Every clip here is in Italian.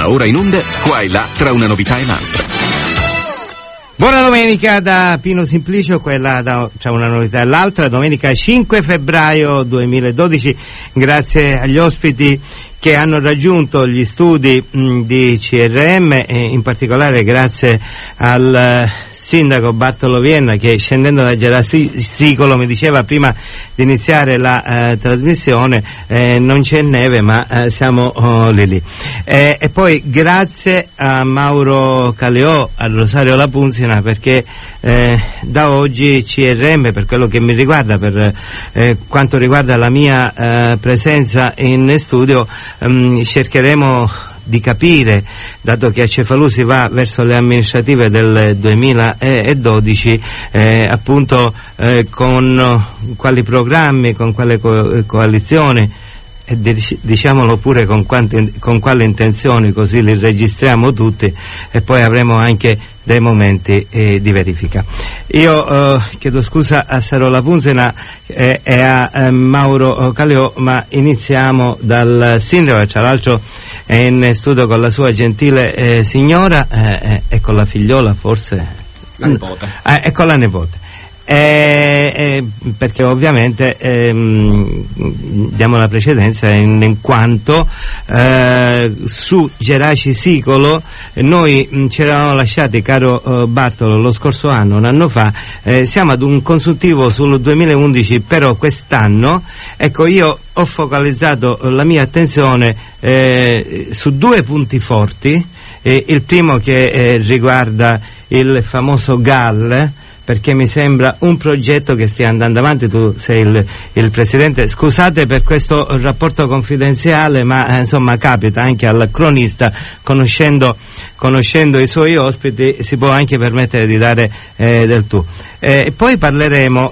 Va ora in onda qua e là tra una novità e l'altra. Buona domenica da Pino Simplicio, c'è una novità e l'altra, domenica 5 febbraio 2012, grazie agli ospiti che hanno raggiunto gli studi di CRM e in particolare grazie al sindaco Bartolo Vienna che scendendo da Gerasicolo mi diceva prima di iniziare la trasmissione non c'è neve ma siamo lì. E poi grazie a Mauro Caleò, a Rosario Lapunzina perché da oggi CRM, per quello che mi riguarda, per quanto riguarda la mia presenza in studio, cercheremo di capire, dato che a Cefalù si va verso le amministrative del 2012, appunto con quali programmi, con quale coalizione e diciamolo pure con quali intenzioni, così li registriamo tutti e poi avremo anche dei momenti di verifica. Io chiedo scusa a Saro Lapunzina e a Mauro Caleò, ma iniziamo dal sindaco, tra l'altro è in studio con la sua gentile signora e con la figliola, forse la nipote, e con la nipote. Perché ovviamente diamo la precedenza in quanto su Gerasicolo noi ci eravamo lasciati, caro Bartolo, lo scorso anno, un anno fa, siamo ad un consuntivo sul 2011, però quest'anno, ecco, io ho focalizzato la mia attenzione su due punti forti, il primo che riguarda il famoso GAL, perché mi sembra un progetto che stia andando avanti. Tu sei il presidente, scusate per questo rapporto confidenziale, ma insomma capita anche al cronista, conoscendo i suoi ospiti si può anche permettere di dare del tu. Poi parleremo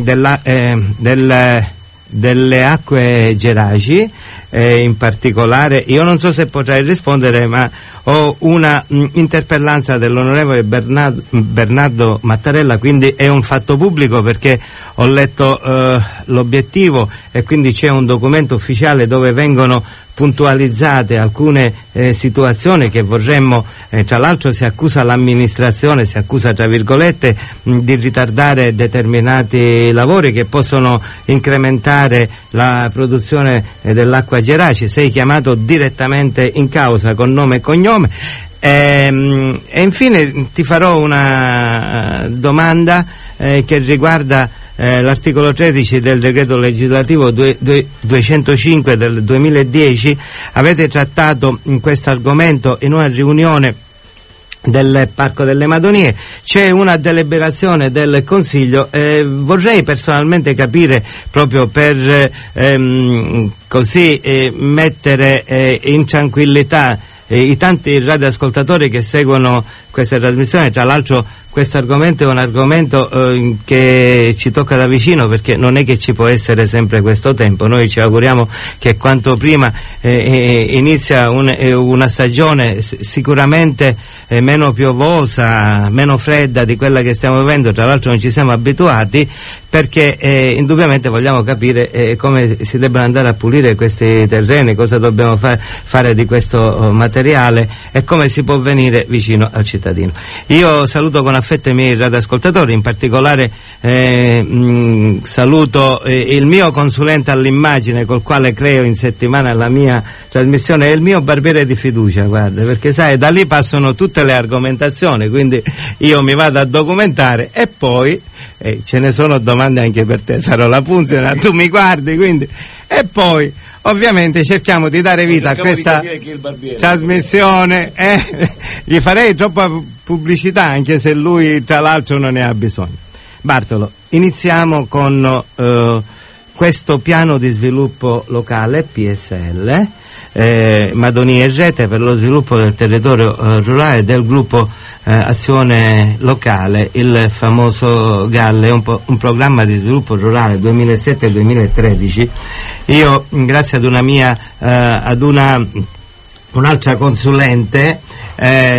delle acque Geraci, in particolare io non so se potrai rispondere, ma ho una interpellanza dell'onorevole Bernardo Mattarella, quindi è un fatto pubblico perché ho letto l'obiettivo e quindi c'è un documento ufficiale dove vengono puntualizzate alcune situazioni che vorremmo, tra l'altro si accusa l'amministrazione, si accusa tra virgolette di ritardare determinati lavori che possono incrementare la produzione dell'acqua Geraci. Sei chiamato direttamente in causa con nome e cognome. E infine ti farò una domanda che riguarda l'articolo 13 del decreto legislativo 205 del 2010. Avete trattato questo argomento in una riunione del Parco delle Madonie, c'è una deliberazione del Consiglio, vorrei personalmente capire, proprio per così mettere in tranquillità i tanti radioascoltatori che seguono questa trasmissione. Tra l'altro questo argomento è un argomento che ci tocca da vicino, perché non è che ci può essere sempre questo tempo. Noi ci auguriamo che quanto prima inizia una stagione sicuramente meno piovosa, meno fredda di quella che stiamo vivendo. Tra l'altro non ci siamo abituati, perché indubbiamente vogliamo capire come si debbano andare a pulire questi terreni, cosa dobbiamo fare di questo materiale e come si può venire vicino al cittadino. Io saluto con affetto i miei radioascoltatori, in particolare saluto il mio consulente all'immagine col quale creo in settimana la mia trasmissione, è il mio barbiere di fiducia, guarda, perché sai, da lì passano tutte le argomentazioni, quindi io mi vado a documentare e poi ce ne sono domande anche per te, Saro Lapunzina, tu mi guardi, quindi, e poi ovviamente cerchiamo di dare vita a questa trasmissione, gli farei troppa pubblicità anche se lui tra l'altro non ne ha bisogno. Bartolo, iniziamo con questo piano di sviluppo locale PSL, Madonie e Rete per lo sviluppo del territorio rurale del gruppo Azione Locale, il famoso GAL, è un programma di sviluppo rurale 2007-2013. Io, grazie ad una mia un'altra consulente,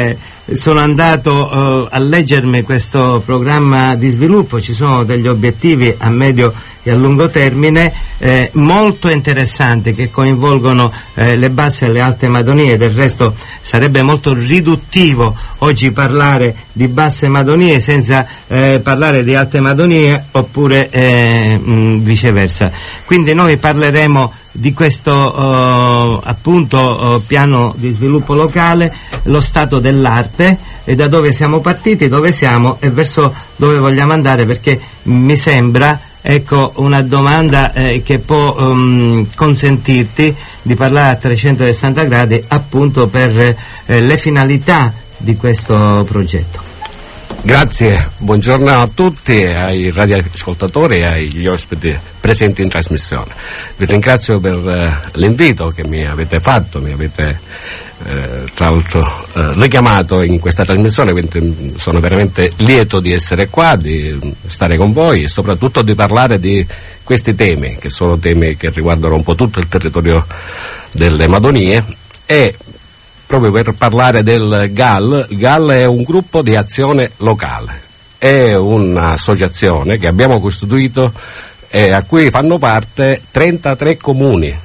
sono andato a leggermi questo programma di sviluppo. Ci sono degli obiettivi a medio e a lungo termine molto interessanti, che coinvolgono le basse e le alte Madonie. Del resto sarebbe molto riduttivo oggi parlare di basse Madonie senza parlare di alte Madonie, oppure viceversa. Quindi noi parleremo di questo piano di sviluppo locale, lo stato dell'arte, e da dove siamo partiti, dove siamo e verso dove vogliamo andare, perché mi sembra, ecco, una domanda che può consentirti di parlare a 360 gradi appunto per le finalità di questo progetto. Grazie, buongiorno a tutti, ai radioascoltatori e agli ospiti presenti in trasmissione. Vi ringrazio per l'invito che mi avete fatto, mi avete tra l'altro richiamato in questa trasmissione, quindi sono veramente lieto di essere qua, di stare con voi e soprattutto di parlare di questi temi, che sono temi che riguardano un po' tutto il territorio delle Madonie. E proprio per parlare del GAL, il GAL è un gruppo di azione locale, è un'associazione che abbiamo costituito e a cui fanno parte 33 comuni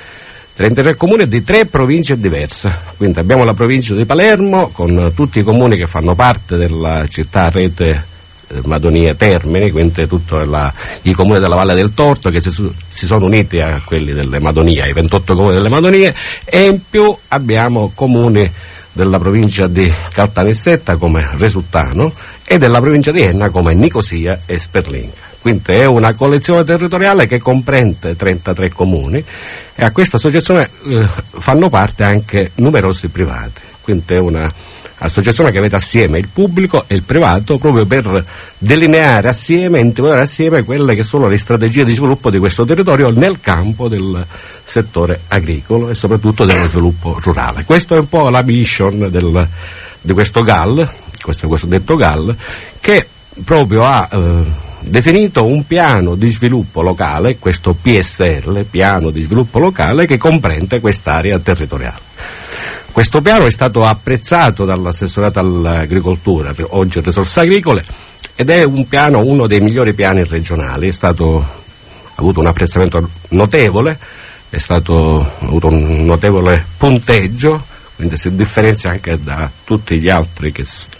di 3 province diverse. Quindi abbiamo la provincia di Palermo con tutti i comuni che fanno parte della città rete Madonie Termini, quindi tutti i comuni della Valle del Torto che si sono uniti a quelli delle Madonie, ai 28 comuni delle Madonie, e in più abbiamo comuni della provincia di Caltanissetta come Resuttano e della provincia di Enna come Nicosia e Sperlinga. Quindi è una collezione territoriale che comprende 33 comuni, e a questa associazione fanno parte anche numerosi privati. Quindi è una associazione che vede assieme il pubblico e il privato, proprio per delineare assieme, individuare assieme quelle che sono le strategie di sviluppo di questo territorio nel campo del settore agricolo e soprattutto dello sviluppo rurale. Questa è un po' la mission di questo GAL, questo detto GAL, che proprio ha definito un piano di sviluppo locale, questo PSL, piano di sviluppo locale, che comprende quest'area territoriale. Questo piano è stato apprezzato dall'assessorato all'agricoltura, oggi risorse agricole, ed è un piano, uno dei migliori piani regionali, ha avuto un apprezzamento notevole, ha avuto un notevole punteggio, quindi si differenzia anche da tutti gli altri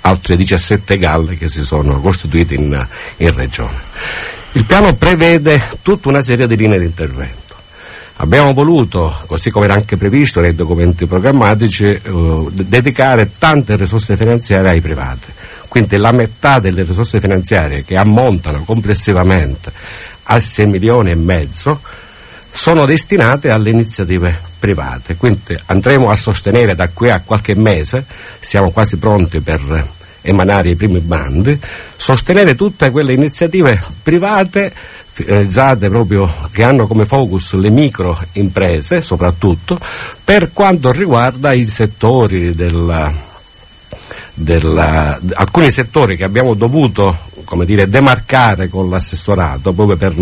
17 GAL che si sono costituiti in regione. Il piano prevede tutta una serie di linee di intervento. Abbiamo voluto, così come era anche previsto nei documenti programmatici, dedicare tante risorse finanziarie ai privati. Quindi la metà delle risorse finanziarie, che ammontano complessivamente a 6,5 milioni, sono destinate alle iniziative private. Quindi andremo a sostenere da qui a qualche mese, siamo quasi pronti per emanare i primi bandi, sostenere tutte quelle iniziative private finalizzate proprio, che hanno come focus le micro imprese, soprattutto per quanto riguarda i settori alcuni settori che abbiamo dovuto, come dire, demarcare con l'assessorato, proprio per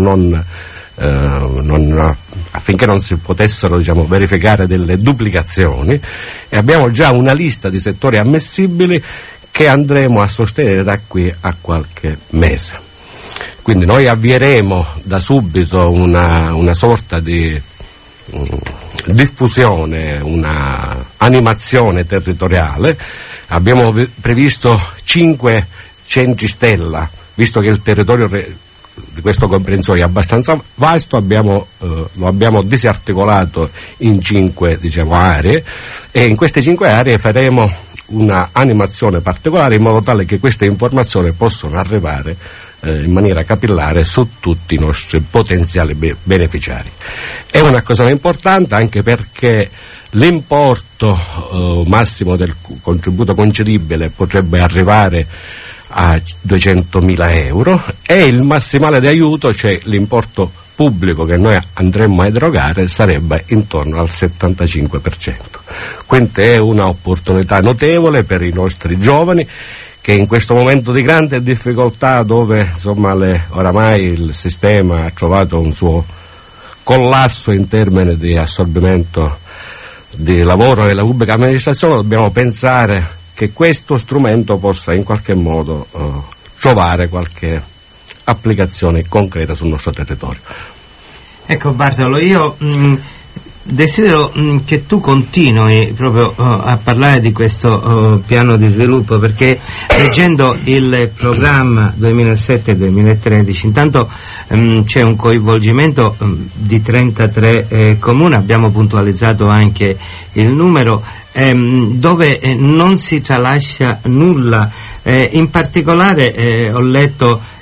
affinché non si potessero, diciamo, verificare delle duplicazioni, e abbiamo già una lista di settori ammissibili che andremo a sostenere da qui a qualche mese. Quindi noi avvieremo da subito una sorta di diffusione, una animazione territoriale. Abbiamo previsto 5 centri stella, visto che il territorio di questo comprensorio è abbastanza vasto, lo abbiamo disarticolato in 5, diciamo, aree, e in queste 5 aree faremo una animazione particolare in modo tale che queste informazioni possano arrivare in maniera capillare su tutti i nostri potenziali beneficiari. È una cosa importante anche perché l'importo massimo del contributo concedibile potrebbe arrivare a 200.000 euro e il massimale di aiuto, cioè l'importo pubblico che noi andremmo a erogare, sarebbe intorno al 75%. Quindi è un'opportunità notevole per i nostri giovani che in questo momento di grande difficoltà, dove insomma oramai il sistema ha trovato un suo collasso in termini di assorbimento di lavoro nella pubblica amministrazione, dobbiamo pensare che questo strumento possa in qualche modo trovare qualche applicazione concreta sul nostro territorio. Ecco Bartolo, io desidero che tu continui proprio a parlare di questo piano di sviluppo, perché leggendo il programma 2007-2013 intanto c'è un coinvolgimento di 33 comuni, abbiamo puntualizzato anche il numero, dove non si tralascia nulla, in particolare ho letto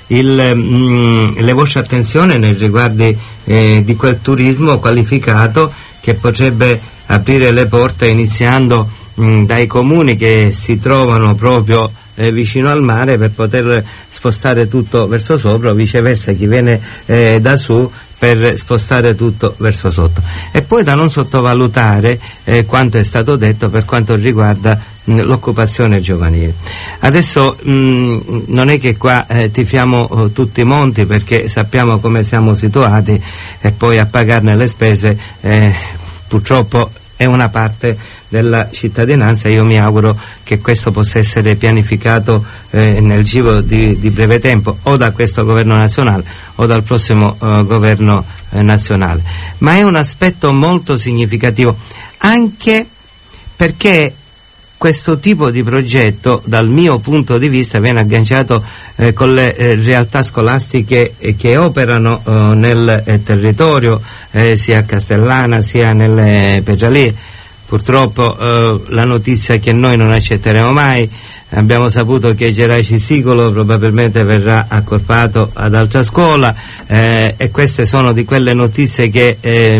le vostre attenzioni nei riguardi di quel turismo qualificato che potrebbe aprire le porte iniziando dai comuni che si trovano proprio vicino al mare, per poter spostare tutto verso sopra, o viceversa chi viene da su per spostare tutto verso sotto. E poi da non sottovalutare quanto è stato detto per quanto riguarda l'occupazione giovanile. Adesso non è che qua tifiamo tutti i monti, perché sappiamo come siamo situati, e poi a pagarne le spese purtroppo è una parte della cittadinanza. Io mi auguro che questo possa essere pianificato nel giro di breve tempo, o da questo governo nazionale o dal prossimo governo nazionale. Ma è un aspetto molto significativo, anche perché questo tipo di progetto, dal mio punto di vista, viene agganciato con le realtà scolastiche che operano nel territorio, sia a Castellana sia nelle Petralie. Purtroppo la notizia che noi non accetteremo mai, abbiamo saputo che Geraci Sigolo probabilmente verrà accorpato ad altra scuola, e queste sono di quelle notizie che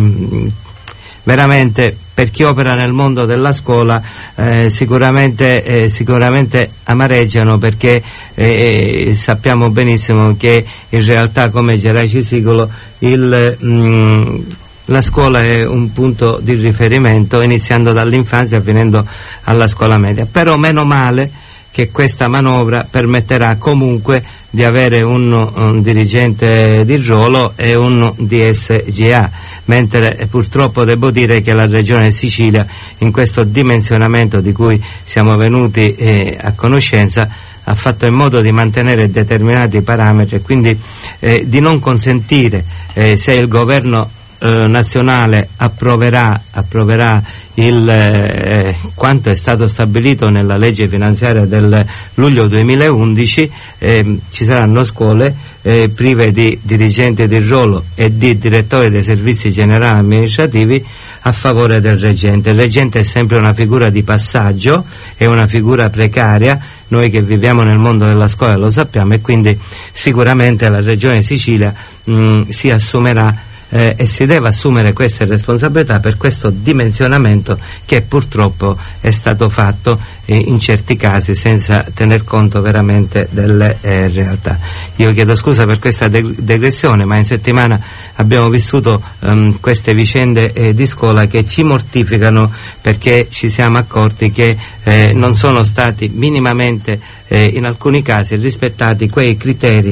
veramente, per chi opera nel mondo della scuola, sicuramente amareggiano, perché sappiamo benissimo che in realtà, come Geraci Sigolo, la scuola è un punto di riferimento, iniziando dall'infanzia finendo alla scuola media. Però meno male che questa manovra permetterà comunque di avere un dirigente di ruolo e un DSGA, mentre purtroppo devo dire che la Regione Sicilia, in questo dimensionamento di cui siamo venuti a conoscenza, ha fatto in modo di mantenere determinati parametri, e quindi di non consentire, se il governo nazionale approverà quanto è stato stabilito nella legge finanziaria del luglio 2011, ci saranno scuole prive di dirigenti di ruolo e di direttori dei servizi generali amministrativi a favore del reggente. Il reggente è sempre una figura di passaggio, è una figura precaria, noi che viviamo nel mondo della scuola lo sappiamo, e quindi sicuramente la Regione Sicilia si assumerà e si deve assumere queste responsabilità per questo dimensionamento che purtroppo è stato fatto in certi casi senza tener conto veramente delle realtà. Io chiedo scusa per questa digressione, ma in settimana abbiamo vissuto queste vicende di scuola che ci mortificano, perché ci siamo accorti che non sono stati minimamente in alcuni casi rispettati quei criteri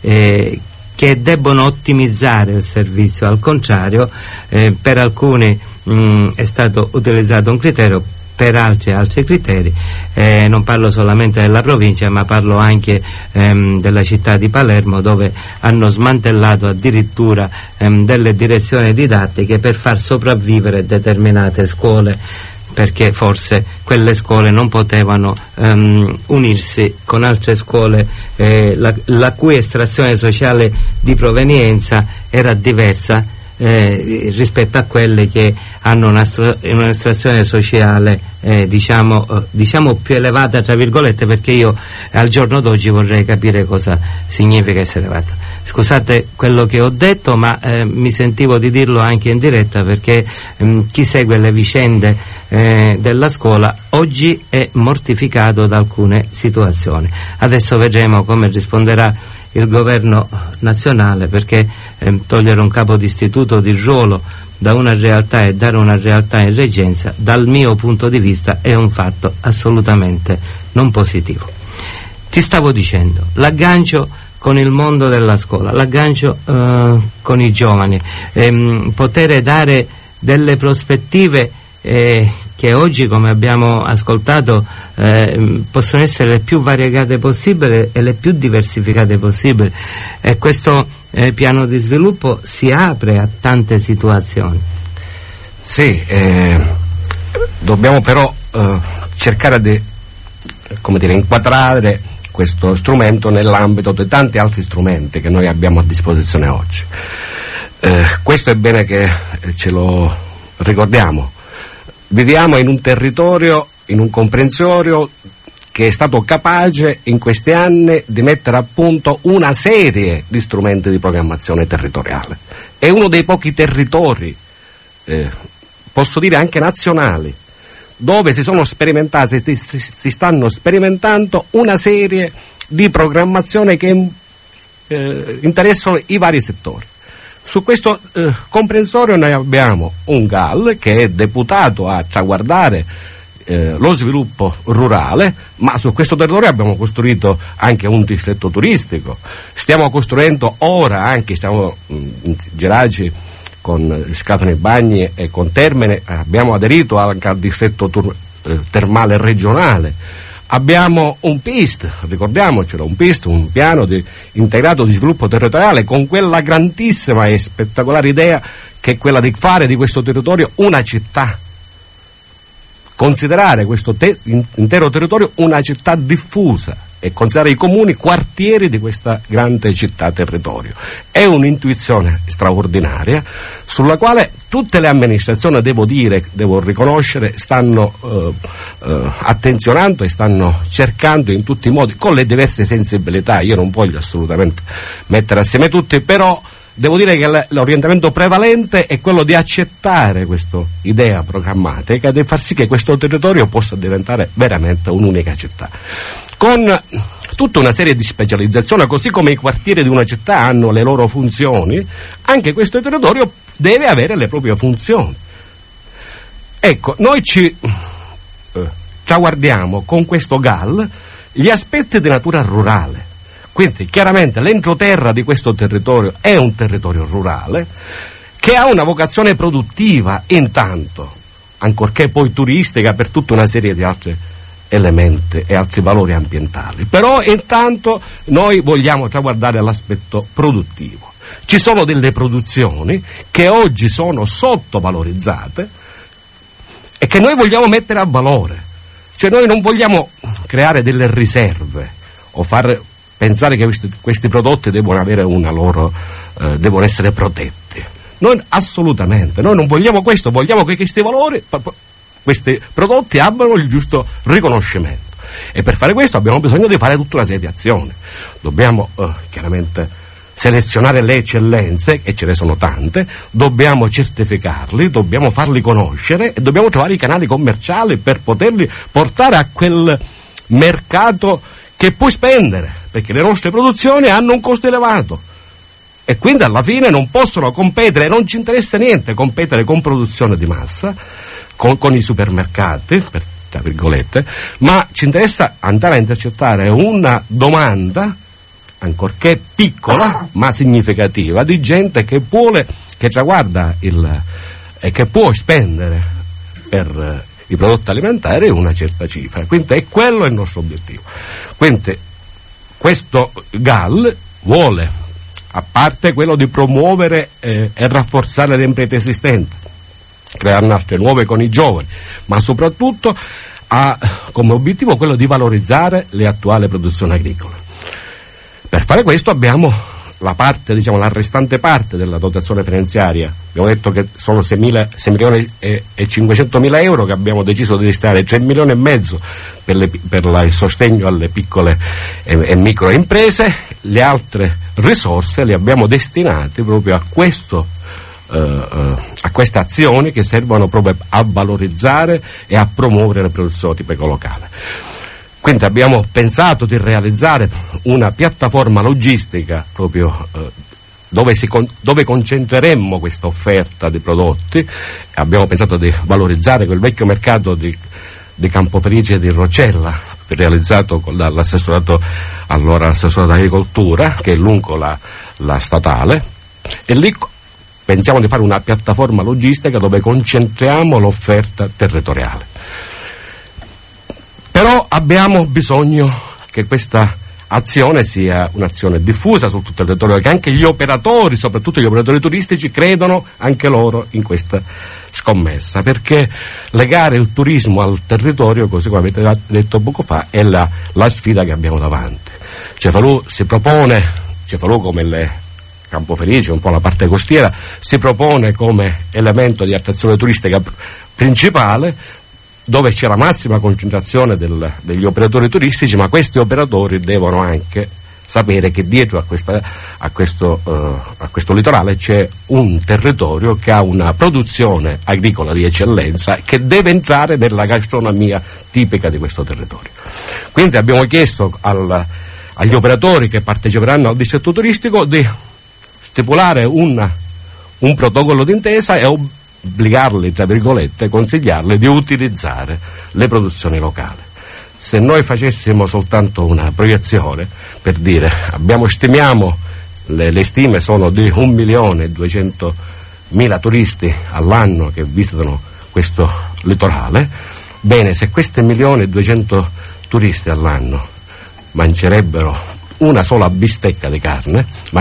che debbono ottimizzare il servizio. Al contrario, per alcuni è stato utilizzato un criterio, per altri criteri. Non parlo solamente della provincia, ma parlo anche della città di Palermo, dove hanno smantellato addirittura delle direzioni didattiche per far sopravvivere determinate scuole, perché forse quelle scuole non potevano unirsi con altre scuole la cui estrazione sociale di provenienza era diversa rispetto a quelle che hanno un'estrazione sociale diciamo più elevata, tra virgolette, perché io al giorno d'oggi vorrei capire cosa significa essere elevata. Scusate quello che ho detto, ma mi sentivo di dirlo anche in diretta, perché chi segue le vicende della scuola oggi è mortificato da alcune situazioni. Adesso vedremo come risponderà il governo nazionale, perché togliere un capo d'istituto di ruolo da una realtà e dare una realtà in reggenza, dal mio punto di vista, è un fatto assolutamente non positivo. Ti stavo dicendo, l'aggancio con il mondo della scuola, l'aggancio con i giovani, poter dare delle prospettive che oggi, come abbiamo ascoltato, possono essere le più variegate possibili e le più diversificate possibili, e questo piano di sviluppo si apre a tante situazioni. Sì, dobbiamo però cercare di, come dire, inquadrare questo strumento nell'ambito di tanti altri strumenti che noi abbiamo a disposizione oggi. Questo è bene che ce lo ricordiamo. Viviamo in un territorio, in un comprensorio che è stato capace in questi anni di mettere a punto una serie di strumenti di programmazione territoriale. È uno dei pochi territori, posso dire anche nazionali, dove si sono sperimentati, si stanno sperimentando una serie di programmazione che interessano i vari settori. Su questo comprensorio noi abbiamo un GAL che è deputato a traguardare lo sviluppo rurale, ma su questo territorio abbiamo costruito anche un distretto turistico. Stiamo costruendo ora anche, stiamo in Geraci con Scatone Bagni e con Termine, abbiamo aderito anche al distretto termale regionale. Abbiamo un PIST, ricordiamocelo, un PIST, un piano integrato di sviluppo territoriale, con quella grandissima e spettacolare idea che è quella di fare di questo territorio una città. Considerare questo intero territorio una città diffusa e considerare i comuni quartieri di questa grande città territorio. È un'intuizione straordinaria sulla quale tutte le amministrazioni, devo riconoscere, stanno attenzionando e stanno cercando in tutti i modi, con le diverse sensibilità. Io non voglio assolutamente mettere assieme tutti, però devo dire che l'orientamento prevalente è quello di accettare questa idea programmatica e di far sì che questo territorio possa diventare veramente un'unica città, con tutta una serie di specializzazioni. Così come i quartieri di una città hanno le loro funzioni, anche questo territorio deve avere le proprie funzioni. Ecco, noi ci guardiamo con questo GAL gli aspetti di natura rurale. Quindi chiaramente l'entroterra di questo territorio è un territorio rurale che ha una vocazione produttiva intanto, ancorché poi turistica per tutta una serie di altri elementi e altri valori ambientali. Però intanto noi vogliamo traguardare l'aspetto produttivo. Ci sono delle produzioni che oggi sono sottovalorizzate e che noi vogliamo mettere a valore. Cioè noi non vogliamo creare delle riserve o far pensare che questi prodotti devono avere una loro, devono essere protetti. Noi assolutamente, noi non vogliamo questo, vogliamo che questi valori, questi prodotti abbiano il giusto riconoscimento. E per fare questo abbiamo bisogno di fare tutta una serie di azioni. Dobbiamo chiaramente selezionare le eccellenze, e ce ne sono tante, dobbiamo certificarli, dobbiamo farli conoscere e dobbiamo trovare i canali commerciali per poterli portare a quel mercato che puoi spendere, perché le nostre produzioni hanno un costo elevato e quindi alla fine non possono competere, non ci interessa niente competere con produzione di massa, con i supermercati, tra virgolette, ma ci interessa andare a intercettare una domanda, ancorché piccola ma significativa, di gente che vuole, che traguarda e che può spendere per i prodotti alimentari una certa cifra. Quindi è quello il nostro obiettivo. Quindi questo GAL vuole, a parte quello di promuovere e rafforzare le imprese esistenti, crearne altre nuove con i giovani, ma soprattutto ha come obiettivo quello di valorizzare le attuali produzioni agricole. Per fare questo abbiamo la parte, diciamo, la restante parte della dotazione finanziaria. Abbiamo detto che sono 6 milioni e 500 mila euro che abbiamo deciso di destinare, 3 milioni e mezzo per il sostegno alle piccole e micro imprese. Le altre risorse le abbiamo destinate proprio a queste azioni che servono proprio a valorizzare e a promuovere la produzione tipica locale. Quindi abbiamo pensato di realizzare una piattaforma logistica proprio dove concentreremmo questa offerta di prodotti. Abbiamo pensato di valorizzare quel vecchio mercato di Campofelice e di Roccella, realizzato con l'assessorato all'agricoltura, che è lungo la statale, e lì pensiamo di fare una piattaforma logistica dove concentriamo l'offerta territoriale. Però abbiamo bisogno che questa azione sia un'azione diffusa su tutto il territorio, che anche gli operatori, soprattutto gli operatori turistici, credono anche loro in questa scommessa, perché legare il turismo al territorio, così come avete detto poco fa, è la sfida che abbiamo davanti. Cefalù si propone, Cefalù come le Campofelice, un po' la parte costiera, si propone come elemento di attrazione turistica principale, dove c'è la massima concentrazione degli operatori turistici, ma questi operatori devono anche sapere che dietro a questo litorale c'è un territorio che ha una produzione agricola di eccellenza che deve entrare nella gastronomia tipica di questo territorio. Quindi abbiamo chiesto agli operatori che parteciperanno al distretto turistico di stipulare un protocollo d'intesa e obbligarli, tra virgolette, consigliarli di utilizzare le produzioni locali. Se noi facessimo soltanto una proiezione per dire stimiamo, le stime sono di 1.200.000 turisti all'anno che visitano questo litorale, bene, se questi 1.200.000 turisti all'anno mangiassero una sola bistecca di carne,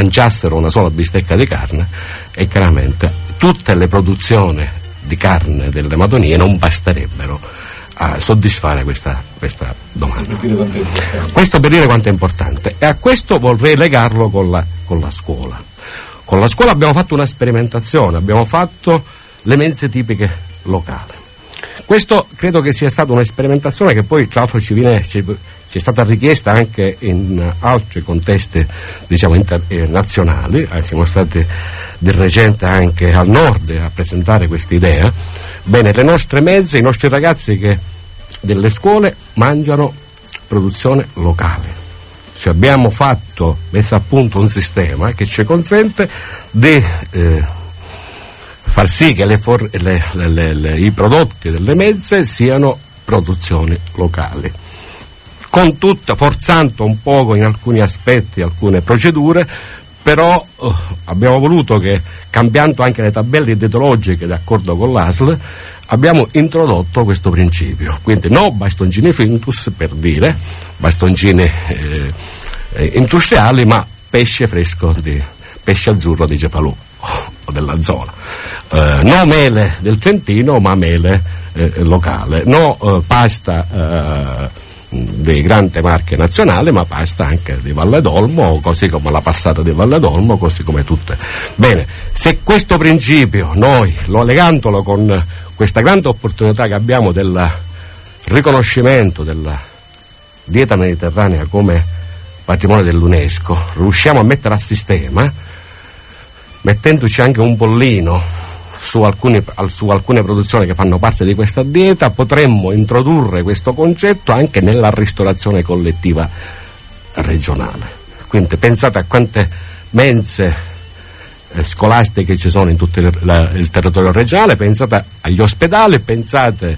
e chiaramente tutte le produzioni di carne delle Madonie non basterebbero a soddisfare questa domanda. Questo per dire quanto è importante. E a questo vorrei legarlo con la scuola. Con la scuola abbiamo fatto una sperimentazione, abbiamo fatto le mense tipiche locali. Questo credo che sia stata una sperimentazione che poi tra l'altro ci è stata richiesta anche in altri contesti, diciamo, nazionali. Siamo stati di recente anche al nord a presentare questa idea. Bene, le nostre mense, i nostri ragazzi che delle scuole mangiano produzione locale. Cioè abbiamo messo a punto un sistema che ci consente di far sì che i prodotti delle mense siano produzioni locali, con tutto, forzando un poco in alcuni aspetti alcune procedure, però abbiamo voluto che, cambiando anche le tabelle dietologiche d'accordo con l'ASL, abbiamo introdotto questo principio. Quindi no bastoncini fintus, per dire, bastoncini industriali, ma pesce fresco, pesce azzurro di Cefalù o della zona. No mele del Trentino, ma mele locale. No pasta dei grandi marche nazionali, ma pasta anche di Valle d'Olmo, così come la passata di Valle d'Olmo, così come tutte. Bene, se questo principio noi, legandolo con questa grande opportunità che abbiamo del riconoscimento della dieta mediterranea come patrimonio dell'UNESCO, riusciamo a mettere a sistema, mettendoci anche un bollino su alcune produzioni che fanno parte di questa dieta, potremmo introdurre questo concetto anche nella ristorazione collettiva regionale. Quindi pensate a quante mense scolastiche ci sono in tutto il territorio regionale, pensate agli ospedali, pensate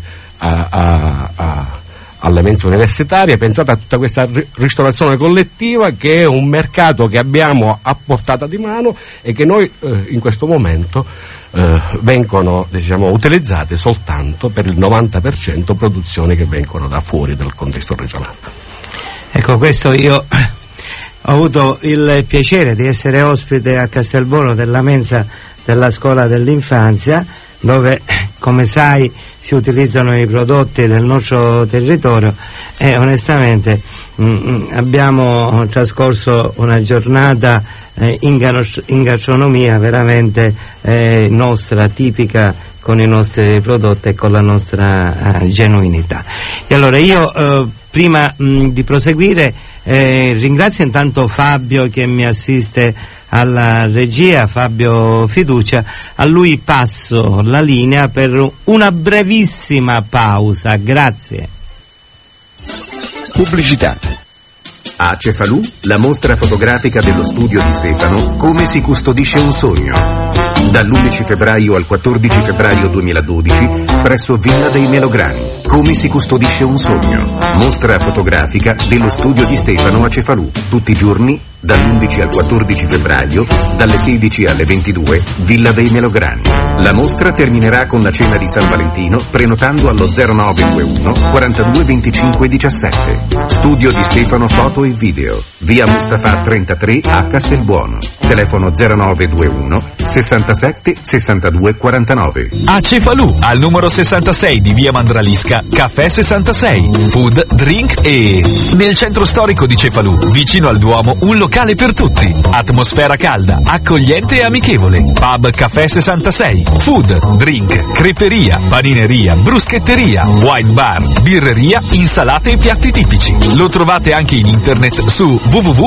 alle mense universitarie, pensate a tutta questa ristorazione collettiva, che è un mercato che abbiamo a portata di mano e che noi in questo momento vengono, diciamo, utilizzate soltanto per il 90% produzioni che vengono da fuori del contesto regionale. Ecco, questo io ho avuto il piacere di essere ospite a Castelbuono della mensa della scuola dell'infanzia, dove, come sai, si utilizzano i prodotti del nostro territorio, e onestamente abbiamo trascorso una giornata in gastronomia veramente nostra, tipica, con i nostri prodotti e con la nostra genuinità. E allora io prima di proseguire ringrazio intanto Fabio che mi assiste alla regia, Fabio Fiducia. A lui passo la linea per una brevissima pausa. Grazie. Pubblicità. A Cefalù, la mostra fotografica dello studio di Stefano, Come si custodisce un sogno. Dall'11 febbraio al 14 febbraio 2012 presso Villa dei Melograni. Come si custodisce un sogno. Mostra fotografica dello studio di Stefano a Cefalù. Tutti i giorni dall'11 al 14 febbraio, dalle 16 alle 22, Villa dei Melograni. La mostra terminerà con la cena di San Valentino prenotando allo 0921 42 25 17. Studio di Stefano foto e video. Via Mustafa 33 a Castelbuono. Telefono 0921 67 62 49. A Cefalù, al numero 66 di via Mandralisca, Caffè 66, food, drink e... Nel centro storico di Cefalù, vicino al Duomo, un locale per tutti. Atmosfera calda, accogliente e amichevole. Pub Caffè 66, food, drink, creperia, panineria, bruschetteria, wine bar, birreria, insalate e piatti tipici. Lo trovate anche in internet su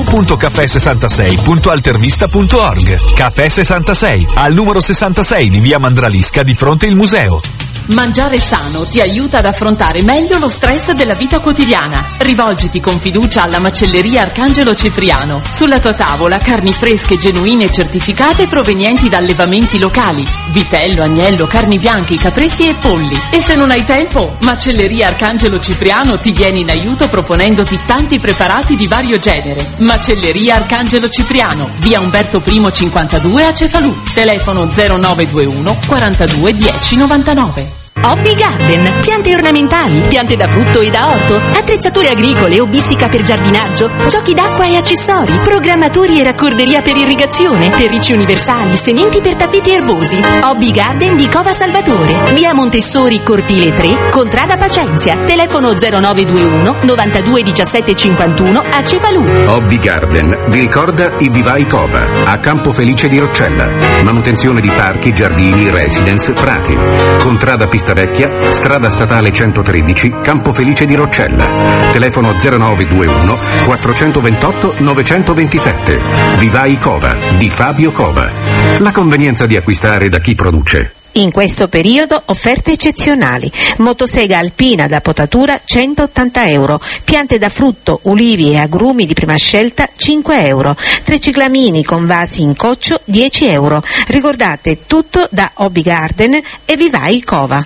www.caffè66.altervista.org. Caffè 66, al numero 66 di via Mandralisca di fronte il museo. Mangiare sano ti aiuta ad affrontare meglio lo stress della vita quotidiana. Rivolgiti con fiducia alla macelleria Arcangelo Cipriano. Sulla tua tavola carni fresche, genuine e certificate provenienti da allevamenti locali. Vitello, agnello, carni bianche, capretti e polli. E se non hai tempo, Macelleria Arcangelo Cipriano ti viene in aiuto proponendoti tanti preparati di vario genere. Macelleria Arcangelo Cipriano, via Umberto I 52 a Cefalù. Telefono 0921 42 10 99. Hobby Garden, piante ornamentali, piante da frutto e da orto, attrezzature agricole, hobbistica per giardinaggio, giochi d'acqua e accessori, programmatori e raccorderia per irrigazione, terricci universali, sementi per tappeti erbosi. Hobby Garden di Cova Salvatore, via Montessori Cortile 3, Contrada Pacenzia, telefono 0921 92 17 51 a Cefalù. Hobby Garden vi ricorda i vivai Cova a Campo Felice di Roccella. Manutenzione di parchi, giardini, residence, prati. Contrada Pista Vecchia, strada statale 113, Campo Felice di Roccella. Telefono 0921 428 927. Vivai Cova di Fabio Cova. La convenienza di acquistare da chi produce. In questo periodo offerte eccezionali. Motosega alpina da potatura 180 euro, piante da frutto, ulivi e agrumi di prima scelta 5 euro, 3 ciclamini con vasi in coccio 10 euro. Ricordate, tutto da Hobby Garden e Vivai Cova.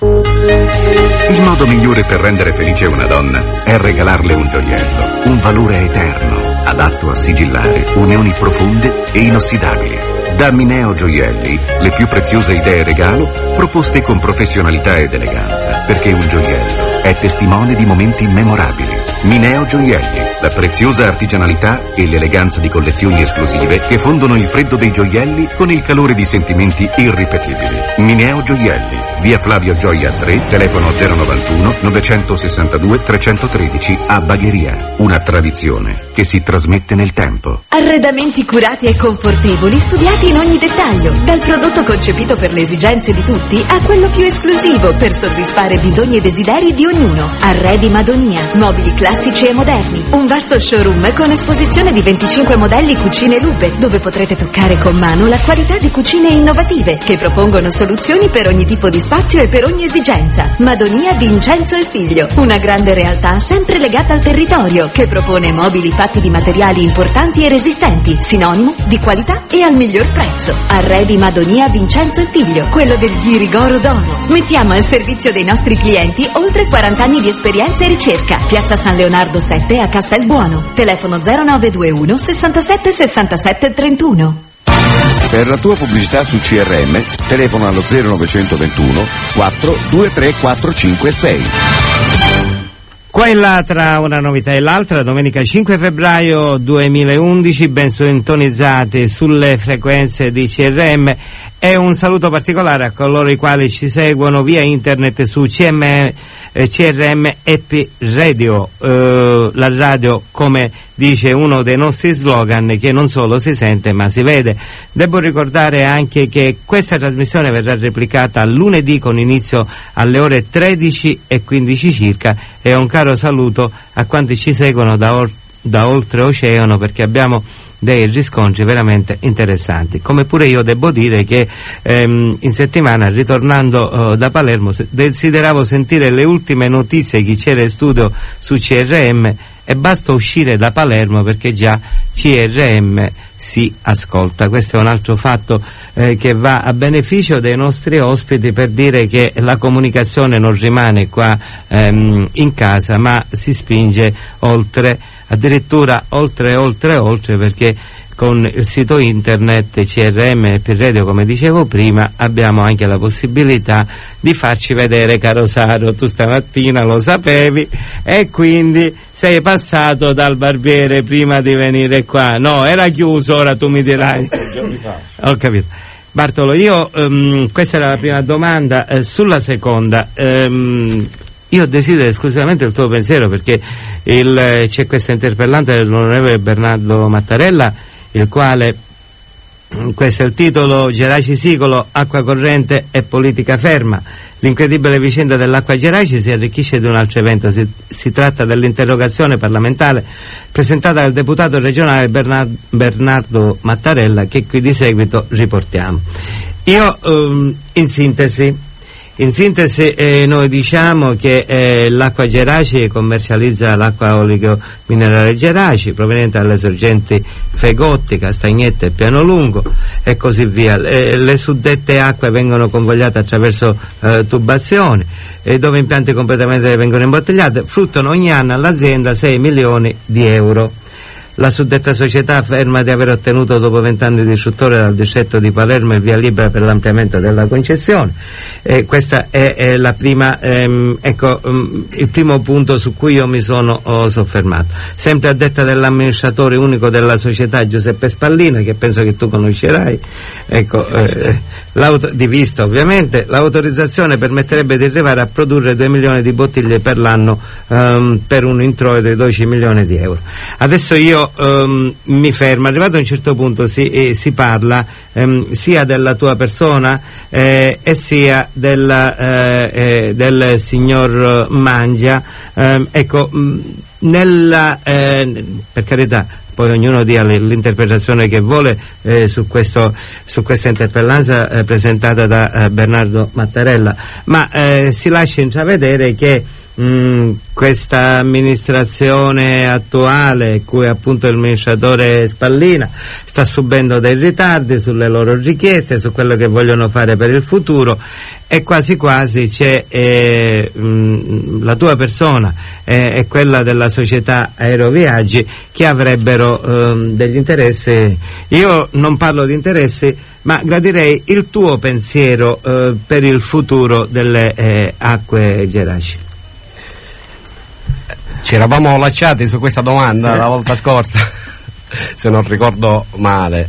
Il modo migliore per rendere felice una donna è regalarle un gioiello, un valore eterno, adatto a sigillare unioni profonde e inossidabili. Da Mineo Gioielli, le più preziose idee regalo proposte con professionalità ed eleganza, perché un gioiello è testimone di momenti memorabili. Mineo Gioielli, la preziosa artigianalità e l'eleganza di collezioni esclusive che fondono il freddo dei gioielli con il calore di sentimenti irripetibili. Mineo Gioielli, via Flavio Gioia 3, telefono 091 962 313 a Bagheria. Una tradizione che si trasmette nel tempo. Arredamenti curati e confortevoli, studiati in ogni dettaglio, dal prodotto concepito per le esigenze di tutti a quello più esclusivo per soddisfare bisogni e desideri di ognuno. Arredi Madonia, mobili classici e moderni, un vasto showroom con esposizione di 25 modelli cucine Lube, dove potrete toccare con mano la qualità di cucine innovative che propongono soluzioni per ogni tipo di spazio e per ogni esigenza. Madonia Vincenzo e Figlio, una grande realtà sempre legata al territorio che propone mobili fatti di materiali importanti e resistenti, sinonimo di qualità e al miglior prezzo. Arredi Madonia Vincenzo e Figlio, quello del Ghirigoro d'Oro. Mettiamo al servizio dei nostri clienti oltre 40 anni di esperienza e ricerca. Piazza San Leonardo 7 a Castelbuono. Telefono 0921 67 67 31. Per la tua pubblicità su CRM, telefono allo 0921 4 23 456. Qua e là, tra una novità e l'altra, domenica 5 febbraio 2011, ben sintonizzati sulle frequenze di CRM, e un saluto particolare a coloro i quali ci seguono via internet su CRM EP Radio, la radio, come dice uno dei nostri slogan, che non solo si sente ma si vede. Devo ricordare anche che questa trasmissione verrà replicata lunedì con inizio alle ore 13:15 circa, e un caro saluto a quanti ci seguono da oltreoceano, perché abbiamo dei riscontri veramente interessanti. Come pure io devo dire che in settimana, ritornando da Palermo, desideravo sentire le ultime notizie, chi c'era in studio su CRM, e basta uscire da Palermo perché già CRM si ascolta. Questo è un altro fatto che va a beneficio dei nostri ospiti, per dire che la comunicazione non rimane qua in casa, ma si spinge oltre, addirittura oltre, perché con il sito internet CRM e Pirradio, come dicevo prima, abbiamo anche la possibilità di farci vedere, caro Saro. Tu stamattina lo sapevi e quindi sei passato dal barbiere prima di venire qua. No, era chiuso, ora tu mi dirai. Ho capito. Bartolo, io questa era la prima domanda. Sulla seconda, io desidero esclusivamente il tuo pensiero, perché c'è questa interpellante dell'onorevole Bernardo Mattarella, il quale, questo è il titolo: Geraci Sicolo, acqua corrente e politica ferma. L'incredibile vicenda dell'acqua Geraci si arricchisce di un altro evento. Si tratta dell'interrogazione parlamentare presentata dal deputato regionale Bernardo Mattarella, che qui di seguito riportiamo. Io in sintesi noi diciamo che l'acqua Geraci commercializza l'acqua oligo-minerale Geraci proveniente dalle sorgenti Fegotti, Castagnette e Piano Lungo e così via. Le suddette acque vengono convogliate attraverso tubazioni, dove impianti completamente vengono imbottigliate, fruttano ogni anno all'azienda 6 milioni di euro. La suddetta società afferma di aver ottenuto, dopo 20 anni di istruttoria dal distretto di Palermo, il via libera per l'ampliamento della concessione. Questa è la prima, il primo punto su cui io mi sono soffermato. Sempre a detta dell'amministratore unico della società, Giuseppe Spallina, che penso che tu conoscerai, di vista ovviamente, l'autorizzazione permetterebbe di arrivare a produrre 2 milioni di bottiglie per l'anno, per un introito di 12 milioni di euro. Adesso io mi fermo. Arrivato a un certo punto si parla sia della tua persona e sia del signor Mangia. Per carità, poi ognuno dia l'interpretazione che vuole su questa interpellanza presentata da Bernardo Mattarella, ma si lascia intravedere che questa amministrazione attuale, cui appunto il amministratore Spallina, sta subendo dei ritardi sulle loro richieste, su quello che vogliono fare per il futuro, e quasi quasi c'è la tua persona e quella della società Aeroviaggi che avrebbero degli interessi. Io non parlo di interessi, ma gradirei il tuo pensiero per il futuro delle acque Geraci. Ci eravamo lasciati su questa domanda la volta scorsa, se non ricordo male.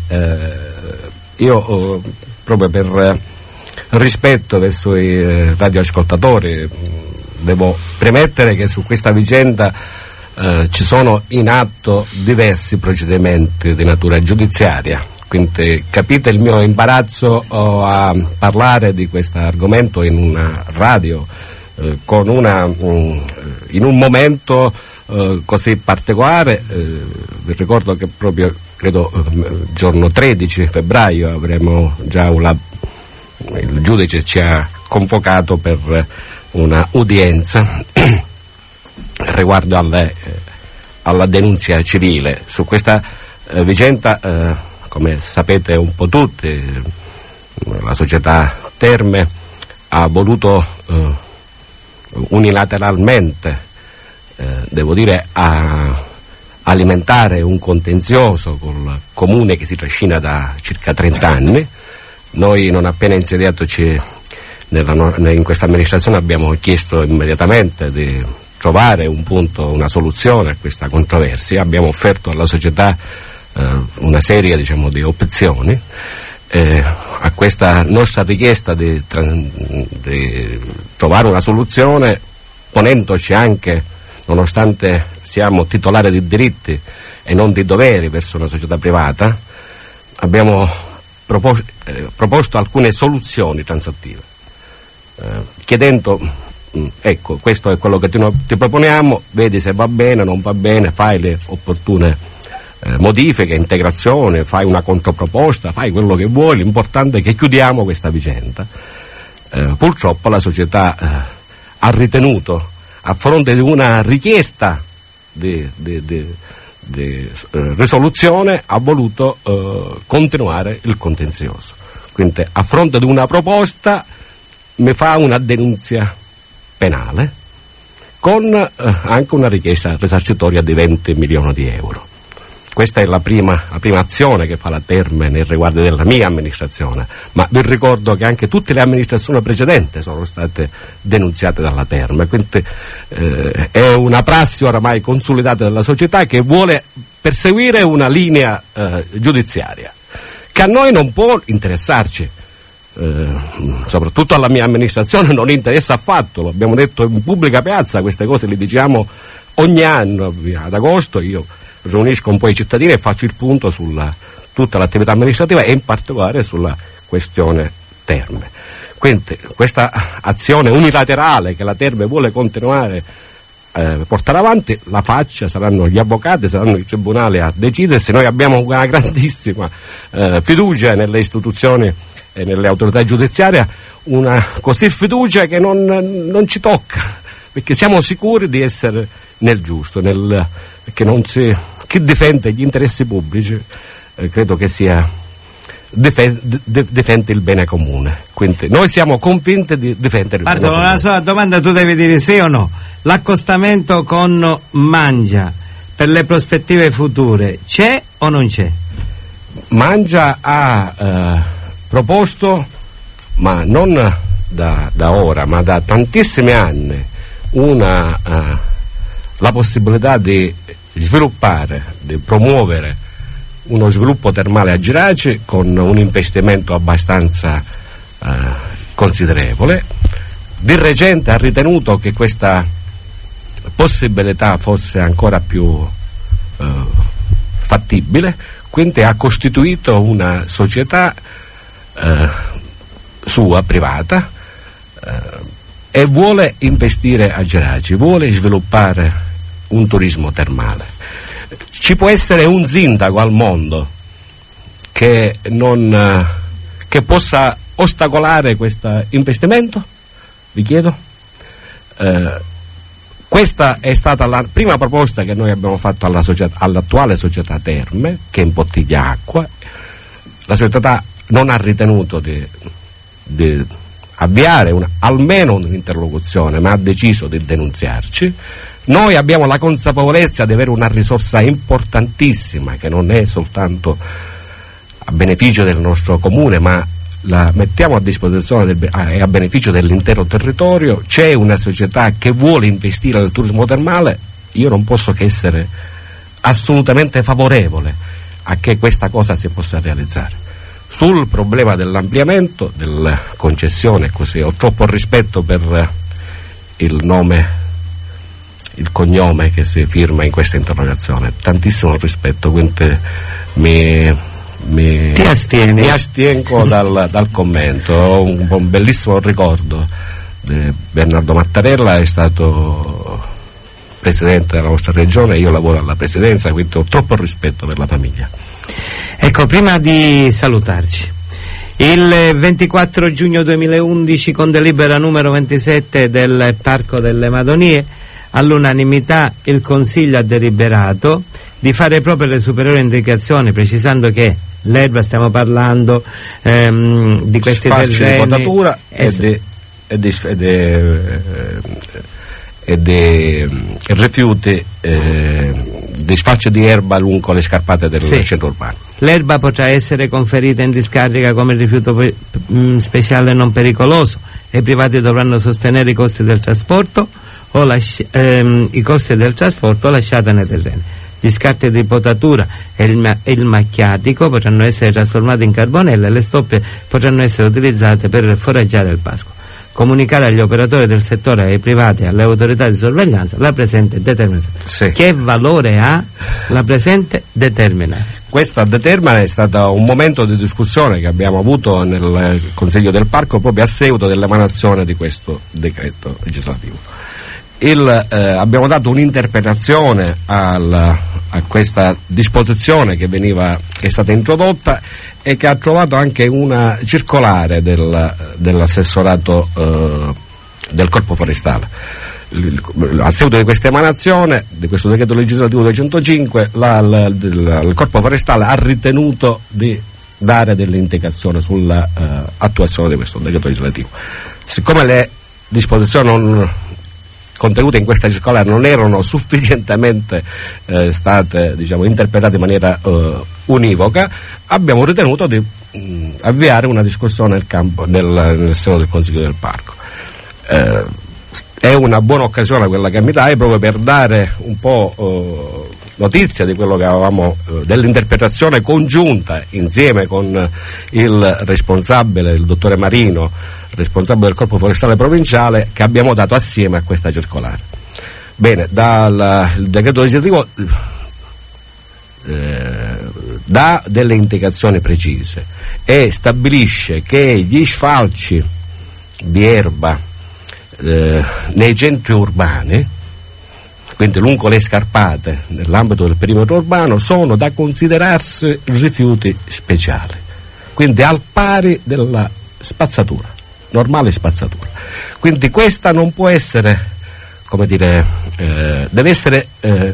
Io proprio per rispetto verso i radioascoltatori devo premettere che su questa vicenda ci sono in atto diversi procedimenti di natura giudiziaria, quindi capite il mio imbarazzo a parlare di questo argomento in una radio con in un momento così particolare. Vi ricordo che proprio credo giorno 13 febbraio avremo già il giudice ci ha convocato per una udienza riguardo alla denunzia civile su questa vicenda. Come sapete un po' tutti, la società Terme ha voluto unilateralmente, devo dire, alimentare un contenzioso col comune che si trascina da circa 30 anni. Noi, non appena insediatoci in questa amministrazione, abbiamo chiesto immediatamente di trovare un punto, una soluzione a questa controversia. Abbiamo offerto alla società una serie, di opzioni. A questa nostra richiesta di trovare una soluzione, ponendoci anche, nonostante siamo titolari di diritti e non di doveri verso una società privata, abbiamo proposto alcune soluzioni transattive, chiedendo ecco, questo è quello che ti proponiamo, vedi se va bene, non va bene, fai le opportune modifiche, integrazione, fai una controproposta, fai quello che vuoi, l'importante è che chiudiamo questa vicenda. Purtroppo la società ha ritenuto, a fronte di una richiesta di risoluzione ha voluto continuare il contenzioso. Quindi a fronte di una proposta mi fa una denunzia penale con anche una richiesta risarcitoria di 20 milioni di euro. Questa è la prima azione che fa la Terme nei riguardi della mia amministrazione, ma vi ricordo che anche tutte le amministrazioni precedenti sono state denunziate dalla Terme, quindi è una prassi oramai consolidata della società che vuole perseguire una linea giudiziaria che a noi non può interessarci. Soprattutto alla mia amministrazione non interessa affatto, lo abbiamo detto in pubblica piazza, queste cose le diciamo ogni anno. Ad agosto io riunisco un po' i cittadini e faccio il punto sulla tutta l'attività amministrativa e in particolare sulla questione Terme. Quindi questa azione unilaterale che la Terme vuole continuare portare avanti la faccia, saranno gli avvocati, saranno i tribunali a decidere. Se noi abbiamo una grandissima fiducia nelle istituzioni e nelle autorità giudiziarie, una così fiducia che non ci tocca, perché siamo sicuri di essere nel giusto, perché chi difende gli interessi pubblici credo che sia difende il bene comune. Quindi noi siamo convinti di difendere il bene comune. Una sola domanda, tu devi dire sì o no. L'accostamento con Mangia per le prospettive future c'è o non c'è? Mangia ha proposto, ma non da ora, ma da tantissimi anni, la possibilità di sviluppare, di promuovere uno sviluppo termale a Geraci con un investimento abbastanza considerevole. Di recente ha ritenuto che questa possibilità fosse ancora più fattibile, quindi ha costituito una società sua, privata, e vuole investire a Geraci, vuole sviluppare un turismo termale. Ci può essere un sindaco al mondo che possa ostacolare questo investimento? Vi chiedo. Questa è stata la prima proposta che noi abbiamo fatto all'attuale società Terme, che imbottiglia acqua. La società non ha ritenuto di avviare almeno un'interlocuzione, ma ha deciso di denunziarci. Noi abbiamo la consapevolezza di avere una risorsa importantissima che non è soltanto a beneficio del nostro comune, ma la mettiamo a disposizione e a beneficio dell'intero territorio. C'è una società che vuole investire nel turismo termale, io non posso che essere assolutamente favorevole a che questa cosa si possa realizzare. Sul problema dell'ampliamento, della concessione, così ho troppo rispetto per il nome, il cognome che si firma in questa interrogazione, tantissimo rispetto, quindi mi astengo dal commento. Ho un bellissimo ricordo di Bernardo Mattarella, è stato presidente della nostra regione, io lavoro alla presidenza, quindi ho troppo rispetto per la famiglia. Ecco, prima di salutarci, il 24 giugno 2011 con delibera numero 27 del Parco delle Madonie, all'unanimità il Consiglio ha deliberato di fare proprio le superiori indicazioni, precisando che l'erba, stiamo parlando di questi terreni, di potatura e dei rifiuti di sfalci di erba lungo le scarpate del centro urbano. L'erba potrà essere conferita in discarica come rifiuto speciale non pericoloso e i privati dovranno sostenere i costi del trasporto o i costi del trasporto lasciati nei terreni. Gli scarti di potatura e il macchiatico potranno essere trasformati in carbonella e le stoppie potranno essere utilizzate per foraggiare il pascolo. Comunicare agli operatori del settore, ai privati e alle autorità di sorveglianza la presente determinazione. Sì. Che valore ha la presente determinazione? Questa determina è stato un momento di discussione che abbiamo avuto nel Consiglio del Parco proprio a seguito dell'emanazione di questo decreto legislativo. Abbiamo dato un'interpretazione a questa disposizione che è stata introdotta e che ha trovato anche una circolare dell'assessorato del Corpo Forestale. a seguito di questa emanazione di questo decreto legislativo 205 il Corpo Forestale ha ritenuto di dare delle indicazioni sulla attuazione di questo decreto legislativo. Siccome le disposizioni contenute in questa circolare non erano sufficientemente state interpretate in maniera univoca, abbiamo ritenuto di avviare una discussione nel seno del Consiglio del Parco. È una buona occasione quella che mi dai proprio per dare un po' notizia di quello che avevamo, dell'interpretazione congiunta insieme con il responsabile, il dottore Marino, responsabile del Corpo Forestale Provinciale, che abbiamo dato assieme a questa circolare. Bene, il decreto legislativo dà delle indicazioni precise e stabilisce che gli sfalci di erba nei centri urbani, quindi lungo le scarpate nell'ambito del perimetro urbano, sono da considerarsi rifiuti speciali, quindi al pari della spazzatura, normale spazzatura. Quindi questa non può essere, deve essere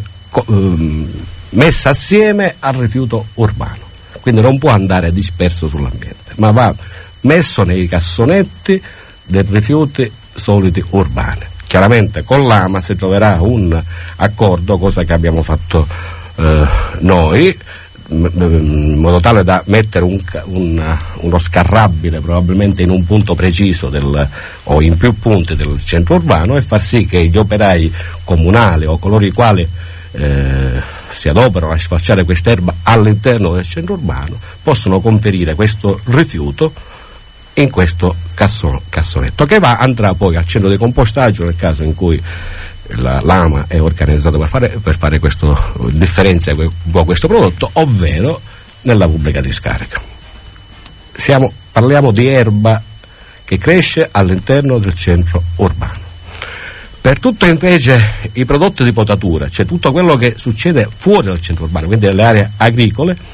messa assieme al rifiuto urbano, quindi non può andare disperso sull'ambiente, ma va messo nei cassonetti dei rifiuti solidi urbani. Chiaramente con l'AMA si troverà un accordo, cosa che abbiamo fatto noi, in modo tale da mettere uno scarrabile probabilmente in un punto preciso o in più punti del centro urbano, e far sì che gli operai comunali o coloro i quali si adoperano a sfalciare quest'erba all'interno del centro urbano possono conferire questo rifiuto in questo cassonetto, che andrà poi al centro di compostaggio nel caso in cui l'AMA è organizzato per fare questo differenzia questo prodotto, ovvero nella pubblica discarica. Parliamo di erba che cresce all'interno del centro urbano. Per tutto invece i prodotti di potatura, cioè tutto quello che succede fuori dal centro urbano, quindi nelle aree agricole,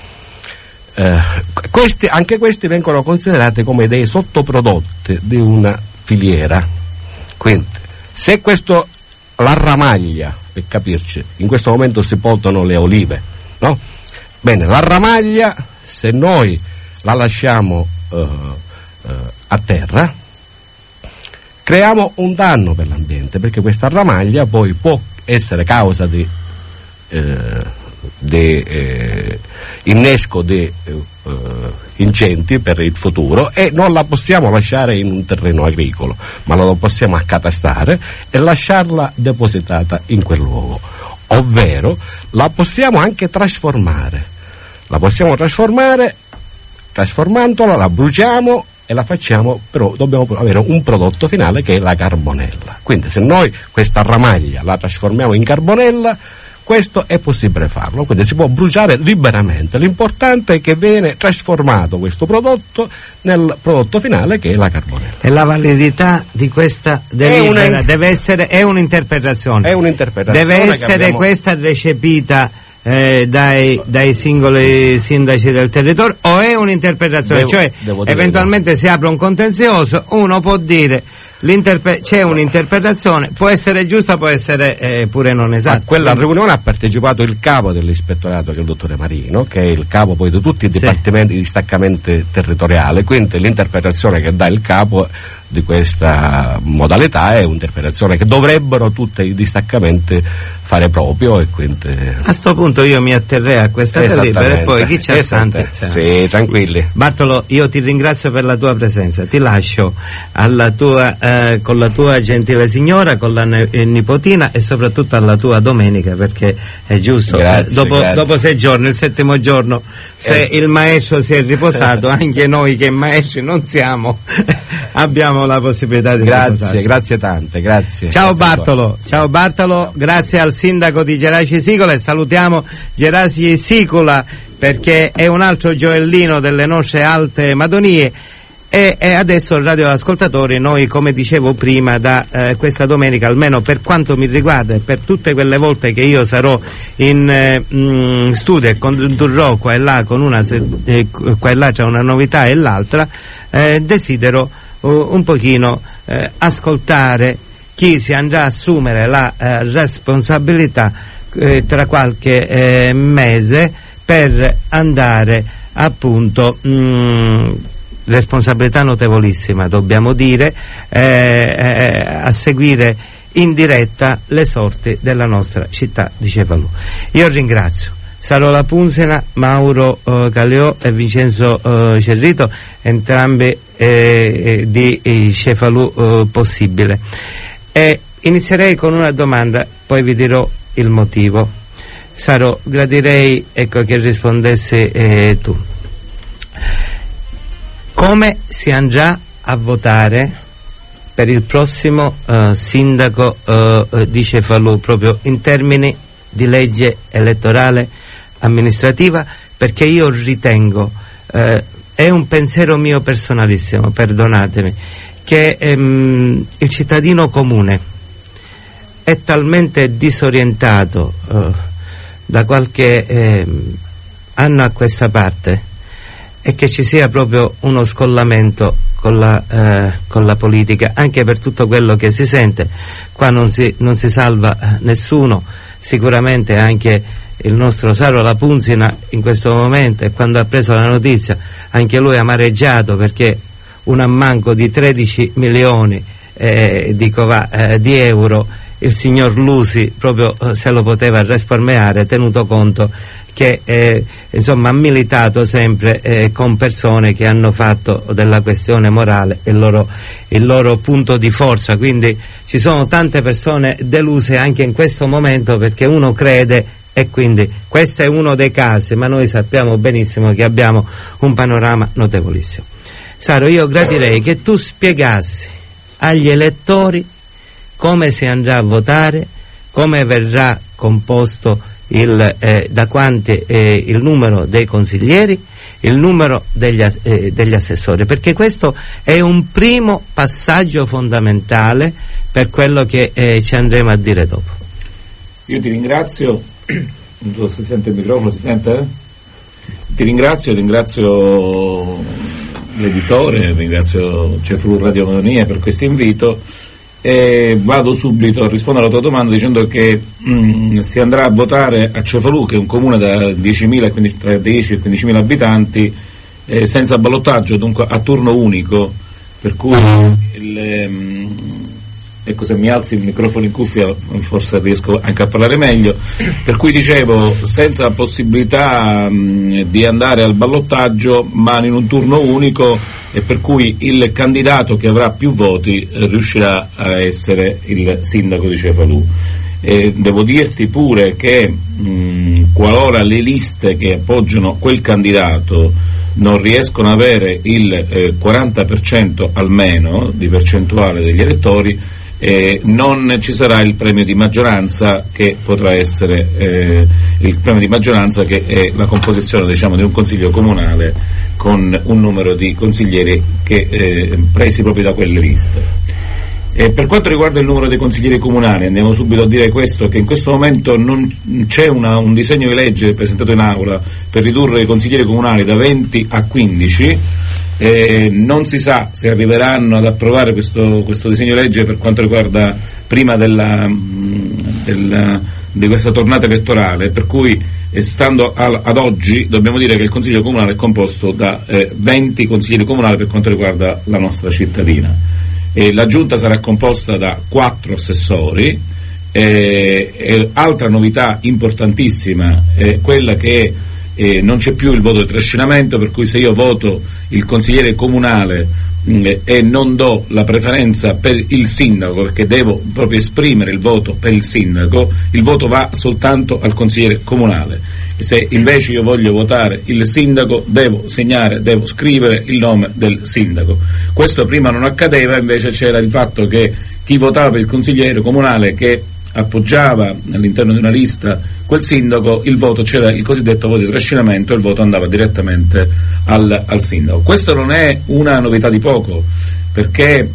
anche questi vengono considerati come dei sottoprodotti di una filiera. Quindi se la ramaglia, per capirci, in questo momento si potano le olive, no? Bene, la ramaglia, se noi la lasciamo a terra, creiamo un danno per l'ambiente, perché questa ramaglia poi può essere causa di innesco di incendi per il futuro, e non la possiamo lasciare in un terreno agricolo, ma la possiamo accatastare e lasciarla depositata in quel luogo, ovvero la possiamo anche trasformare. La possiamo trasformare, trasformandola la bruciamo e la facciamo, però dobbiamo avere un prodotto finale che è la carbonella. Quindi se noi questa ramaglia la trasformiamo in carbonella, questo è possibile farlo, quindi si può bruciare liberamente. L'importante è che viene trasformato questo prodotto nel prodotto finale, che è la carbonella. E la validità di questa delibera è un'interpretazione. È un'interpretazione. Deve essere questa recepita dai singoli sindaci del territorio, o è un'interpretazione? Eventualmente si apre un contenzioso, uno può dire c'è un'interpretazione, può essere giusta, può essere pure non esatta. A quella riunione ha partecipato il capo dell'ispettorato, che è il dottore Marino, che è il capo poi di tutti i dipartimenti, i distaccamenti territoriali, quindi l'interpretazione che dà il capo di questa modalità è un'interpretazione che dovrebbero tutti i distaccamenti fare proprio, e quindi a sto punto io mi atterrei a questa delibera e poi chi c'è assante. Sì, tranquilli. Bartolo, io ti ringrazio per la tua presenza, ti lascio con la tua gentile signora, con la nipotina, e soprattutto alla tua domenica, perché è giusto. Grazie, dopo 6 giorni, il 7° giorno, se il maestro si è riposato, anche noi che maestri non siamo abbiamo la possibilità di riposarci. Grazie tante, grazie. Ciao Bartolo, grazie al sindaco di Geraci Sicola, e salutiamo Geraci Sicola perché è un altro gioiellino delle nostre alte Madonie. E adesso, radioascoltatori, noi, come dicevo prima, da questa domenica, almeno per quanto mi riguarda e per tutte quelle volte che io sarò in studio e condurrò qua e là qua e là c'è una novità e l'altra, desidero un pochino ascoltare chi si andrà a assumere la responsabilità tra qualche mese per andare appunto responsabilità notevolissima, dobbiamo dire, a seguire in diretta le sorti della nostra città di Cefalù. Io ringrazio Sarola Punzina, Mauro Caleò e Vincenzo Cerrito, entrambi di Cefalù Possibile. E inizierei con una domanda, poi vi dirò il motivo. Saro, gradirei che rispondessi tu. Come si andrà a votare per il prossimo sindaco di Cefalù, proprio in termini di legge elettorale amministrativa? Perché io ritengo, è un pensiero mio personalissimo, perdonatemi, che il cittadino comune è talmente disorientato da qualche anno a questa parte, e che ci sia proprio uno scollamento con la politica, anche per tutto quello che si sente. Qua non si salva nessuno, sicuramente anche il nostro Sarola Punzina in questo momento, e quando ha preso la notizia anche lui ha amareggiato, perché un ammanco di 13 milioni di euro il signor Lusi proprio se lo poteva risparmiare, tenuto conto che insomma ha militato sempre con persone che hanno fatto della questione morale il loro punto di forza. Quindi ci sono tante persone deluse anche in questo momento, perché uno crede, e quindi questo è uno dei casi, ma noi sappiamo benissimo che abbiamo un panorama notevolissimo. Saro, io gradirei che tu spiegassi agli elettori come si andrà a votare, come verrà composto da quanti il numero dei consiglieri, il numero degli assessori, perché questo è un primo passaggio fondamentale per quello che ci andremo a dire dopo. Io ti ringrazio, non so se sente il microfono, si sente? Ti ringrazio l'editore, ringrazio Cefalù Radio Madonia per questo invito. E vado subito a rispondere alla tua domanda dicendo che si andrà a votare a Cefalù, che è un comune da 10.000, tra 10 e 15.000 abitanti, senza ballottaggio, dunque a turno unico, per cui ecco, se mi alzi il microfono in cuffia forse riesco anche a parlare meglio. Per cui dicevo, senza possibilità di andare al ballottaggio, ma in un turno unico, e per cui il candidato che avrà più voti riuscirà a essere il sindaco di Cefalù. E devo dirti pure che qualora le liste che appoggiano quel candidato non riescono ad avere il 40% almeno di percentuale degli elettori, non ci sarà il premio di maggioranza, che potrà essere il premio di maggioranza, che è la composizione, diciamo, di un consiglio comunale con un numero di consiglieri che presi proprio da quelle liste. Per quanto riguarda il numero dei consiglieri comunali, andiamo subito a dire questo, che in questo momento non c'è un disegno di legge presentato in aula per ridurre i consiglieri comunali da 20 a 15. Non si sa se arriveranno ad approvare questo disegno di legge per quanto riguarda prima di questa tornata elettorale, per cui stando ad oggi dobbiamo dire che il Consiglio Comunale è composto da 20 consiglieri comunali per quanto riguarda la nostra cittadina. La Giunta sarà composta da 4 assessori. Altra novità importantissima è quella che non c'è più il voto di trascinamento, per cui se io voto il consigliere comunale e non do la preferenza per il sindaco, perché devo proprio esprimere il voto per il sindaco, il voto va soltanto al consigliere comunale. E se invece io voglio votare il sindaco, devo scrivere il nome del sindaco. Questo prima non accadeva, invece c'era il fatto che chi votava per il consigliere comunale che appoggiava all'interno di una lista quel sindaco, il voto, c'era il cosiddetto voto di trascinamento, e il voto andava direttamente al sindaco. Questo non è una novità di poco, perché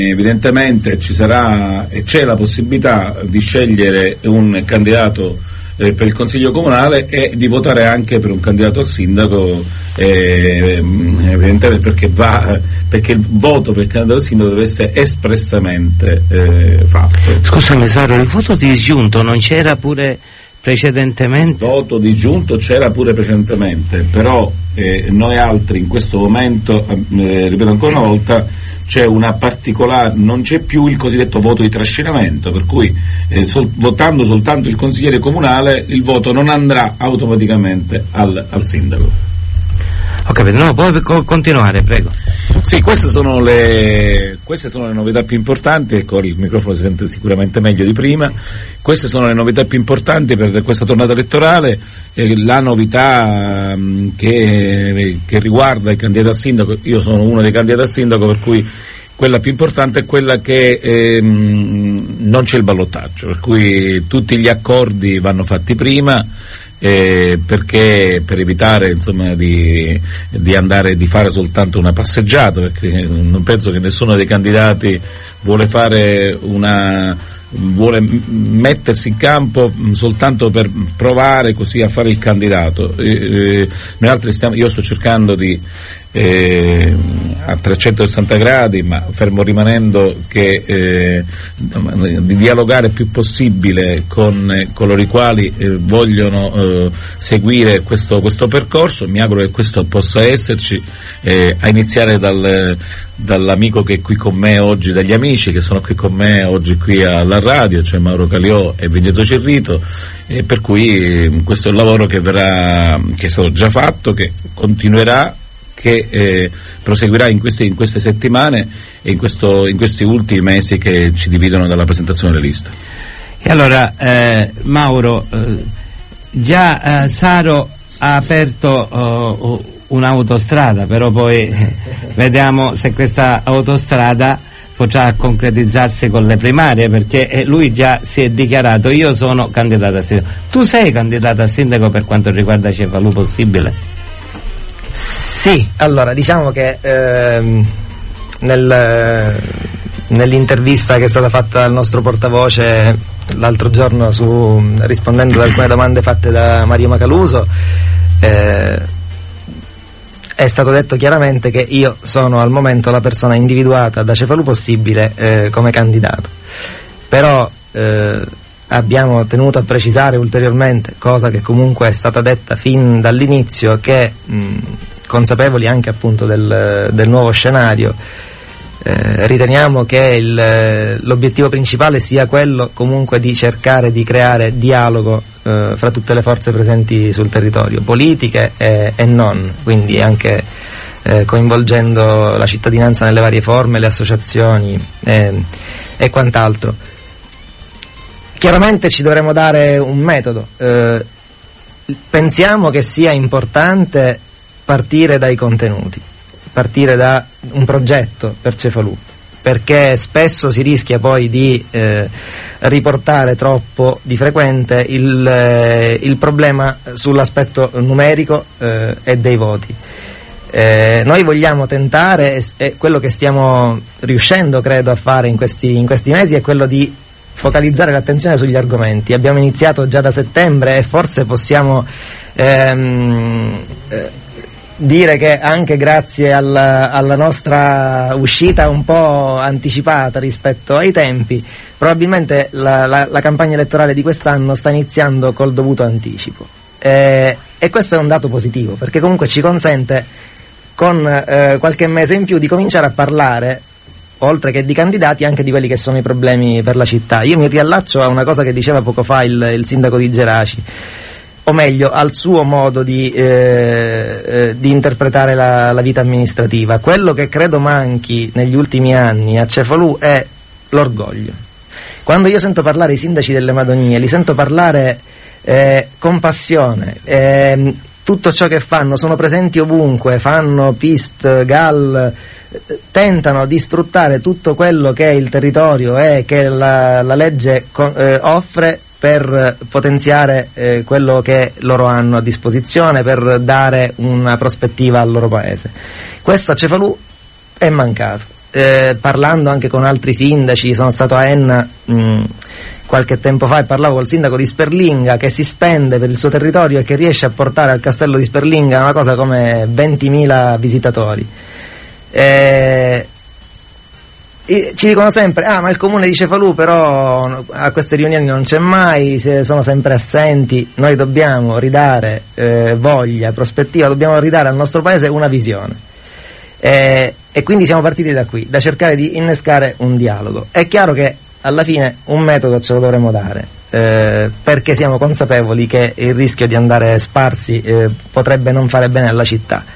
evidentemente ci sarà e c'è la possibilità di scegliere un candidato per il Consiglio Comunale e di votare anche per un candidato al sindaco, evidentemente perché il voto per il candidato al sindaco deve essere espressamente fatto. Scusami Saro, il voto disgiunto non c'era pure precedentemente? Il voto disgiunto c'era pure precedentemente, però noi altri in questo momento, ripeto ancora una volta, c'è una particolare, non c'è più il cosiddetto voto di trascinamento, per cui votando soltanto il consigliere comunale il voto non andrà automaticamente al sindaco. Ho capito, no, puoi continuare, prego. Sì, queste sono le novità più importanti, ecco, il microfono si sente sicuramente meglio di prima. Queste sono le novità più importanti per questa tornata elettorale. La novità che riguarda il candidato a sindaco, io sono uno dei candidati a sindaco, per cui quella più importante è quella che non c'è il ballottaggio, per cui tutti gli accordi vanno fatti prima. Perché per evitare insomma di fare soltanto una passeggiata, perché non penso che nessuno dei candidati vuole mettersi in campo soltanto per provare così a fare il candidato. Noi altri io sto cercando a 360 gradi, ma fermo rimanendo che di dialogare il più possibile con coloro i quali vogliono seguire questo percorso. Mi auguro che questo possa esserci, a iniziare dall'amico che è qui con me oggi, dagli amici che sono qui con me oggi qui alla radio, cioè Mauro Caliò e Vincenzo Cerrito, per cui questo è il lavoro che è stato già fatto, che continuerà, che proseguirà in queste settimane e in questi ultimi mesi che ci dividono dalla presentazione delle liste. E allora Mauro, già Saro ha aperto un'autostrada, però poi vediamo se questa autostrada potrà concretizzarsi con le primarie, perché lui già si è dichiarato: io sono candidato a sindaco. Tu sei candidato a sindaco per quanto riguarda Cefalù Possibile? Sì, allora diciamo che nell'intervista che è stata fatta al nostro portavoce l'altro giorno rispondendo ad alcune domande fatte da Mario Macaluso, è stato detto chiaramente che io sono al momento la persona individuata da Cefalù Possibile come candidato, però abbiamo tenuto a precisare ulteriormente, cosa che comunque è stata detta fin dall'inizio, che consapevoli anche appunto del nuovo scenario, riteniamo che l'obiettivo principale sia quello comunque di cercare di creare dialogo fra tutte le forze presenti sul territorio, politiche e non, quindi anche coinvolgendo la cittadinanza nelle varie forme, le associazioni e quant'altro. Chiaramente ci dovremo dare un metodo, pensiamo che sia importante partire dai contenuti, partire da un progetto per Cefalù, perché spesso si rischia poi di riportare troppo di frequente il problema sull'aspetto numerico e dei voti. Noi vogliamo tentare, e quello che stiamo riuscendo credo a fare in questi mesi, è quello di focalizzare l'attenzione sugli argomenti. Abbiamo iniziato già da settembre e forse possiamo dire che anche grazie alla nostra uscita un po' anticipata rispetto ai tempi, probabilmente la campagna elettorale di quest'anno sta iniziando col dovuto anticipo, e questo è un dato positivo, perché comunque ci consente con qualche mese in più di cominciare a parlare, oltre che di candidati, anche di quelli che sono i problemi per la città. Io mi riallaccio a una cosa che diceva poco fa il sindaco di Geraci, o meglio al suo modo di interpretare la vita amministrativa. Quello che credo manchi negli ultimi anni a Cefalù è l'orgoglio. Quando io sento parlare i sindaci delle Madonie, li sento parlare con passione, tutto ciò che fanno, sono presenti ovunque, fanno pist, GAL, tentano di sfruttare tutto quello che il territorio e che la legge offre per potenziare quello che loro hanno a disposizione, per dare una prospettiva al loro paese. Questo a Cefalù è mancato, parlando anche con altri sindaci, sono stato a Enna qualche tempo fa e parlavo col sindaco di Sperlinga, che si spende per il suo territorio e che riesce a portare al castello di Sperlinga una cosa come 20.000 visitatori. Ci dicono sempre, ma il comune di Cefalù però a queste riunioni non c'è mai, sono sempre assenti. Noi dobbiamo ridare voglia, prospettiva, dobbiamo ridare al nostro paese una visione, e quindi siamo partiti da qui, da cercare di innescare un dialogo. È chiaro che alla fine un metodo ce lo dovremo dare, perché siamo consapevoli che il rischio di andare sparsi potrebbe non fare bene alla città.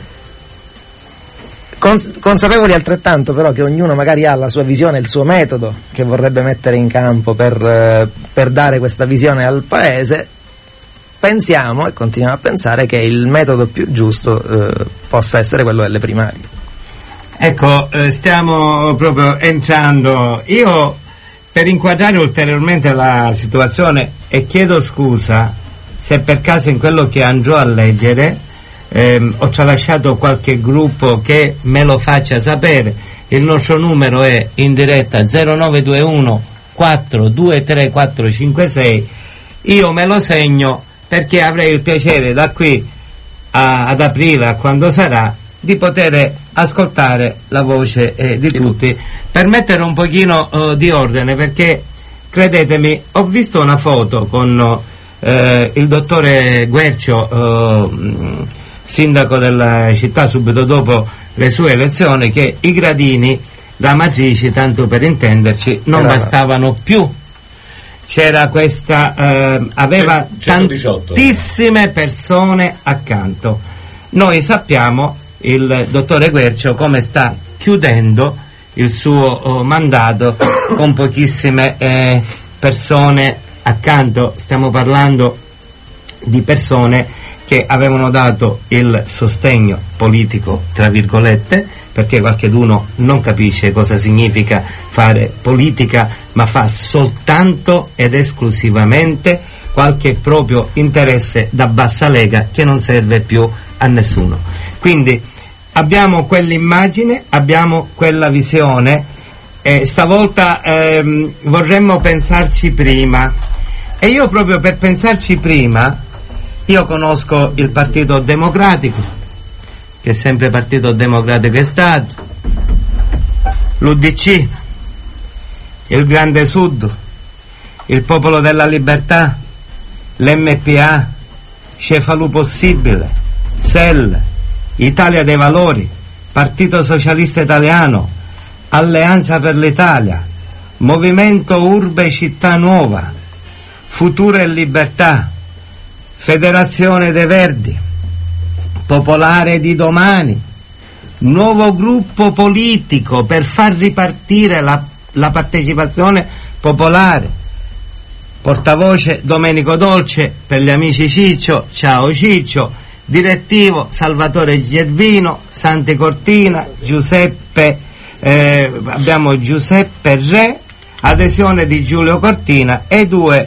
Consapevoli altrettanto però che ognuno magari ha la sua visione, il suo metodo che vorrebbe mettere in campo per dare questa visione al paese. Pensiamo e continuiamo a pensare che il metodo più giusto possa essere quello delle primarie. Ecco, stiamo proprio entrando. Io, per inquadrare ulteriormente la situazione, e chiedo scusa se per caso in quello che andrò a leggere ho tralasciato qualche gruppo, che me lo faccia sapere. Il nostro numero è in diretta 0921 423 456. Io me lo segno, perché avrei il piacere da qui ad aprile, a quando sarà, di poter ascoltare la voce di tutti, per mettere un pochino di ordine, perché credetemi, ho visto una foto con il dottore Guercio, sindaco della città, subito dopo le sue elezioni, che i gradini da Matrici, tanto per intenderci, non bastavano più. C'era questa aveva 118, tantissime persone accanto. Noi sappiamo il dottore Guercio come sta chiudendo il suo mandato con pochissime persone accanto. Stiamo parlando di persone che avevano dato il sostegno politico, tra virgolette, perché qualcheduno non capisce cosa significa fare politica, ma fa soltanto ed esclusivamente qualche proprio interesse da bassa lega che non serve più a nessuno. Quindi abbiamo quell'immagine, abbiamo quella visione, stavolta vorremmo pensarci prima, e io proprio per pensarci prima, io conosco il Partito Democratico, che è sempre Partito Democratico è stato, l'UDC, il Grande Sud, il Popolo della Libertà, l'MPA, Cefalù Possibile, SEL, Italia dei Valori, Partito Socialista Italiano, Alleanza per l'Italia, Movimento Urbe Città Nuova, Futuro e Libertà, Federazione dei Verdi, Popolare di Domani, nuovo gruppo politico per far ripartire la partecipazione popolare, portavoce Domenico Dolce, per gli amici Ciccio, ciao Ciccio, direttivo Salvatore Gervino, Santi Cortina, Giuseppe, abbiamo Giuseppe Re, adesione di Giulio Cortina e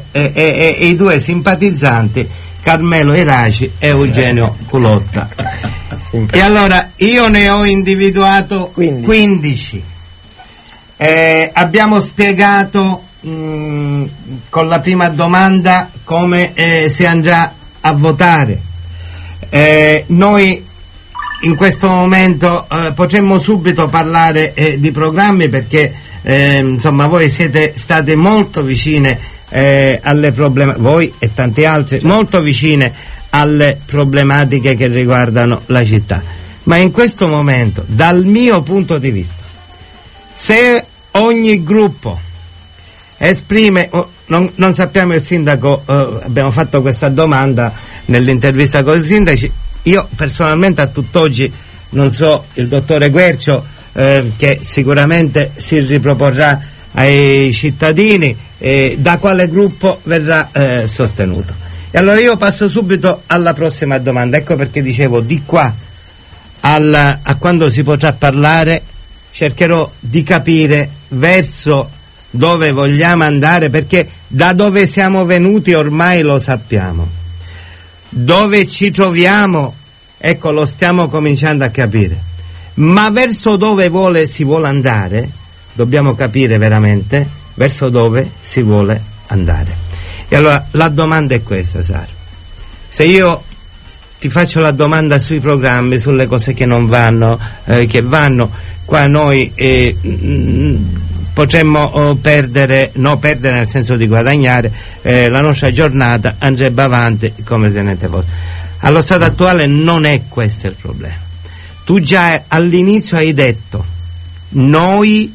i due simpatizzanti Carmelo Iraci e Eugenio Culotta. E allora io ne ho individuato 15. Abbiamo spiegato con la prima domanda come si andrà a votare. Noi in questo momento potremmo subito parlare di programmi, perché insomma voi siete state molto vicine alle problematiche, voi e tanti altri, molto vicine alle problematiche che riguardano la città. Ma in questo momento, dal mio punto di vista, se ogni gruppo esprime, non sappiamo il sindaco, abbiamo fatto questa domanda nell'intervista con i sindaci, io personalmente a tutt'oggi non so il dottore Guercio, che sicuramente si riproporrà ai cittadini, da quale gruppo verrà sostenuto. E allora io passo subito alla prossima domanda. Ecco perché dicevo, di qua a quando si potrà parlare cercherò di capire verso dove vogliamo andare, perché da dove siamo venuti ormai lo sappiamo, dove ci troviamo ecco lo stiamo cominciando a capire, ma verso dove si vuole andare, dobbiamo capire veramente verso dove si vuole andare. E allora la domanda è questa, Sara. Se io ti faccio la domanda sui programmi, sulle cose che non vanno, che vanno, qua noi potremmo perdere nel senso di guadagnare la nostra giornata, andrebbe avanti come se niente fosse. Allo stato attuale non è questo il problema. Tu già all'inizio hai detto, noi,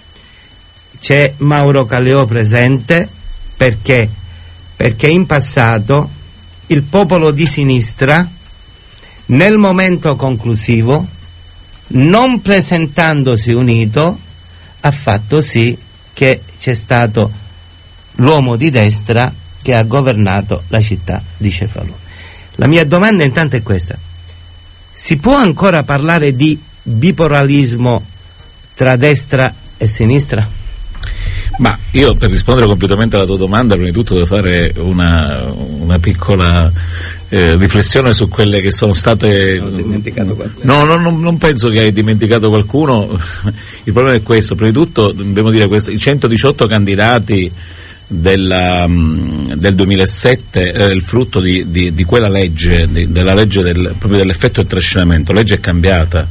c'è Mauro Caleò presente, perché in passato il popolo di sinistra, nel momento conclusivo, non presentandosi unito, ha fatto sì che c'è stato l'uomo di destra che ha governato la città di Cefalù. La mia domanda intanto è questa: si può ancora parlare di bipolarismo tra destra e sinistra? Ma io, per rispondere completamente alla tua domanda, prima di tutto devo fare una piccola riflessione su quelle che sono state. Ho dimenticato qualcuno. No, non penso che hai dimenticato qualcuno. Il problema è questo: prima di tutto dobbiamo dire questo: i 118 candidati del 2007 era il frutto di quella legge, della legge proprio dell'effetto del trascinamento. La legge è cambiata,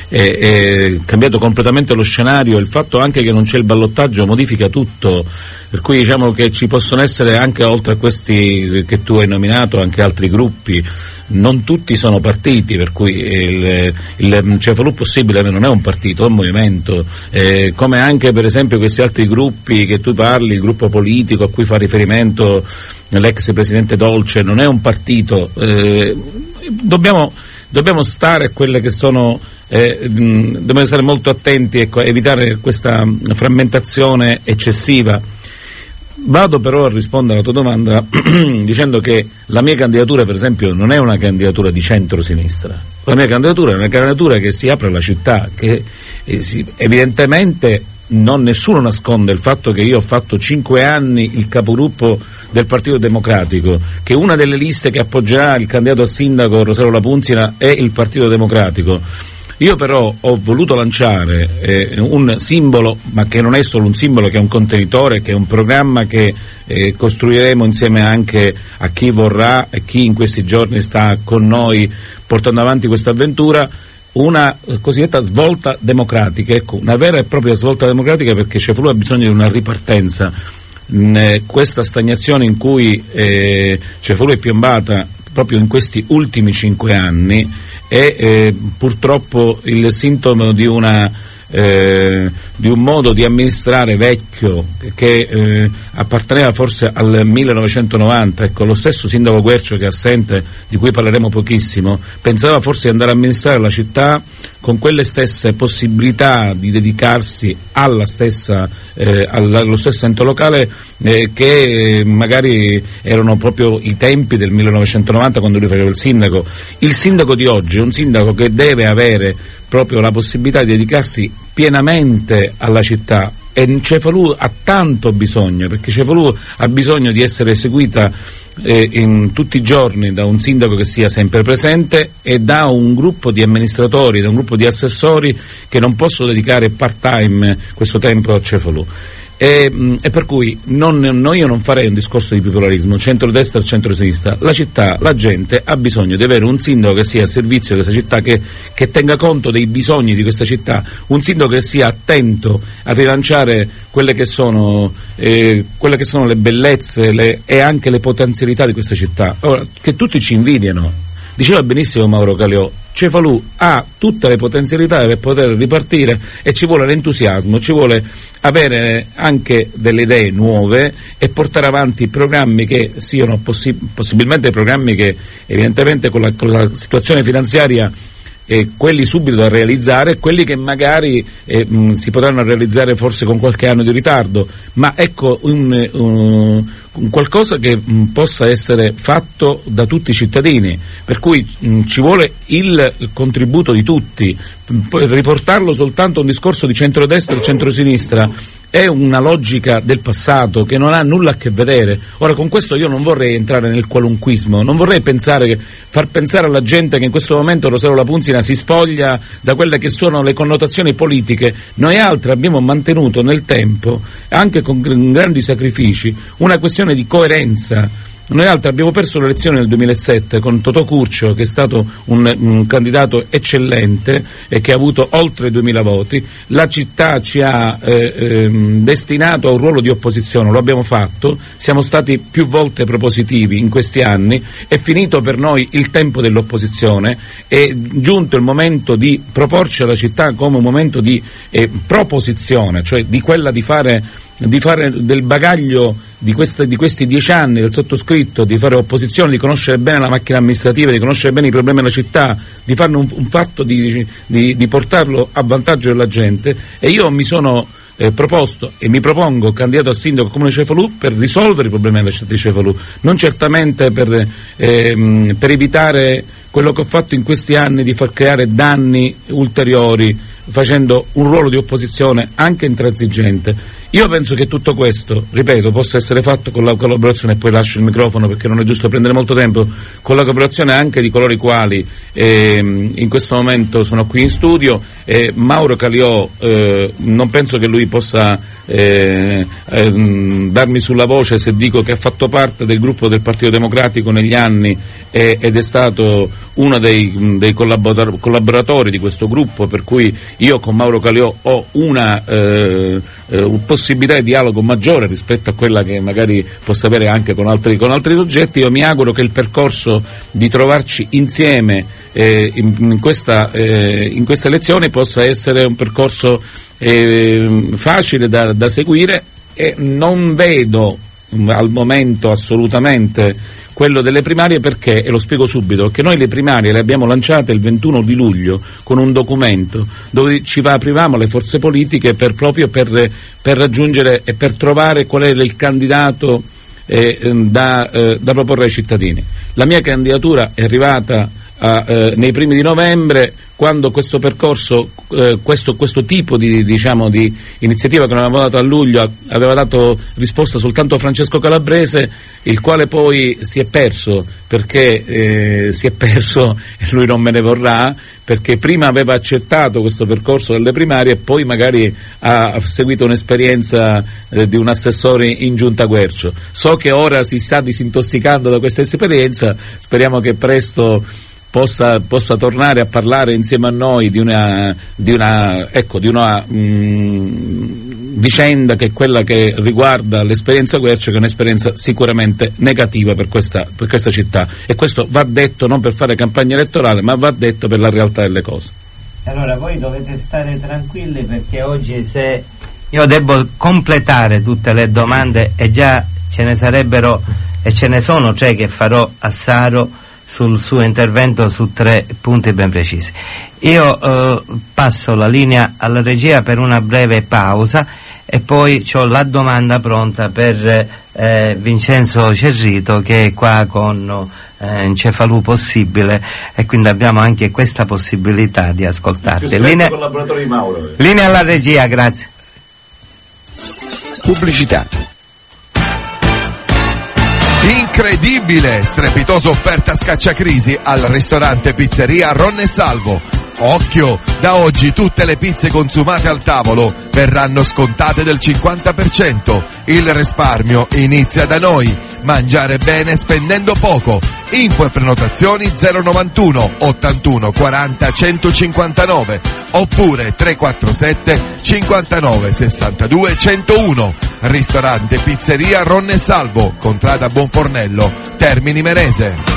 è cambiato completamente lo scenario. Il fatto anche che non c'è il ballottaggio modifica tutto, per cui diciamo che ci possono essere anche, oltre a questi che tu hai nominato, anche altri gruppi. Non tutti sono partiti, per cui il Cefalù Possibile non è un partito, è un movimento, come anche per esempio questi altri gruppi che tu parli, il gruppo politico a cui fa riferimento l'ex presidente Dolce, non è un partito. Dobbiamo stare a quelle che sono, dobbiamo essere molto attenti, ecco, evitare questa frammentazione eccessiva. Vado però a rispondere alla tua domanda dicendo che la mia candidatura, per esempio, non è una candidatura di centro-sinistra. La mia candidatura è una candidatura che si apre alla città, che evidentemente nessuno nasconde il fatto che io ho fatto 5 anni il capogruppo del Partito Democratico, che una delle liste che appoggerà il candidato a sindaco Rosario Lapunzina è il Partito Democratico. Io però ho voluto lanciare un simbolo, ma che non è solo un simbolo, che è un contenitore, che è un programma che costruiremo insieme anche a chi vorrà e chi in questi giorni sta con noi portando avanti questa avventura, una cosiddetta svolta democratica, ecco, una vera e propria svolta democratica, perché Cefalù ha bisogno di una ripartenza. Questa stagnazione in cui Cefalù è piombata proprio in questi ultimi 5 anni è purtroppo il sintomo di un modo di amministrare vecchio che apparteneva forse al 1990. Ecco, lo stesso sindaco Guercio, che è assente, di cui parleremo pochissimo, pensava forse di andare a amministrare la città con quelle stesse possibilità di dedicarsi allo stesso ente locale che magari erano proprio i tempi del 1990, quando lui faceva il sindaco. Il sindaco di oggi è un sindaco che deve avere proprio la possibilità di dedicarsi pienamente alla città, e Cefalù ha tanto bisogno, perché Cefalù ha bisogno di essere eseguita in tutti i giorni da un sindaco che sia sempre presente e da un gruppo di amministratori, da un gruppo di assessori che non possono dedicare part-time questo tempo a Cefalù. E per cui io non farei un discorso di bipolarismo, centro-destra e centro-sinistra. La città, la gente ha bisogno di avere un sindaco che sia a servizio di questa città, che tenga conto dei bisogni di questa città, un sindaco che sia attento a rilanciare quelle che sono le bellezze e anche le potenzialità di questa città. Ora, che tutti ci invidiano. Diceva benissimo Mauro Caleò, Cefalù ha tutte le potenzialità per poter ripartire, e ci vuole l'entusiasmo, ci vuole avere anche delle idee nuove e portare avanti programmi che siano possibilmente programmi che evidentemente con la situazione finanziaria quelli subito da realizzare, quelli che magari si potranno realizzare forse con qualche anno di ritardo, ma ecco un qualcosa che possa essere fatto da tutti i cittadini, per cui ci vuole il contributo di tutti. Riportarlo soltanto a un discorso di centrodestra e centrosinistra è una logica del passato che non ha nulla a che vedere. Ora, con questo io non vorrei entrare nel qualunquismo, non vorrei far pensare alla gente che in questo momento Rosario Lapunzina macchina si spoglia da quelle che sono le connotazioni politiche. Noi altri abbiamo mantenuto nel tempo, anche con grandi sacrifici, una questione di coerenza. Noi altri abbiamo perso le elezioni nel 2007 con Totò Curcio, che è stato un candidato eccellente e che ha avuto oltre 2000 voti. La città ci ha destinato a un ruolo di opposizione, lo abbiamo fatto, siamo stati più volte propositivi in questi anni, è finito per noi il tempo dell'opposizione, è giunto il momento di proporci alla città come un momento di proposizione, cioè di quella di fare del bagaglio di questi 10 anni del sottoscritto, di fare opposizione, di conoscere bene la macchina amministrativa, di conoscere bene i problemi della città, di farne un fatto, di portarlo a vantaggio della gente. E io mi sono proposto e mi propongo candidato a sindaco del Comune di Cefalù per risolvere i problemi della città di Cefalù, non certamente per evitare quello che ho fatto in questi anni, di far creare danni ulteriori facendo un ruolo di opposizione anche intransigente. Io penso che tutto questo, ripeto, possa essere fatto con la collaborazione, e poi lascio il microfono perché non è giusto prendere molto tempo, con la collaborazione anche di coloro i quali in questo momento sono qui in studio. Mauro Caliò, non penso che lui possa darmi sulla voce se dico che ha fatto parte del gruppo del Partito Democratico negli anni ed è stato uno dei collaboratori di questo gruppo, per cui io con Mauro Caliò ho una possibilità di dialogo maggiore rispetto a quella che magari possa avere anche con altri soggetti. Io mi auguro che il percorso di trovarci insieme in questa elezione possa essere un percorso facile da seguire, e non vedo al momento assolutamente quello delle primarie, perché, e lo spiego subito, che noi le primarie le abbiamo lanciate il 21 di luglio con un documento dove ci aprivamo le forze politiche proprio per raggiungere e per trovare qual è il candidato da proporre ai cittadini. La mia candidatura è arrivata nei primi di novembre, quando questo percorso, questo tipo di iniziativa che non avevamo dato a luglio aveva dato risposta soltanto a Francesco Calabrese, il quale poi si è perso, perché si è perso e lui non me ne vorrà, perché prima aveva accettato questo percorso delle primarie e poi magari ha seguito un'esperienza di un assessore in Giunta Quercio. So che ora si sta disintossicando da questa esperienza, speriamo che presto possa tornare a parlare insieme a noi di una vicenda che è quella che riguarda l'esperienza Quercio, che è un'esperienza sicuramente negativa per questa città, e questo va detto non per fare campagna elettorale, ma va detto per la realtà delle cose. Allora voi dovete stare tranquilli, perché oggi, se io devo completare tutte le domande, e già ce ne sarebbero e ce ne sono 3 che farò a Saro sul suo intervento su 3 punti ben precisi. Io passo la linea alla regia per una breve pausa e poi ho la domanda pronta per Vincenzo Cerrito, che è qua con Cefalù Possibile, e quindi abbiamo anche questa possibilità di ascoltarti. Linea alla regia, grazie. Pubblicità. Incredibile! Strepitosa offerta scacciacrisi al ristorante Pizzeria Ronne Salvo. Occhio! Da oggi tutte le pizze consumate al tavolo verranno scontate del 50%. Il risparmio inizia da noi. Mangiare bene spendendo poco. Info e prenotazioni 091 81 40 159 oppure 347 59 62 101. Ristorante Pizzeria Ronne Salvo, Contrada Bonfornello, Termini Imerese.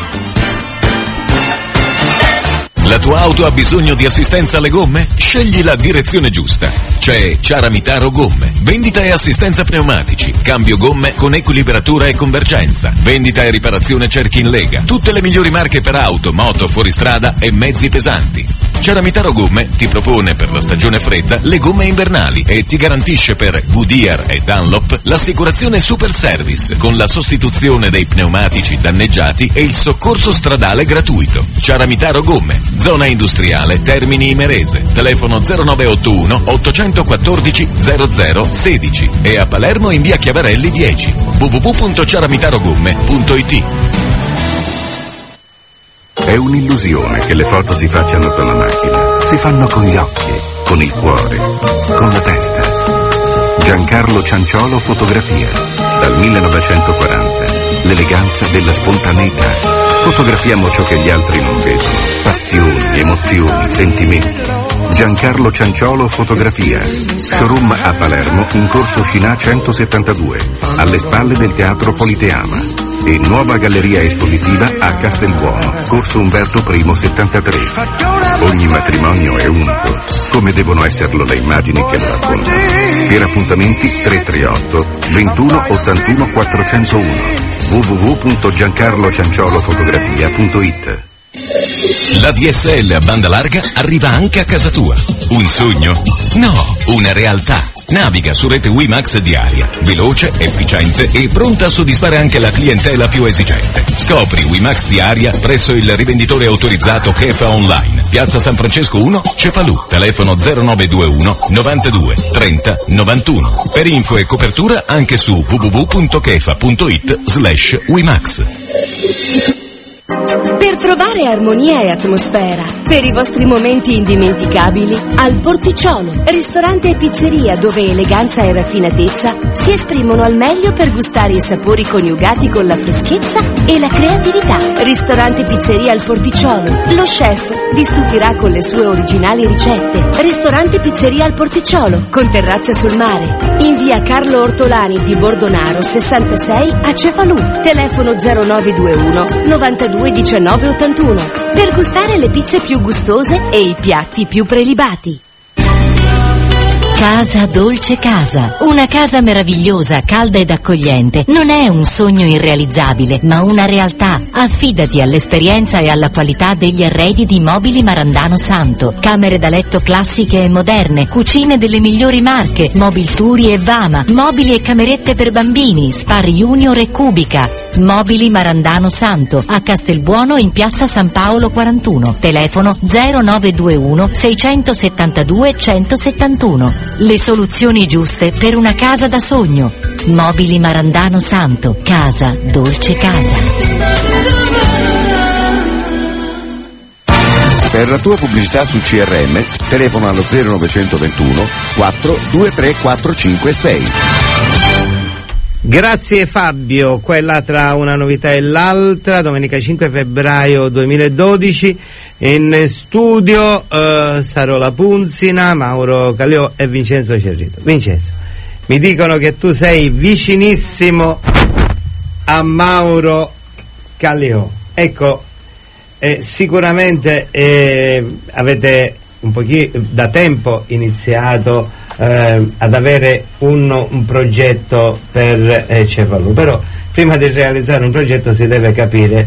La tua auto ha bisogno di assistenza alle gomme? Scegli la direzione giusta. C'è Ciaramitaro Gomme. Vendita e assistenza pneumatici. Cambio gomme con equilibratura e convergenza. Vendita e riparazione cerchi in lega. Tutte le migliori marche per auto, moto, fuoristrada e mezzi pesanti. Ciaramitaro Gomme ti propone per la stagione fredda le gomme invernali e ti garantisce per Goodyear e Dunlop l'assicurazione Super Service con la sostituzione dei pneumatici danneggiati e il soccorso stradale gratuito. Ciaramitaro Gomme, zona industriale Termini Imerese, telefono 0981 814 0016 e a Palermo in via Chiavarelli 10. www.ciaramitarogomme.it. È un'illusione che le foto si facciano con la macchina. Si fanno con gli occhi, con il cuore, con la testa. Giancarlo Cianciolo Fotografia. Dal 1940. L'eleganza della spontaneità. Fotografiamo ciò che gli altri non vedono. Passioni, emozioni, sentimenti. Giancarlo Cianciolo Fotografia. Showroom a Palermo in corso Scinà 172, alle spalle del Teatro Politeama. E nuova galleria espositiva a Castelbuono, corso Umberto I 73. Ogni matrimonio è unico, come devono esserlo le immagini che lo raccontano. Per appuntamenti 338 21 81 401 www.giancarlocianciolofotografia.it. La DSL a banda larga arriva anche a casa tua. Un sogno? No, una realtà. Naviga su rete WiMax diaria, veloce, efficiente e pronta a soddisfare anche la clientela più esigente. Scopri WiMax diaria presso il rivenditore autorizzato Kefa Online, Piazza San Francesco 1, Cefalù, telefono 0921 92 30 91. Per info e copertura anche su www.kefa.it/WiMax. Per trovare armonia e atmosfera per i vostri momenti indimenticabili, al Porticciolo, ristorante e pizzeria dove eleganza e raffinatezza si esprimono al meglio per gustare i sapori coniugati con la freschezza e la creatività. Ristorante e pizzeria al Porticciolo, lo chef vi stupirà con le sue originali ricette. Ristorante e pizzeria al Porticciolo, con terrazza sul mare, in via Carlo Ortolani di Bordonaro 66 a Cefalù, telefono 0921 92 19 81, per gustare le pizze più gustose e i piatti più prelibati. Casa Dolce Casa, una casa meravigliosa, calda ed accogliente. Non è un sogno irrealizzabile, ma una realtà. Affidati all'esperienza e alla qualità degli arredi di Mobili Marandano Santo. Camere da letto classiche e moderne, cucine delle migliori marche, Mobilturi e Vama, mobili e camerette per bambini, Spar Junior e Cubica. Mobili Marandano Santo, a Castelbuono in piazza San Paolo 41. Telefono 0921 672 171. Le soluzioni giuste per una casa da sogno. Mobili Marandano Santo, casa Dolce Casa. Per la tua pubblicità su CRM, telefono allo 0921 4 23 456. Grazie Fabio, quella tra una novità e l'altra, domenica 5 febbraio 2012, in studio Sarola Punzina, Mauro Caliò e Vincenzo Cerrito. Vincenzo, mi dicono che tu sei vicinissimo a Mauro Caliò. Ecco, sicuramente avete un pochino da tempo iniziato ad avere un progetto per Cefalù, però prima di realizzare un progetto si deve capire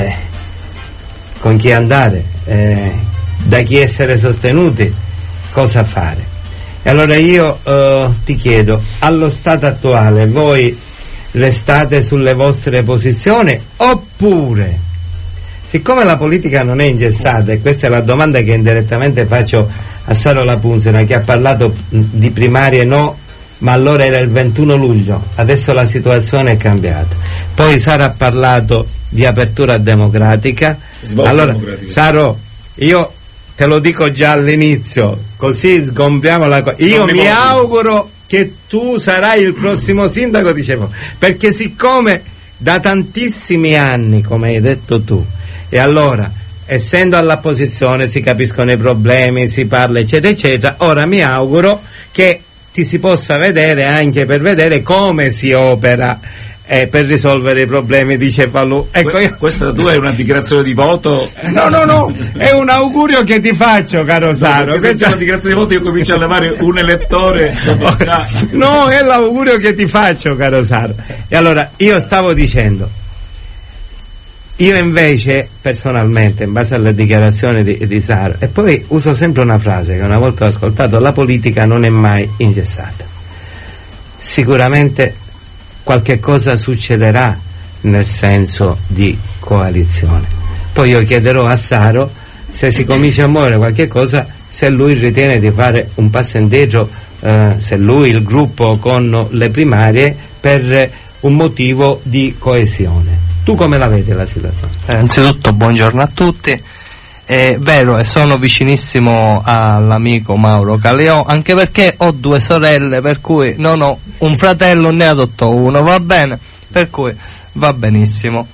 con chi andare, da chi essere sostenuti, cosa fare. E allora io ti chiedo, allo stato attuale voi restate sulle vostre posizioni oppure, siccome la politica non è ingessata, e questa è la domanda che indirettamente faccio a Sarola Punzina, che ha parlato di primarie no, ma allora era il 21 luglio, adesso la situazione è cambiata. Poi Sara ha parlato di apertura democratica. Allora, Saro, io te lo dico già all'inizio, così sgombriamo la cosa. Io mi auguro che tu sarai il prossimo sindaco di Cefalù, perché siccome da tantissimi anni, come hai detto tu, e allora essendo all'opposizione si capiscono i problemi, si parla eccetera eccetera, ora mi auguro che ti si possa vedere anche per vedere come si opera per risolvere i problemi di Cefalù. Ecco, questa tua è una dichiarazione di voto? No, è un augurio che ti faccio, caro Saro. Se c'è una dichiarazione di voto io comincio a levare un elettore. No, è l'augurio che ti faccio, caro Saro. E allora, io stavo dicendo, io invece personalmente, in base alle dichiarazioni di Saro, e poi uso sempre una frase che una volta ho ascoltato: la politica non è mai ingessata. Sicuramente qualche cosa succederà nel senso di coalizione. Poi io chiederò a Saro se si comincia a muovere qualche cosa, se lui ritiene di fare un passo indietro, se lui, il gruppo, con le primarie, per un motivo di coesione. Tu come la vedi la situazione? Innanzitutto buongiorno a tutti. È vero, e sono vicinissimo all'amico Mauro Caleò, anche perché ho 2 sorelle, per cui non ho un fratello, ne adotto uno, va bene? Per cui va benissimo.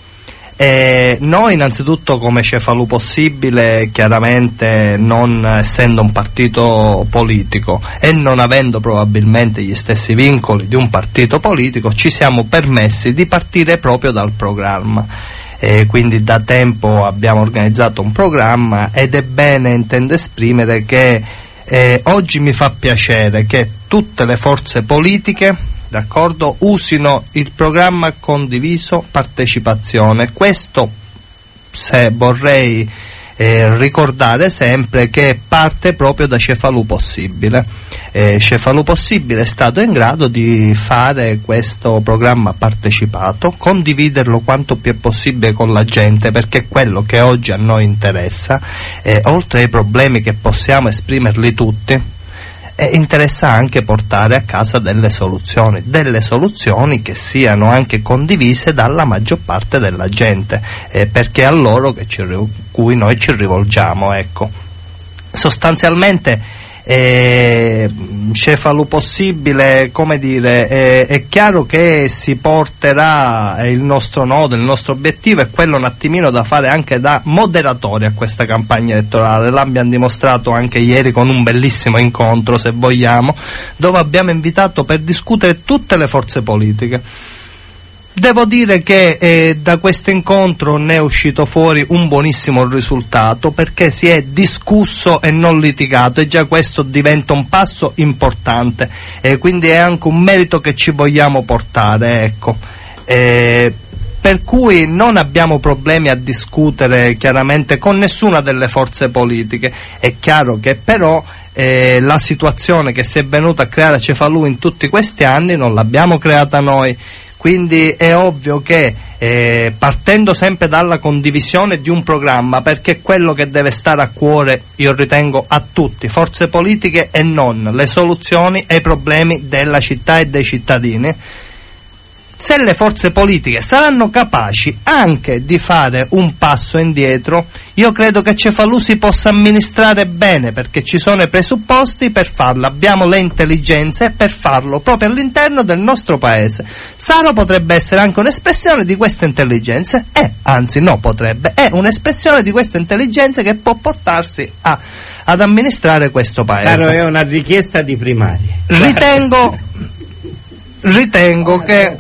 Noi innanzitutto come Cefalù Possibile, chiaramente non essendo un partito politico e non avendo probabilmente gli stessi vincoli di un partito politico, ci siamo permessi di partire proprio dal programma. Quindi da tempo abbiamo organizzato un programma ed è bene, intendo esprimere, che oggi mi fa piacere che tutte le forze politiche, d'accordo, usino il programma condiviso partecipazione. Questo, se vorrei ricordare sempre, che parte proprio da Cefalù Possibile. Cefalù Possibile è stato in grado di fare questo programma partecipato, condividerlo quanto più è possibile con la gente, perché è quello che oggi a noi interessa, oltre ai problemi che possiamo esprimerli tutti. Interessa anche portare a casa delle soluzioni che siano anche condivise dalla maggior parte della gente, perché è a loro cui noi ci rivolgiamo, ecco. Sostanzialmente Cefalù Possibile, come dire, è chiaro che si porterà il nostro nodo, il nostro obiettivo è quello un attimino da fare anche da moderatori a questa campagna elettorale. L'abbiamo dimostrato anche ieri con un bellissimo incontro, se vogliamo, dove abbiamo invitato per discutere tutte le forze politiche. Devo dire che da questo incontro ne è uscito fuori un buonissimo risultato, perché si è discusso e non litigato, e già questo diventa un passo importante, quindi è anche un merito che ci vogliamo portare, ecco. Per cui non abbiamo problemi a discutere chiaramente con nessuna delle forze politiche. È chiaro che però la situazione che si è venuta a creare a Cefalù in tutti questi anni non l'abbiamo creata noi. Quindi è ovvio che partendo sempre dalla condivisione di un programma, perché è quello che deve stare a cuore, io ritengo, a tutti, forze politiche e non, le soluzioni ai problemi della città e dei cittadini. Se le forze politiche saranno capaci anche di fare un passo indietro, io credo che Cefalù si possa amministrare bene, perché ci sono i presupposti per farlo, abbiamo le intelligenze per farlo proprio all'interno del nostro paese. Saro potrebbe essere anche un'espressione di queste intelligenze, è un'espressione di queste intelligenze che può portarsi ad amministrare questo paese. Saro è una richiesta di primari. Ritengo che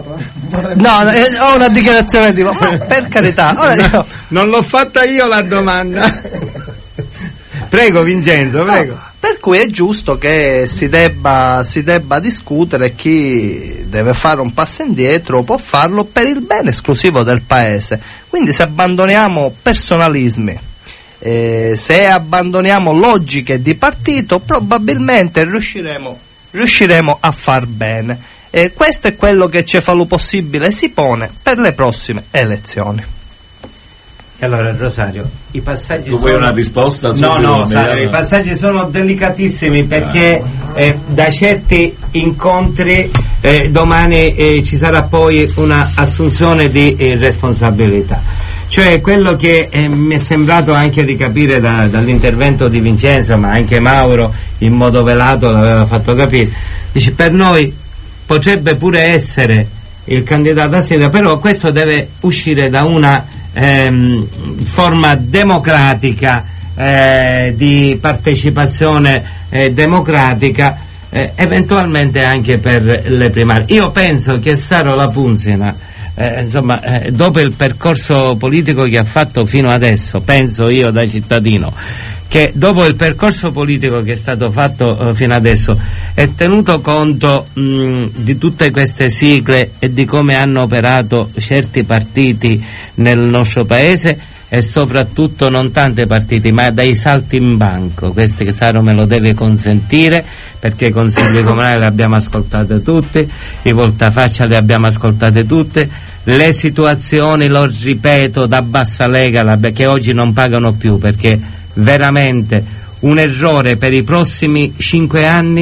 ho una dichiarazione di voto, ma per carità, ora non l'ho fatta io la domanda. Prego Vincenzo, prego. No, per cui è giusto che si debba discutere, chi deve fare un passo indietro può farlo per il bene esclusivo del paese. Quindi se abbandoniamo personalismi, se abbandoniamo logiche di partito, probabilmente riusciremo a far bene, e questo è quello che Cefalù Possibile si pone per le prossime elezioni. Allora Rosario, i passaggi vuoi una risposta? Rosario, i passaggi sono delicatissimi, perché da certi incontri domani ci sarà poi una assunzione di responsabilità. Cioè quello che mi è sembrato anche di capire dall'intervento di Vincenzo, ma anche Mauro in modo velato l'aveva fatto capire, dice: per noi potrebbe pure essere il candidato a sindaco, però questo deve uscire da una forma democratica di partecipazione democratica, eventualmente anche per le primarie. Io penso che Saro Lapunzina, dopo il percorso politico che ha fatto fino adesso, penso io da cittadino, che dopo il percorso politico che è stato fatto fino adesso, è tenuto conto di tutte queste sigle e di come hanno operato certi partiti nel nostro paese, e soprattutto non tanti partiti, ma dai salti in banco. Questi che Saro me lo deve consentire, perché i consigli comunali li abbiamo ascoltati tutti, i voltafaccia li abbiamo ascoltati tutti, le situazioni, lo ripeto, da bassa lega che oggi non pagano più, perché veramente un errore per i prossimi 5 anni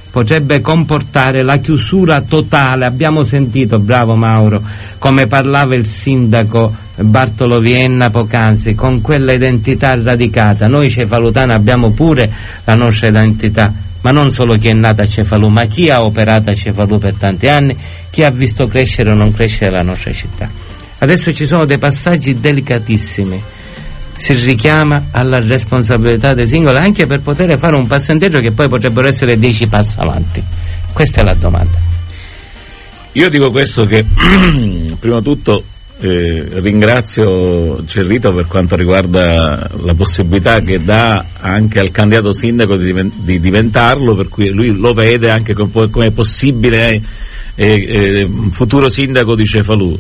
potrebbe comportare la chiusura totale. Abbiamo sentito, bravo Mauro, come parlava il sindaco Bartolo Vienna poc'anzi, con quella identità radicata. Noi cefalutani abbiamo pure la nostra identità, ma non solo chi è nato a Cefalù, ma chi ha operato a Cefalù per tanti anni, chi ha visto crescere o non crescere la nostra città. Adesso ci sono dei passaggi delicatissimi, si richiama alla responsabilità dei singoli, anche per poter fare un passo indietro che poi potrebbero essere 10 passi avanti. Questa è la domanda. Io dico questo, che prima di tutto ringrazio Cerrito per quanto riguarda la possibilità che dà anche al candidato sindaco di diventarlo, per cui lui lo vede anche come possibile futuro sindaco di Cefalù.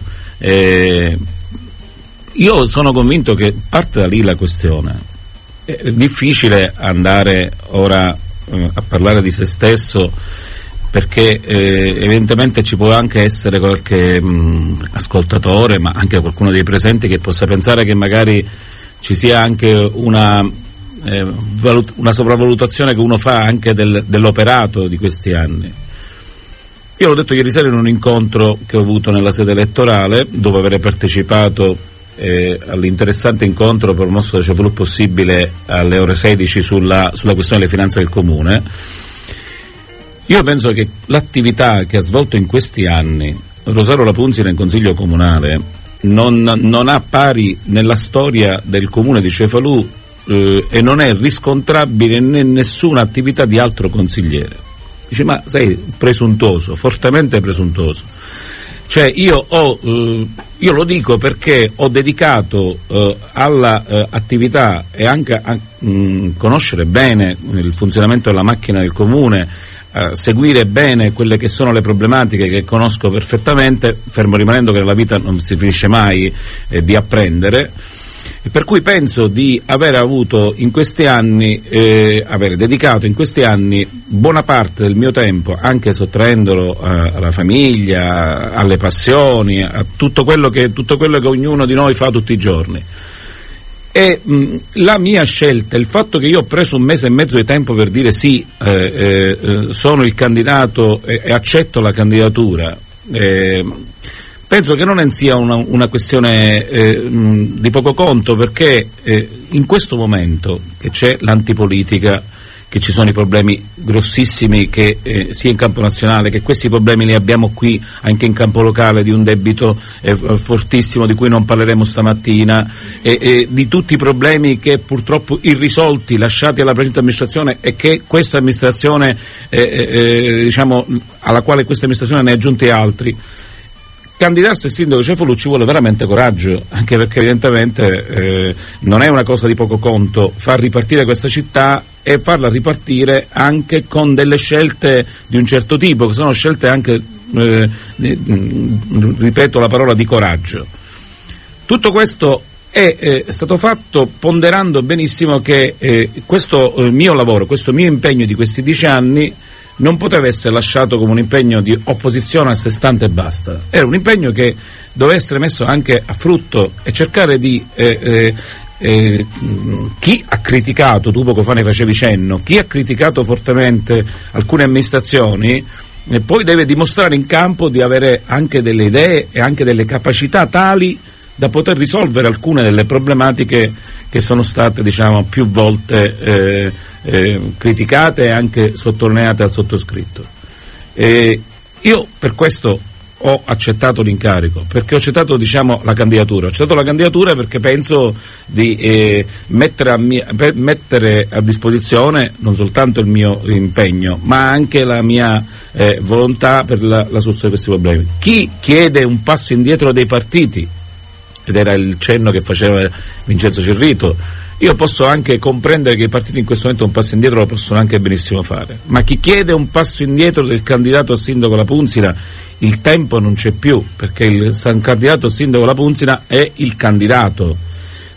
Io sono convinto che parte da lì la questione. È difficile andare ora a parlare di se stesso, perché evidentemente ci può anche essere qualche ascoltatore, ma anche qualcuno dei presenti, che possa pensare che magari ci sia anche una sopravvalutazione che uno fa anche dell'operato di questi anni. Io l'ho detto ieri sera in un incontro che ho avuto nella sede elettorale, dopo aver partecipato all'interessante incontro promosso da Cefalù Possibile alle ore 16 sulla questione delle finanze del comune. Io penso che l'attività che ha svolto in questi anni Rosario La Punzina in Consiglio Comunale non ha pari nella storia del comune di Cefalù e non è riscontrabile in nessuna attività di altro consigliere. Dice, ma sei presuntuoso, fortemente presuntuoso. Cioè io lo dico perché ho dedicato alla attività e anche a conoscere bene il funzionamento della macchina del comune, seguire bene quelle che sono le problematiche che conosco perfettamente, fermo rimanendo che nella vita non si finisce mai di apprendere. E per cui penso di aver avuto in questi anni, aver dedicato in questi anni buona parte del mio tempo, anche sottraendolo alla famiglia, alle passioni, a tutto quello che ognuno di noi fa tutti i giorni. E la mia scelta, il fatto che io ho preso 1 mese e mezzo di tempo per dire sì, sono il candidato e accetto la candidatura, penso che non sia una questione di poco conto, perché in questo momento che c'è l'antipolitica, che ci sono i problemi grossissimi che sia in campo nazionale, che questi problemi li abbiamo qui anche in campo locale, di un debito fortissimo di cui non parleremo stamattina, e di tutti i problemi che purtroppo irrisolti, lasciati alla precedente amministrazione, e che questa amministrazione diciamo alla quale questa amministrazione ne ha aggiunti altri. Candidarsi al sindaco di Cefalù ci vuole veramente coraggio, anche perché evidentemente non è una cosa di poco conto far ripartire questa città, e farla ripartire anche con delle scelte di un certo tipo, che sono scelte anche, ripeto la parola, di coraggio. Tutto questo è stato fatto ponderando benissimo che questo mio lavoro, questo mio impegno di questi 10 anni non poteva essere lasciato come un impegno di opposizione a sé stante e basta. Era un impegno che doveva essere messo anche a frutto, e cercare di chi ha criticato, tu poco fa ne facevi cenno, chi ha criticato fortemente alcune amministrazioni, poi deve dimostrare in campo di avere anche delle idee e anche delle capacità tali da poter risolvere alcune delle problematiche che sono state, diciamo, più volte criticate e anche sottolineate al sottoscritto. Io per questo ho accettato l'incarico, perché ho accettato, diciamo, la candidatura. Ho accettato la candidatura perché penso di mettere a disposizione non soltanto il mio impegno, ma anche la mia volontà per la soluzione di questi problemi. Chi chiede un passo indietro dei partiti, ed era il cenno che faceva Vincenzo Cerrito, io posso anche comprendere che i partiti in questo momento un passo indietro lo possono anche benissimo fare, ma chi chiede un passo indietro del candidato a sindaco La Punzina, il tempo non c'è più, perché il candidato a sindaco La Punzina è il candidato.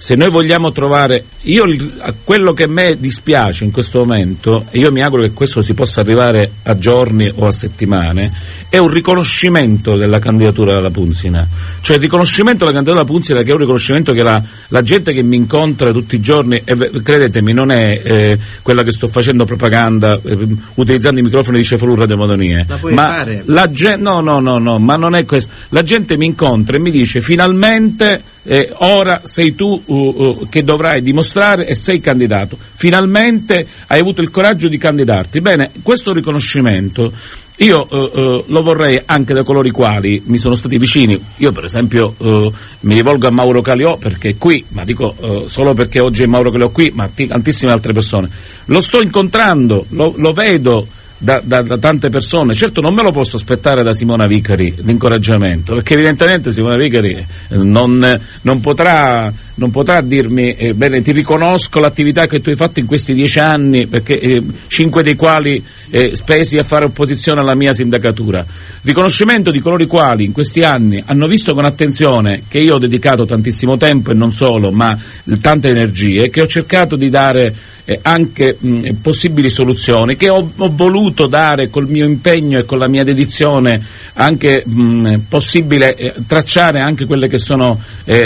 se noi vogliamo trovare, quello che a me dispiace in questo momento, e io mi auguro che questo si possa arrivare a giorni o a settimane, è un riconoscimento della candidatura della Punzina, cioè il riconoscimento della candidatura della Punzina, che è un riconoscimento che la gente che mi incontra tutti i giorni, e credetemi, non è quella che sto facendo propaganda utilizzando i microfoni di Cefalù Radio Madonia, ma la gente, no, ma non è questo, la gente mi incontra e mi dice: finalmente ora sei tu che dovrai dimostrare e sei candidato, finalmente hai avuto il coraggio di candidarti. Bene, questo riconoscimento io lo vorrei anche da coloro i quali mi sono stati vicini. Io per esempio mi rivolgo a Mauro Caliò, perché è qui, ma dico solo perché oggi è Mauro Caliò qui, ma tantissime altre persone lo sto incontrando, lo vedo da tante persone. Certo non me lo posso aspettare da Simona Vicari l'incoraggiamento, perché evidentemente Simona Vicari non potrà dirmi bene, ti riconosco l'attività che tu hai fatto in questi 10 anni, perché 5 dei quali spesi a fare opposizione alla mia sindacatura. Riconoscimento di coloro i quali in questi anni hanno visto con attenzione che io ho dedicato tantissimo tempo, e non solo, ma tante energie, che ho cercato di dare anche possibili soluzioni, che ho voluto dare col mio impegno e con la mia dedizione, anche possibile tracciare anche quelle che sono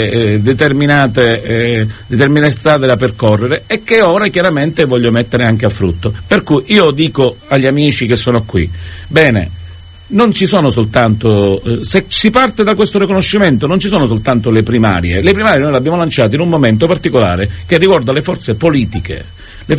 determinate strade da percorrere, e che ora chiaramente voglio mettere anche a frutto. Per cui io dico agli amici che sono qui: bene, non ci sono soltanto, se si parte da questo riconoscimento, non ci sono soltanto le primarie noi le abbiamo lanciate in un momento particolare che riguarda le forze politiche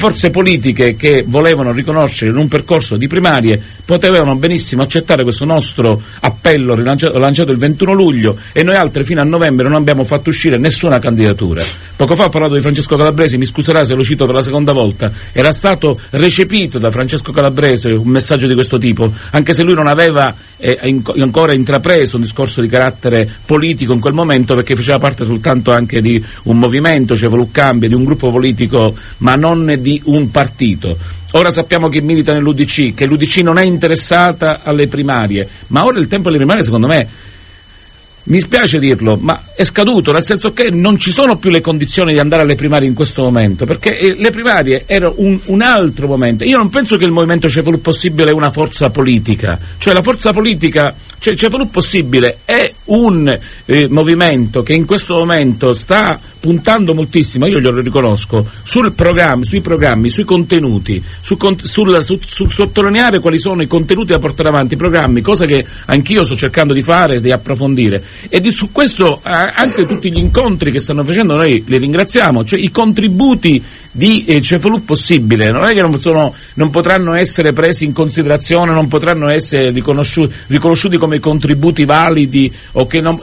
che volevano riconoscere in un percorso di primarie, potevano benissimo accettare questo nostro appello lanciato il 21 luglio, e noi altri fino a novembre non abbiamo fatto uscire nessuna candidatura. Poco fa ho parlato di Francesco Calabresi, mi scuserà se lo cito per la seconda volta, era stato recepito da Francesco Calabrese un messaggio di questo tipo, anche se lui non aveva ancora intrapreso un discorso di carattere politico in quel momento, perché faceva parte soltanto anche di un movimento, Cefalù Cambia, di un gruppo politico, ma non di un partito. Ora sappiamo che milita nell'UDC, che l'UDC non è interessata alle primarie, ma ora il tempo delle primarie, secondo me, mi spiace dirlo, ma è scaduto, nel senso che non ci sono più le condizioni di andare alle primarie in questo momento, perché le primarie erano un altro momento. Io non penso che il Movimento Cefalù Possibile è una forza politica, cioè la forza politica, cioè Cefalù Possibile è un movimento che in questo momento sta puntando moltissimo, io glielo riconosco, sui programmi, sui contenuti, sul sottolineare quali sono i contenuti da portare avanti, i programmi, cosa che anch'io sto cercando di fare, di approfondire. E su questo anche tutti gli incontri che stanno facendo noi li ringraziamo, cioè i contributi di Cefalù Possibile non è che non potranno essere presi in considerazione, non potranno essere riconosciuti come contributi validi o che non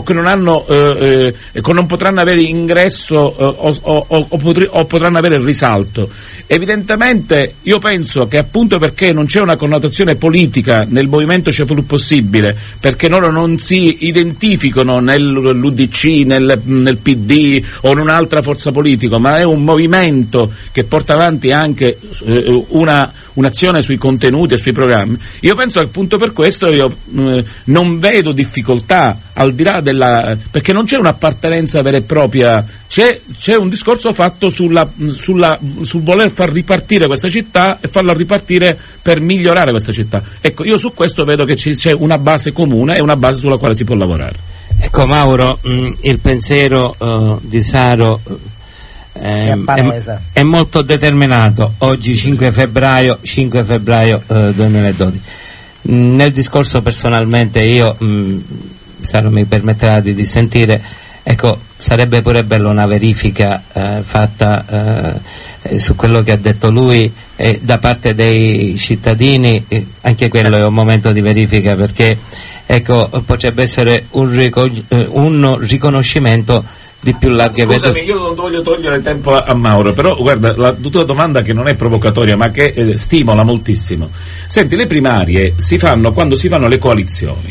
potranno avere ingresso o potranno avere risalto. Evidentemente io penso che appunto perché non c'è una connotazione politica nel Movimento Cefalù Possibile, perché loro non si identificano nell'UDC, nel PD o in un'altra forza politica, ma è un movimento che porta avanti anche un'azione sui contenuti e sui programmi. Io penso che appunto per questo io non vedo difficoltà, al di là perché non c'è un'appartenenza vera e propria, c'è un discorso fatto sul voler far ripartire questa città e farla ripartire per migliorare questa città. Ecco, io su questo vedo che c'è una base comune e una base sulla quale si può lavorare. Ecco Mauro, il pensiero di Saro è molto determinato. Oggi 5 febbraio 2012. Nel discorso personalmente io, Saro mi permetterà di dissentire, ecco, sarebbe pure bello una verifica fatta su quello che ha detto lui da parte dei cittadini, anche quello è un momento di verifica, perché ecco, potrebbe essere un riconoscimento di più larghe vedute. Scusami, io non voglio togliere tempo a Mauro, però guarda, la tua domanda che non è provocatoria ma che stimola moltissimo. Senti, le primarie si fanno quando si fanno le coalizioni.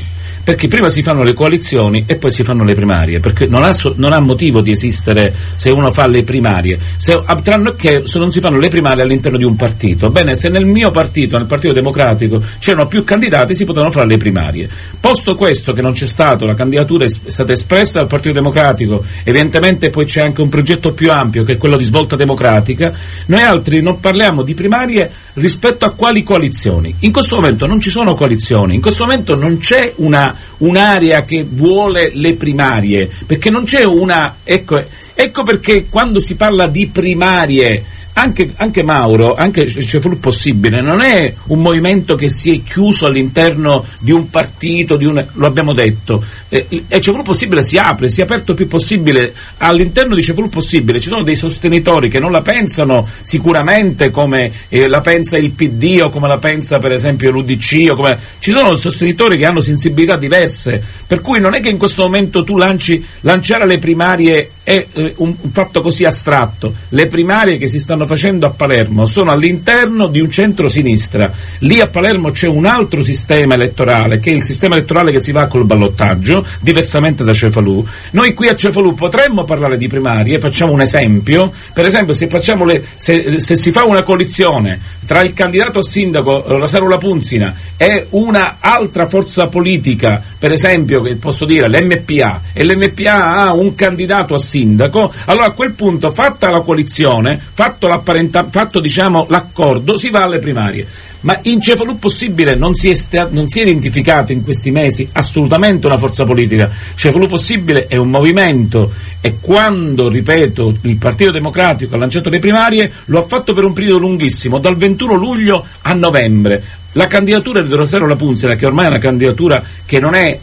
perché prima si fanno le coalizioni e poi si fanno le primarie, perché non ha motivo di esistere se uno fa le primarie, tranne che se non si fanno le primarie all'interno di un partito. Bene, se nel mio partito, nel Partito Democratico, c'erano più candidati, si potevano fare le primarie. Posto questo, che non c'è stato, la candidatura è stata espressa dal Partito Democratico, evidentemente poi c'è anche un progetto più ampio che è quello di Svolta Democratica, noi altri non parliamo di primarie rispetto a quali coalizioni. In questo momento non ci sono coalizioni, in questo momento non c'è un'area che vuole le primarie, perché non c'è ecco perché quando si parla di primarie anche Mauro, anche Cefalù Possibile non è un movimento che si è chiuso all'interno di un partito, lo abbiamo detto, Cefalù Possibile si apre, si è aperto il più possibile. All'interno di Cefalù Possibile ci sono dei sostenitori che non la pensano sicuramente come la pensa il PD o come la pensa per esempio l'UDC, ci sono sostenitori che hanno sensibilità diverse, per cui non è che in questo momento tu lanciare le primarie è un fatto così astratto. Le primarie che si stanno facendo a Palermo sono all'interno di un centro-sinistra. Lì a Palermo c'è un altro sistema elettorale, che è il sistema elettorale che si va col ballottaggio, diversamente da Cefalù. Noi qui a Cefalù potremmo parlare di primarie, facciamo un esempio, per esempio se si fa una coalizione tra il candidato a sindaco Rosario Lapunzina e una altra forza politica, per esempio che posso dire l'MPA, e l'MPA ha un candidato a sindaco, allora a quel punto, fatta la coalizione, fatto l'accordo, si va alle primarie. Ma in Cefalù Possibile non si è identificato in questi mesi assolutamente una forza politica. Cefalù Possibile è un movimento, e quando, ripeto, il Partito Democratico ha lanciato le primarie lo ha fatto per un periodo lunghissimo, dal 21 luglio a novembre. La candidatura di Rosario Lapunzina, che ormai è una candidatura che non è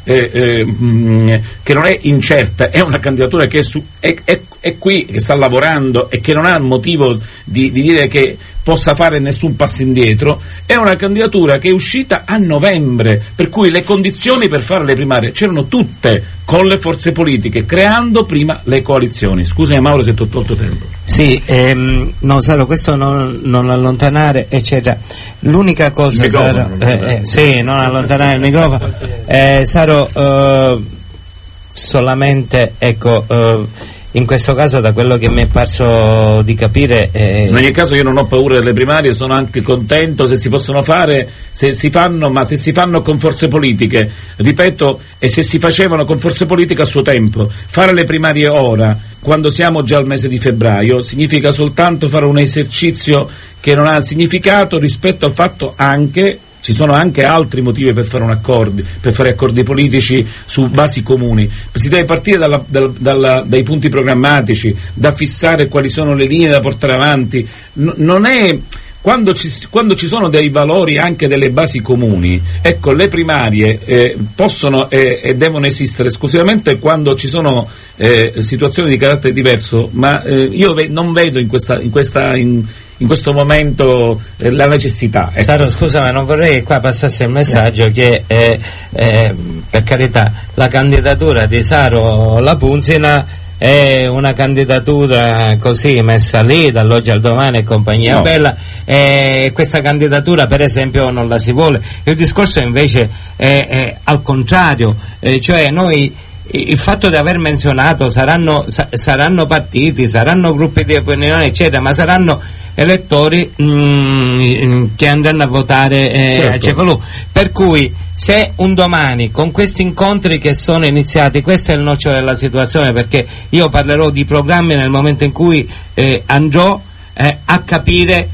incerta, è una candidatura che è qui, che sta lavorando e che non ha motivo di dire che possa fare nessun passo indietro, è una candidatura che è uscita a novembre, per cui le condizioni per fare le primarie c'erano tutte con le forze politiche, creando prima le coalizioni. Scusami Mauro se ti ho tolto tempo. Sì, no Saro, questo non allontanare, eccetera. L'unica cosa, Saro, sì, non allontanare il microfono. Saro, solamente, in questo caso, da quello che mi è parso di capire, in ogni caso io non ho paura delle primarie, sono anche contento se si possono fare, se si fanno, ma se si fanno con forze politiche, ripeto, e se si facevano con forze politiche a suo tempo. Fare le primarie ora, quando siamo già al mese di febbraio, significa soltanto fare un esercizio che non ha significato rispetto al fatto anche. Ci sono anche altri motivi per fare accordi politici su basi comuni. Si deve partire dai punti programmatici, da fissare quali sono le linee da portare avanti. Non è quando ci sono dei valori, anche delle basi comuni, ecco, le primarie possono e devono esistere esclusivamente quando ci sono situazioni di carattere diverso, ma io non vedo in questo momento la necessità. Ecco. Saro, scusa, ma non vorrei che qua passasse il messaggio che per carità la candidatura di Saro Lapunzina è una candidatura così messa lì dall'oggi al domani e compagnia bella, questa candidatura per esempio non la si vuole. Il discorso invece è al contrario, cioè noi, il fatto di aver menzionato saranno partiti, saranno gruppi di opinione eccetera, ma saranno elettori che andranno a votare a Cefalù, per cui se un domani con questi incontri che sono iniziati, questo è il nocciolo della situazione, perché io parlerò di programmi nel momento in cui andrò a capire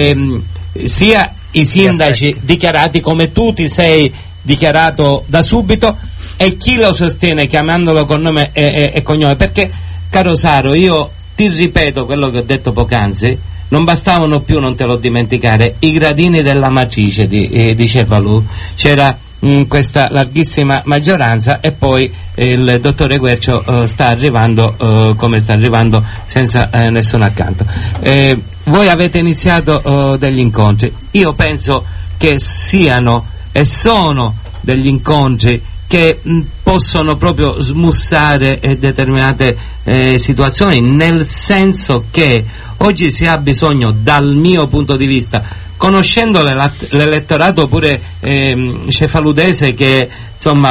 sia i sindaci dichiarati, come tu ti sei dichiarato da subito, e chi lo sostiene chiamandolo con nome e cognome, perché caro Saro, io ti ripeto quello che ho detto poc'anzi, non bastavano più, non te lo dimenticare, i gradini della matrice di Cefalù, c'era questa larghissima maggioranza, e poi il dottore Guercio sta arrivando come sta arrivando, senza nessuno accanto. Voi avete iniziato degli incontri, io penso che siano e sono degli incontri che possono proprio smussare determinate situazioni, nel senso che oggi si ha bisogno, dal mio punto di vista, conoscendo l'elettorato pure cefaludese, che insomma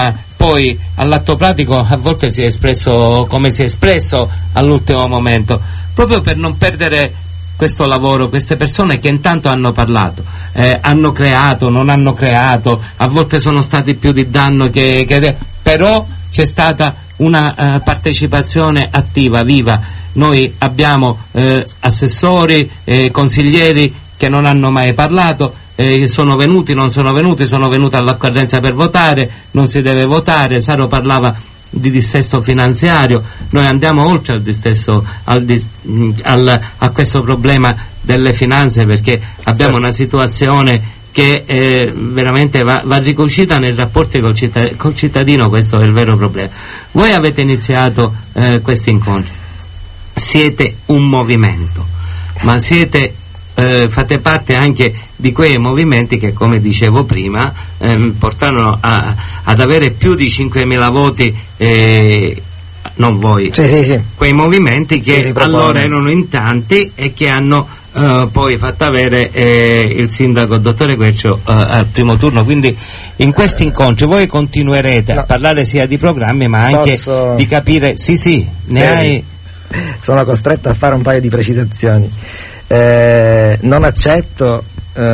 poi all'atto pratico a volte si è espresso come si è espresso all'ultimo momento, proprio per non perdere questo lavoro, queste persone che intanto hanno parlato, hanno creato, non hanno creato, a volte sono stati più di danno che però c'è stata una partecipazione attiva, viva. Noi abbiamo assessori, consiglieri che non hanno mai parlato, sono venuti, non sono venuti, sono venuti all'occorrenza per votare, non si deve votare. Saro parlava di dissesto finanziario, noi andiamo oltre al dissesto, a questo problema delle finanze, perché abbiamo una situazione che veramente va ricucita nei rapporti col cittadino. Questo è il vero problema. Voi avete iniziato questi incontri, siete un movimento, ma fate parte anche di quei movimenti che, come dicevo prima, portarono ad avere più di 5.000 voti, non voi, sì. Quei movimenti che allora erano in tanti e che hanno poi fatto avere il sindaco dottore Quercio al primo turno. Quindi in questi incontri voi continuerete a parlare sia di programmi ma anche di capire. Hai. Sono costretto a fare un paio di precisazioni. Non accetto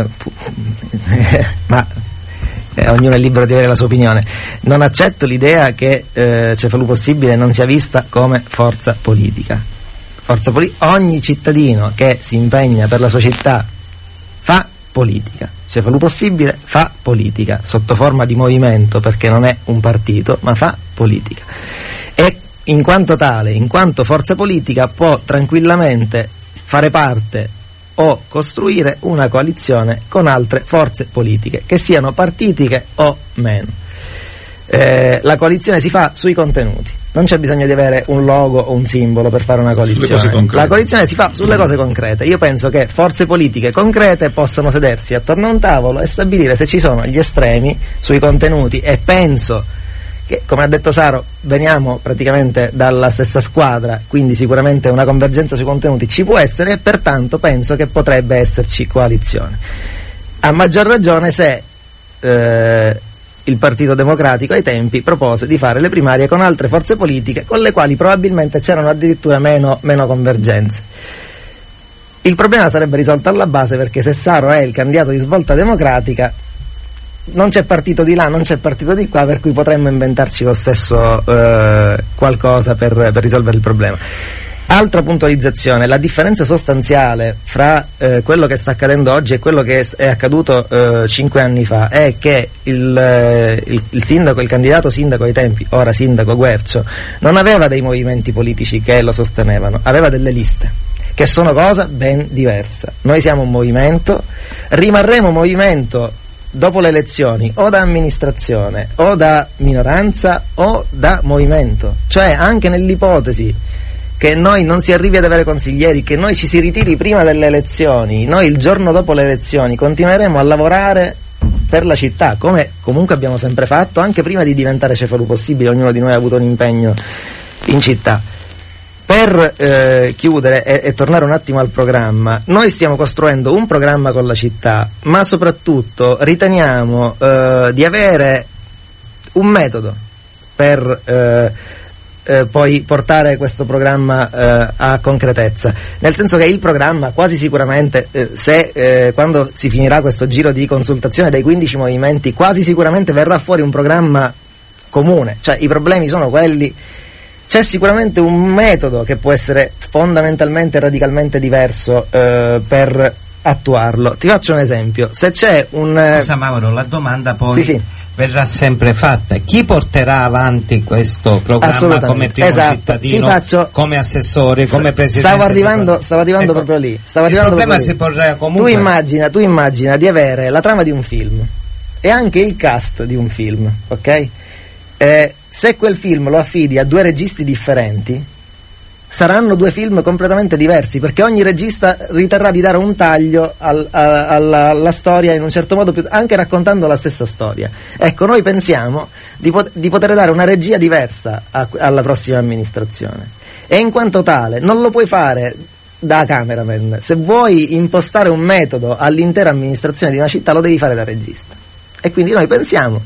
ma ognuno è libero di avere la sua opinione. Non accetto l'idea che Cefalù Possibile non sia vista come forza politica. Ogni cittadino che si impegna per la sua città fa politica. Cefalù Possibile fa politica sotto forma di movimento, perché non è un partito, ma fa politica, e in quanto tale, in quanto forza politica, può tranquillamente fare parte o costruire una coalizione con altre forze politiche, che siano partitiche o meno. La coalizione si fa sui contenuti, non c'è bisogno di avere un logo o un simbolo per fare una coalizione. La coalizione si fa sulle cose concrete. Io penso che forze politiche concrete possano sedersi attorno a un tavolo e stabilire se ci sono gli estremi sui contenuti, e penso che, come ha detto Saro, veniamo praticamente dalla stessa squadra, quindi sicuramente una convergenza sui contenuti ci può essere, e pertanto penso che potrebbe esserci coalizione. A maggior ragione se il Partito Democratico ai tempi propose di fare le primarie con altre forze politiche con le quali probabilmente c'erano addirittura meno convergenze. Il problema sarebbe risolto alla base, perché se Saro è il candidato di Svolta Democratica non c'è partito di là, non c'è partito di qua, per cui potremmo inventarci lo stesso qualcosa per risolvere il problema. Altra puntualizzazione: la differenza sostanziale fra quello che sta accadendo oggi e quello che è accaduto 5 anni fa è che il sindaco, il candidato sindaco ai tempi, ora sindaco Quercio, non aveva dei movimenti politici che lo sostenevano, aveva delle liste, che sono cosa ben diversa. Noi siamo un movimento, rimarremo movimento dopo le elezioni o da amministrazione o da minoranza o da movimento, cioè anche nell'ipotesi che noi non si arrivi ad avere consiglieri, che noi ci si ritiri prima delle elezioni, noi il giorno dopo le elezioni continueremo a lavorare per la città, come comunque abbiamo sempre fatto, anche prima di diventare Cefalù Possibile. Ognuno di noi ha avuto un impegno in città. Per chiudere e tornare un attimo al programma, noi stiamo costruendo un programma con la città, ma soprattutto riteniamo di avere un metodo per poi portare questo programma a concretezza, nel senso che il programma quasi sicuramente, quando si finirà questo giro di consultazione dei 15 movimenti, quasi sicuramente verrà fuori un programma comune, cioè i problemi sono quelli. C'è sicuramente un metodo che può essere fondamentalmente e radicalmente diverso per attuarlo. Ti faccio un esempio: se c'è Scusa Mauro, la domanda poi verrà sempre fatta: chi porterà avanti questo programma come primo cittadino, come assessore, come presidente? Stavo arrivando proprio lì. Il problema si porrà comunque. Tu immagina di avere la trama di un film e anche il cast di un film, ok? Se quel film lo affidi a 2 registi differenti, saranno 2 film completamente diversi, perché ogni regista riterrà di dare un taglio alla storia in un certo modo, anche raccontando la stessa storia. Ecco, noi pensiamo di poter dare una regia diversa alla prossima amministrazione, e in quanto tale non lo puoi fare da cameraman. Se vuoi impostare un metodo all'intera amministrazione di una città, lo devi fare da regista, e quindi noi pensiamo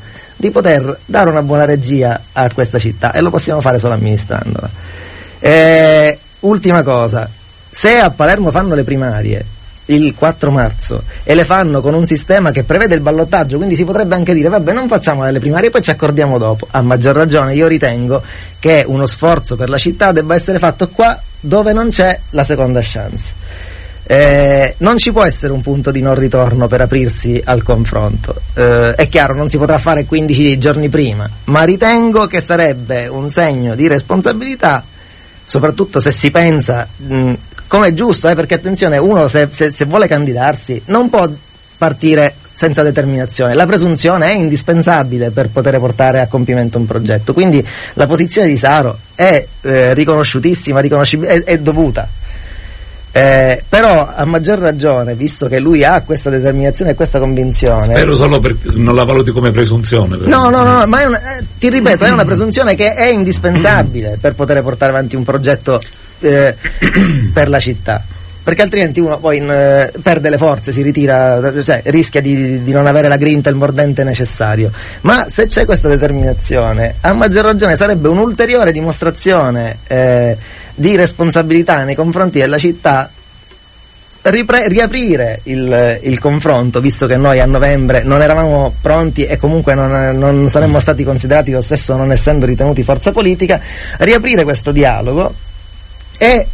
di poter dare una buona regia a questa città, e lo possiamo fare solo amministrandola. Ultima cosa, se a Palermo fanno le primarie il 4 marzo e le fanno con un sistema che prevede il ballottaggio, quindi si potrebbe anche dire vabbè, non facciamo le primarie, poi ci accordiamo dopo. A maggior ragione io ritengo che uno sforzo per la città debba essere fatto qua dove non c'è la seconda chance. Non ci può essere un punto di non ritorno per aprirsi al confronto. È chiaro, non si potrà fare 15 giorni prima, ma ritengo che sarebbe un segno di responsabilità, soprattutto se si pensa, come è giusto, perché attenzione, uno se vuole candidarsi non può partire senza determinazione. La presunzione è indispensabile per poter portare a compimento un progetto, quindi la posizione di Saro è riconosciutissima, è dovuta. Però a maggior ragione, visto che lui ha questa determinazione e questa convinzione, spero solo perché non la valuti come presunzione però. No, ma ti ripeto, è una presunzione che è indispensabile per poter portare avanti un progetto per la città, perché altrimenti uno poi perde le forze, si ritira, cioè rischia di non avere la grinta, il mordente necessario. Ma se c'è questa determinazione, a maggior ragione sarebbe un'ulteriore dimostrazione di responsabilità nei confronti della città riaprire il confronto, visto che noi a novembre non eravamo pronti e comunque non saremmo stati considerati lo stesso, non essendo ritenuti forza politica, riaprire questo dialogo e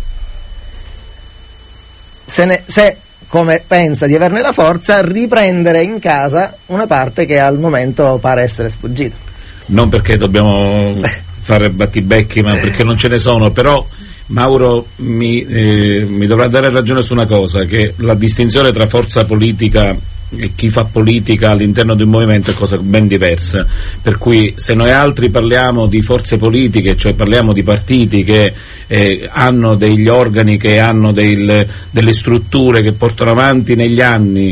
se come pensa di averne la forza, riprendere in casa una parte che al momento pare essere sfuggita. Non perché dobbiamo fare battibecchi, ma perché non ce ne sono, però Mauro mi dovrà dare ragione su una cosa, che la distinzione tra forza politica e chi fa politica all'interno di un movimento è cosa ben diversa, per cui se noi altri parliamo di forze politiche, cioè parliamo di partiti che hanno degli organi, che hanno delle strutture che portano avanti negli anni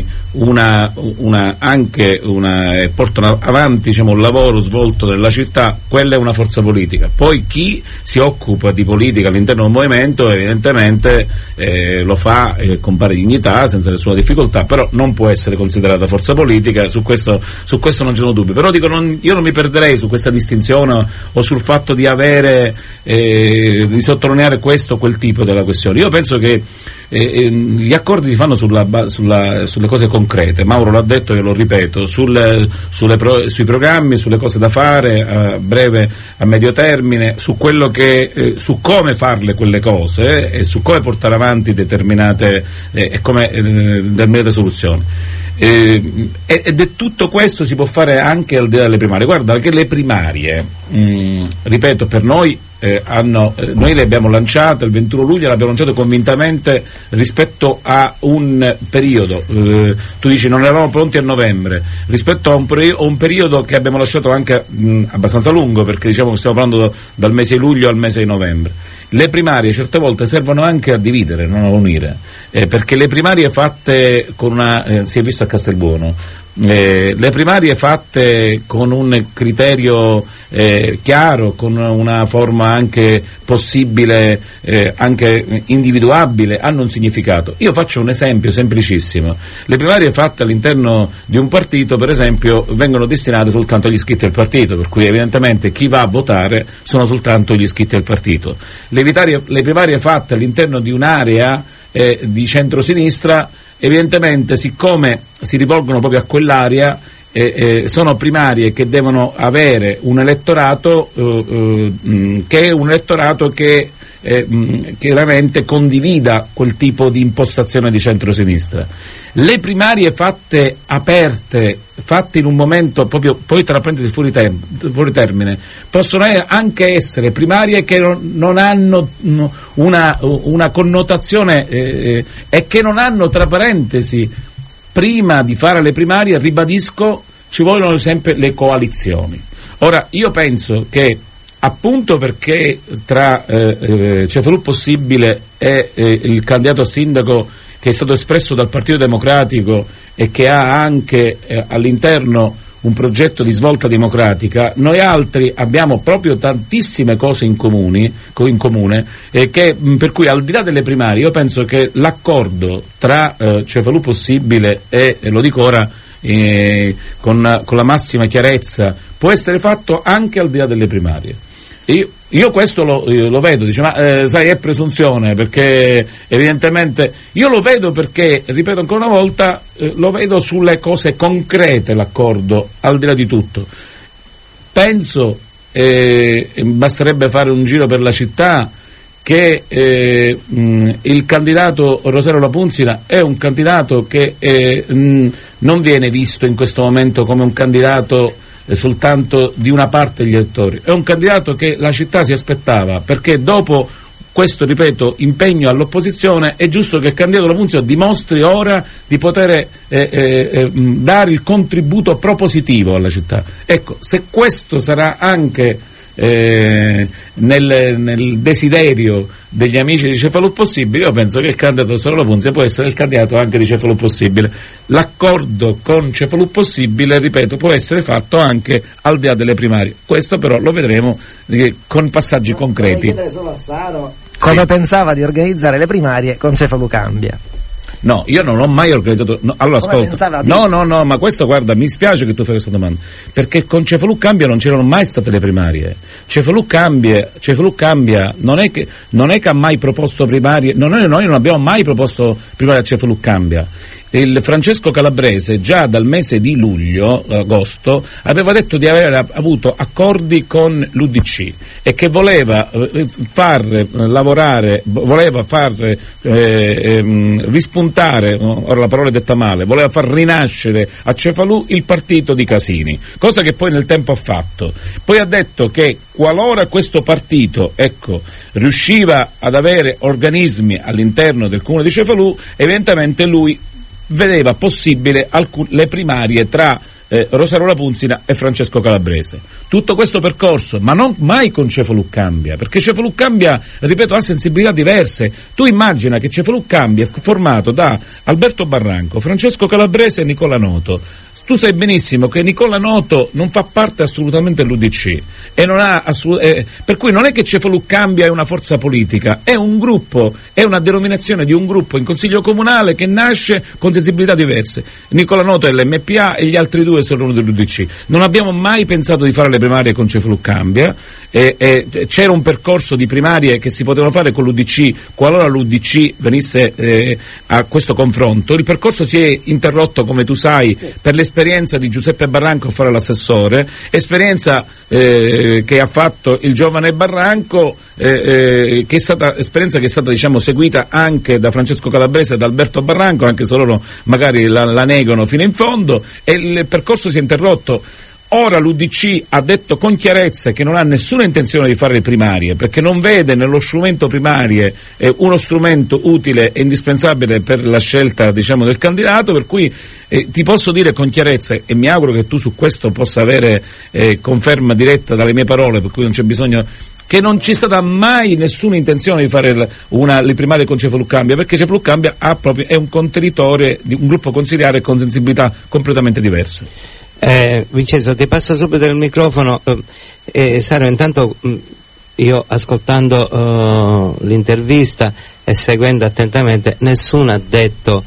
portano avanti, diciamo, un lavoro svolto nella città, quella è una forza politica. Poi chi si occupa di politica all'interno di un movimento evidentemente lo fa con pari dignità, senza nessuna difficoltà, però non può essere considerata forza politica, su questo non ci sono dubbi. Però dico, io non mi perderei su questa distinzione o sul fatto di avere di sottolineare questo o quel tipo della questione. Io penso che gli accordi si fanno sulle cose concrete. Mauro l'ha detto, io lo ripeto, sui programmi, sulle cose da fare a breve, a medio termine, su quello che su come farle quelle cose e su come portare avanti determinate soluzioni. Ed è tutto questo si può fare anche al di là delle primarie. Guarda che le primarie, ripeto, per noi noi le abbiamo lanciate il 21 luglio, le abbiamo lanciate convintamente rispetto a un periodo, tu dici non eravamo pronti a novembre, rispetto a un periodo che abbiamo lasciato anche abbastanza lungo, perché diciamo che stiamo parlando dal mese di luglio al mese di novembre. Le primarie certe volte servono anche a dividere, non a unire, perché le primarie fatte con si è visto a Castelbuono, le primarie fatte con un criterio chiaro, con una forma anche possibile, anche individuabile, hanno un significato. Io faccio un esempio semplicissimo: le primarie fatte all'interno di un partito, per esempio, vengono destinate soltanto agli iscritti al partito, per cui evidentemente chi va a votare sono soltanto gli iscritti al partito. Le primarie fatte all'interno di un'area di centrosinistra, evidentemente, siccome si rivolgono proprio a quell'area, sono primarie che devono avere un elettorato che è un elettorato che chiaramente condivida quel tipo di impostazione di centrosinistra. Le primarie fatte aperte, fatte in un momento proprio, poi tra parentesi fuori termine, possono anche essere primarie che non hanno una connotazione e che non hanno, tra parentesi, prima di fare le primarie, ribadisco, ci vogliono sempre le coalizioni. Ora, io penso che appunto perché tra Cefalù Possibile e il candidato a sindaco che è stato espresso dal Partito Democratico e che ha anche all'interno un progetto di svolta democratica, noi altri abbiamo proprio tantissime cose in comune, per cui al di là delle primarie io penso che l'accordo tra Cefalù Possibile e, lo dico ora, con la massima chiarezza, può essere fatto anche al di là delle primarie. Io questo lo vedo, dice, ma sai, è presunzione, perché evidentemente io lo vedo perché, ripeto ancora una volta, lo vedo sulle cose concrete l'accordo, al di là di tutto. Penso, basterebbe fare un giro per la città, che il candidato Rosario Lapunzina è un candidato che non viene visto in questo momento come un candidato soltanto di una parte degli elettori, è un candidato che la città si aspettava, perché dopo questo, ripeto, impegno all'opposizione è giusto che il candidato Lapunzina dimostri ora di poter dare il contributo propositivo alla città. Ecco, se questo sarà anche nel desiderio degli amici di Cefalù Possibile, io penso che il candidato Rosario Lapunzina può essere il candidato anche di Cefalù Possibile. L'accordo con Cefalù Possibile, ripeto, può essere fatto anche al di là delle primarie. Questo però lo vedremo con passaggi concreti. Solo a Saro come pensava di organizzare le primarie con Cefalù Cambia. No, io non ho mai organizzato. No, allora ascolta. No, ma questo, guarda, mi spiace che tu fai questa domanda, perché con Cefalù Cambia non c'erano mai state le primarie. Cefalù Cambia non è che ha mai proposto primarie, noi non abbiamo mai proposto primarie a Cefalù Cambia. Il Francesco Calabrese già dal mese di luglio, agosto, aveva detto di aver avuto accordi con l'UDC e che voleva far lavorare, voleva far rispuntare, ora la parola è detta male, voleva far rinascere a Cefalù il partito di Casini, cosa che poi nel tempo ha fatto. Poi ha detto che qualora questo partito, riusciva ad avere organismi all'interno del comune di Cefalù, evidentemente lui vedeva possibile le primarie tra Rosario Lapunzina e Francesco Calabrese. Tutto questo percorso, ma non mai con Cefalù Cambia, perché Cefalù Cambia, ripeto, ha sensibilità diverse. Tu immagina che Cefalù Cambia è formato da Alberto Barranco, Francesco Calabrese e Nicola Noto. Tu sai benissimo che Nicola Noto non fa parte assolutamente dell'UDC e non ha per cui non è che Cefalù Cambia è una forza politica, è un gruppo, è una denominazione di un gruppo in consiglio comunale che nasce con sensibilità diverse. Nicola Noto è l'MPA e gli altri due sono dell'UDC. Non abbiamo mai pensato di fare le primarie con Cefalù Cambia, c'era un percorso di primarie che si potevano fare con l'UDC qualora l'UDC venisse a questo confronto. Il percorso si è interrotto, come tu sai, per l'esperienza di Giuseppe Barranco a fare l'assessore, esperienza che ha fatto il giovane Barranco, che è stata esperienza che è stata, diciamo, seguita anche da Francesco Calabrese e da Alberto Barranco, anche se loro magari la negano fino in fondo, e il percorso si è interrotto. Ora l'UDC ha detto con chiarezza che non ha nessuna intenzione di fare le primarie, perché non vede nello strumento primarie uno strumento utile e indispensabile per la scelta, diciamo, del candidato, per cui ti posso dire con chiarezza, e mi auguro che tu su questo possa avere conferma diretta dalle mie parole, per cui non c'è bisogno, che non c'è stata mai nessuna intenzione di fare le primarie con Cefalù Cambia, perché Cefalù Cambia è un contenitore di un gruppo consiliare con sensibilità completamente diverse. Vincenzo, ti passo subito il microfono. Saro, intanto io ascoltando l'intervista e seguendo attentamente, nessuno ha detto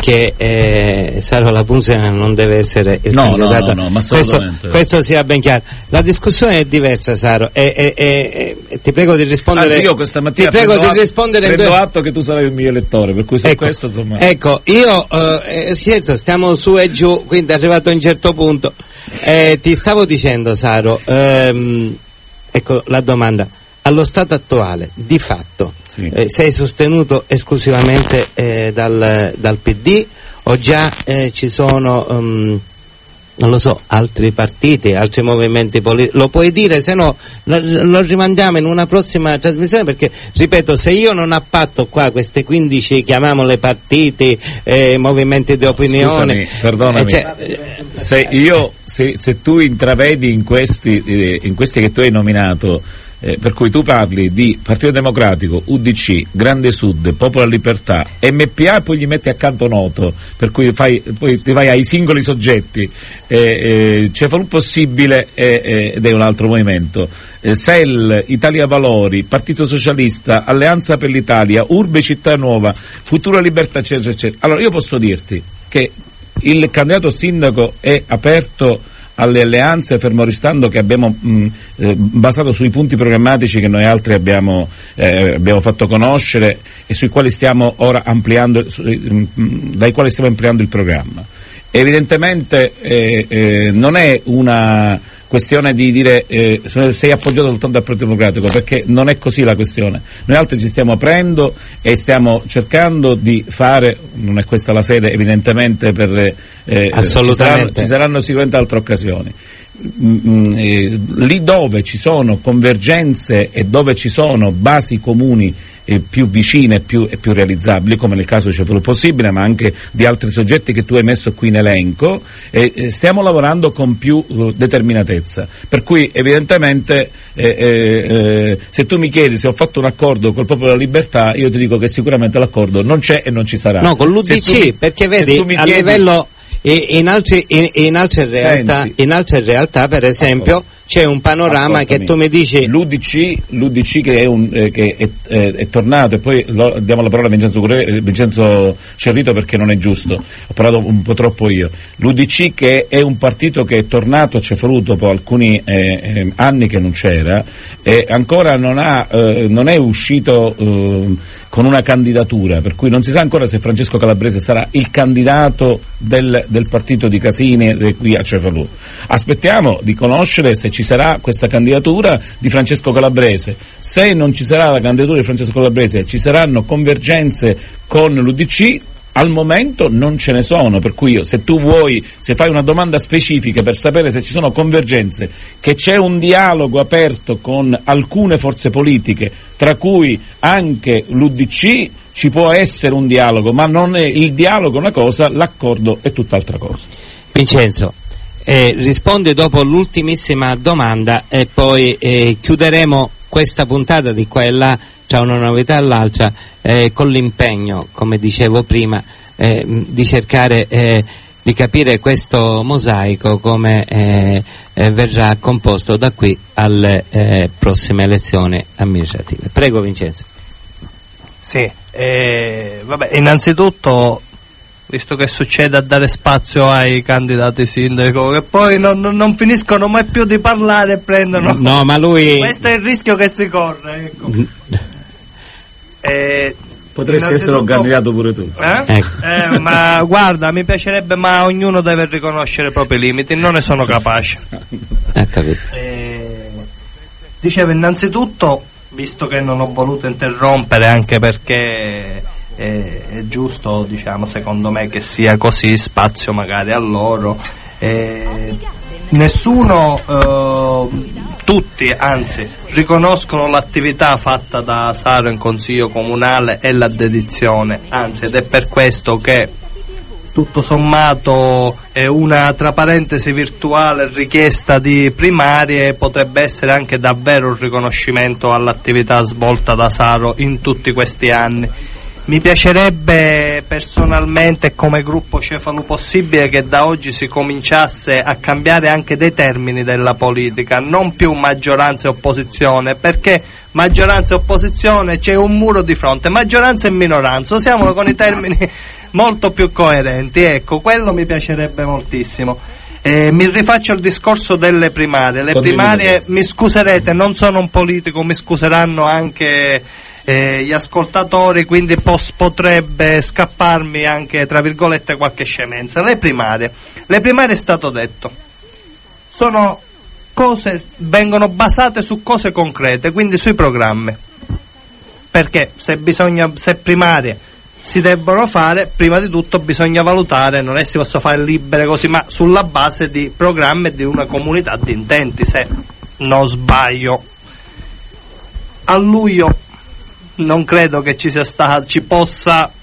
che Saro Lapunzina non deve essere il candidato. No, ma assolutamente. Questo sia ben chiaro. La discussione è diversa, Saro, e ti prego di rispondere. Anzi, io questa mattina prendo atto che tu sarai il mio elettore, per cui su questo insomma. Ecco, io certo, stiamo su e giù, quindi è arrivato a un certo punto. Ti stavo dicendo, Saro, ecco la domanda. Allo stato attuale, di fatto, sei sostenuto esclusivamente dal PD o già ci sono, non lo so, altri partiti, altri movimenti politici? Lo puoi dire, se no lo rimandiamo in una prossima trasmissione, perché, ripeto, se io non appatto qua queste 15, chiamiamole partiti, movimenti di opinione... Scusami, perdonami, se tu intravedi in questi che tu hai nominato, per cui tu parli di Partito Democratico, UDC, Grande Sud, Popolo e Libertà, MPA, e poi gli metti accanto Noto, per cui poi ti vai ai singoli soggetti, Cefalù Possibile ed è un altro movimento, SEL, Italia Valori, Partito Socialista, Alleanza per l'Italia, Urbe Città Nuova, Futura Libertà, eccetera, eccetera. Allora io posso dirti che il candidato sindaco è aperto alle alleanze, fermo restando che abbiamo basato sui punti programmatici che noi altri abbiamo fatto conoscere e sui quali stiamo ora ampliando, dai quali stiamo ampliando il programma. Evidentemente non è una questione di dire sei appoggiato soltanto dal Partito Democratico, perché non è così la questione. Noi altri ci stiamo aprendo e stiamo cercando di fare, non è questa la sede evidentemente per assolutamente ci saranno sicuramente altre occasioni. Lì dove ci sono convergenze e dove ci sono basi comuni più vicine e più realizzabili, come nel caso di Cefalù Possibile, ma anche di altri soggetti che tu hai messo qui in elenco, stiamo lavorando con più determinatezza, per cui evidentemente se tu mi chiedi se ho fatto un accordo col Popolo della Libertà, io ti dico che sicuramente l'accordo non c'è e non ci sarà. No, con l'UDC, perché vedi, a livello in altre realtà, per esempio, c'è un panorama che tu mi dici. L'UDC che è tornato, e poi diamo la parola a Vincenzo Cerrito perché non è giusto, ho parlato un po' troppo io. L'UDC, che è un partito che è tornato a Cefalù dopo alcuni anni che non c'era, e ancora non è uscito con una candidatura, per cui non si sa ancora se Francesco Calabrese sarà il candidato del partito di Casini qui a Cefalù. Aspettiamo di conoscere se ci sarà questa candidatura di Francesco Calabrese. Se non ci sarà la candidatura di Francesco Calabrese, ci saranno convergenze con l'UDC. Al momento non ce ne sono, per cui se fai una domanda specifica per sapere se ci sono convergenze, che c'è un dialogo aperto con alcune forze politiche, tra cui anche l'UDC, ci può essere un dialogo, ma non è il dialogo una cosa, l'accordo è tutt'altra cosa. Vincenzo, risponde dopo l'ultimissima domanda e poi chiuderemo questa puntata di qua e là, tra una novità e l'altra, con l'impegno, come dicevo prima, di cercare di capire questo mosaico come verrà composto da qui alle prossime elezioni amministrative. Prego Vincenzo. Sì, innanzitutto, visto che succede a dare spazio ai candidati sindaco che poi non finiscono mai più di parlare e prendono. No, ma lui. Questo è il rischio che si corre, ecco. Potresti essere un candidato pure tu. Ma guarda, mi piacerebbe, ma ognuno deve riconoscere i propri limiti, non ne sono capace. Capito. Dicevo, innanzitutto, visto che non ho voluto interrompere, anche perché è giusto, diciamo, secondo me, che sia così, spazio magari a loro, tutti anzi riconoscono l'attività fatta da Saro in consiglio comunale e la dedizione, anzi, ed è per questo che tutto sommato è una, tra parentesi, virtuale richiesta di primarie potrebbe essere anche davvero un riconoscimento all'attività svolta da Saro in tutti questi anni. Mi piacerebbe personalmente, come gruppo Cefalù Possibile, che da oggi si cominciasse a cambiare anche dei termini della politica, non più maggioranza e opposizione, perché maggioranza e opposizione c'è un muro di fronte, maggioranza e minoranza, usiamolo con i termini molto più coerenti, ecco, quello mi piacerebbe moltissimo. Mi rifaccio al discorso delle primarie. Le primarie, mi scuserete, non sono un politico, mi scuseranno anche gli ascoltatori, quindi potrebbe scapparmi anche, tra virgolette, qualche scemenza. Le primarie è stato detto, sono cose, vengono basate su cose concrete, quindi sui programmi, perché se primarie si debbono fare, prima di tutto bisogna valutare, non è si possa fare libere così, ma sulla base di programmi e di una comunità di intenti, se non sbaglio. A luglio non credo che ci possa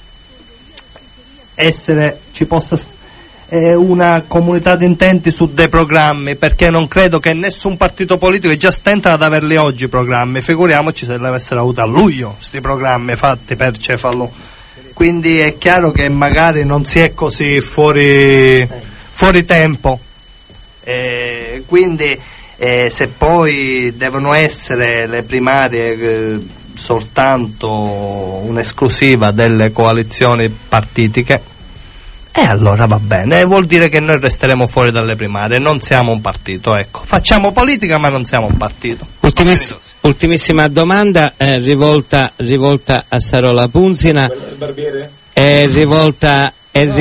essere una comunità di intenti su dei programmi, perché non credo che nessun partito politico già stenta ad averli oggi i programmi, figuriamoci se deve essere avuto a luglio sti programmi fatti per Cefalù. Quindi è chiaro che magari non si è così fuori tempo, quindi se poi devono essere le primarie soltanto un'esclusiva delle coalizioni partitiche, E allora va bene, vuol dire che noi resteremo fuori dalle primarie, non siamo un partito, ecco. Facciamo politica ma non siamo un partito. Ultimissima domanda, rivolta a Sarola Punzina. Il barbiere? È rivolta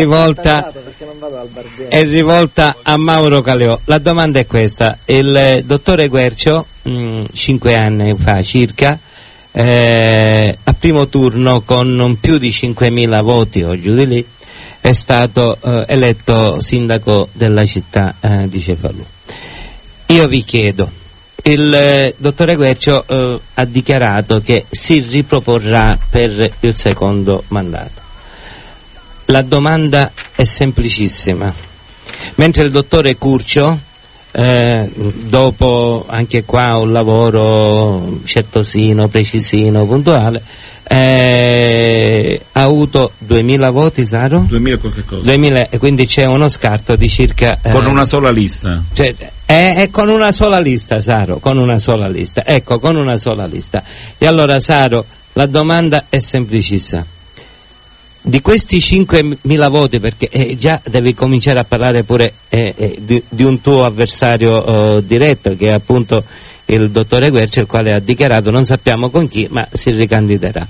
a Mauro Caleò. La domanda è questa: il dottore Quercio 5 anni fa circa, a primo turno con più di 5.000 voti o giù di lì, è stato eletto sindaco della città di Cefalù. Io vi chiedo, il dottore Quercio ha dichiarato che si riproporrà per il secondo mandato. La domanda è semplicissima. Mentre il dottore Curcio, dopo anche qua un lavoro certosino, precisino, puntuale, ha avuto 2.000 voti, Saro? 2.000 qualche cosa. 2.000, e quindi c'è uno scarto di circa... con una sola lista. Cioè, è con una sola lista, Saro, con una sola lista. Ecco, con una sola lista. E allora, Saro, la domanda è semplicissima. Di questi 5.000 voti, perché già devi cominciare a parlare pure di un tuo avversario diretto, che è appunto il dottore Quercio, il quale ha dichiarato, non sappiamo con chi, ma si ricandiderà.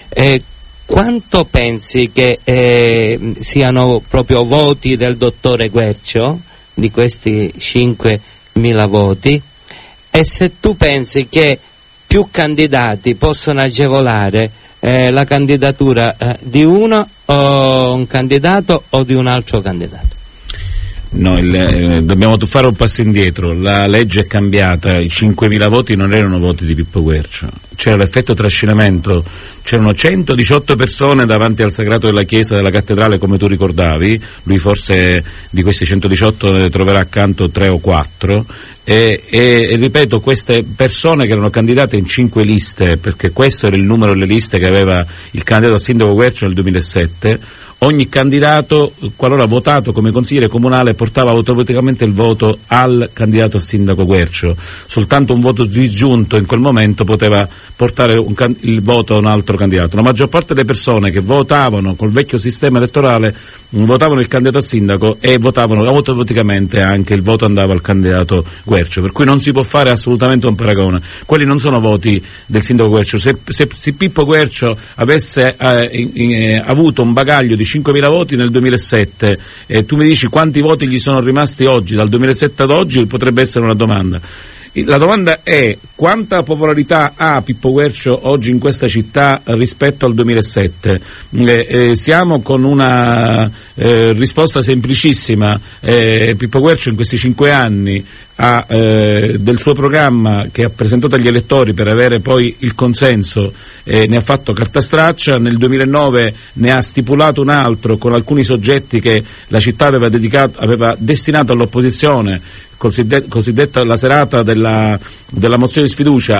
Quanto pensi che siano proprio voti del dottore Quercio, di questi 5.000 voti, e se tu pensi che più candidati possono agevolare la candidatura di uno o un candidato o di un altro candidato? No, dobbiamo fare un passo indietro. La legge è cambiata, i 5.000 voti non erano voti di Pippo Quercio, c'era l'effetto trascinamento, c'erano 118 persone davanti al sagrato della chiesa della cattedrale, come tu ricordavi. Lui forse di questi 118 ne troverà accanto 3 o 4 e ripeto, queste persone che erano candidate in 5 liste, perché questo era il numero delle liste che aveva il candidato a sindaco Quercio nel 2007, ogni candidato, qualora votato come consigliere comunale, portava automaticamente il voto al candidato a sindaco Quercio. Soltanto un voto disgiunto in quel momento poteva portare il voto a un altro candidato. La maggior parte delle persone che votavano col vecchio sistema elettorale votavano il candidato a sindaco e votavano automaticamente anche il voto andava al candidato Quercio, per cui non si può fare assolutamente un paragone. Quelli non sono voti del sindaco Quercio. Se Pippo Quercio avesse avuto un bagaglio di 5.000 voti nel 2007 e tu mi dici quanti voti gli sono rimasti oggi, dal 2007 ad oggi, potrebbe essere una domanda. La domanda è: quanta popolarità ha Pippo Quercio oggi in questa città rispetto al 2007? Siamo con una risposta semplicissima. Pippo Quercio in questi 5 anni ha del suo programma che ha presentato agli elettori per avere poi il consenso, ne ha fatto carta straccia. Nel 2009 ne ha stipulato un altro con alcuni soggetti che la città aveva destinato all'opposizione, cosiddetta la serata della mozione di sfiducia,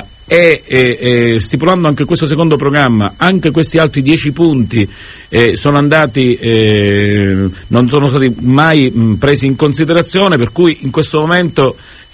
e stipulando anche questo secondo programma, anche questi altri 10 punti sono andati, non sono stati mai presi in considerazione, per cui in questo momento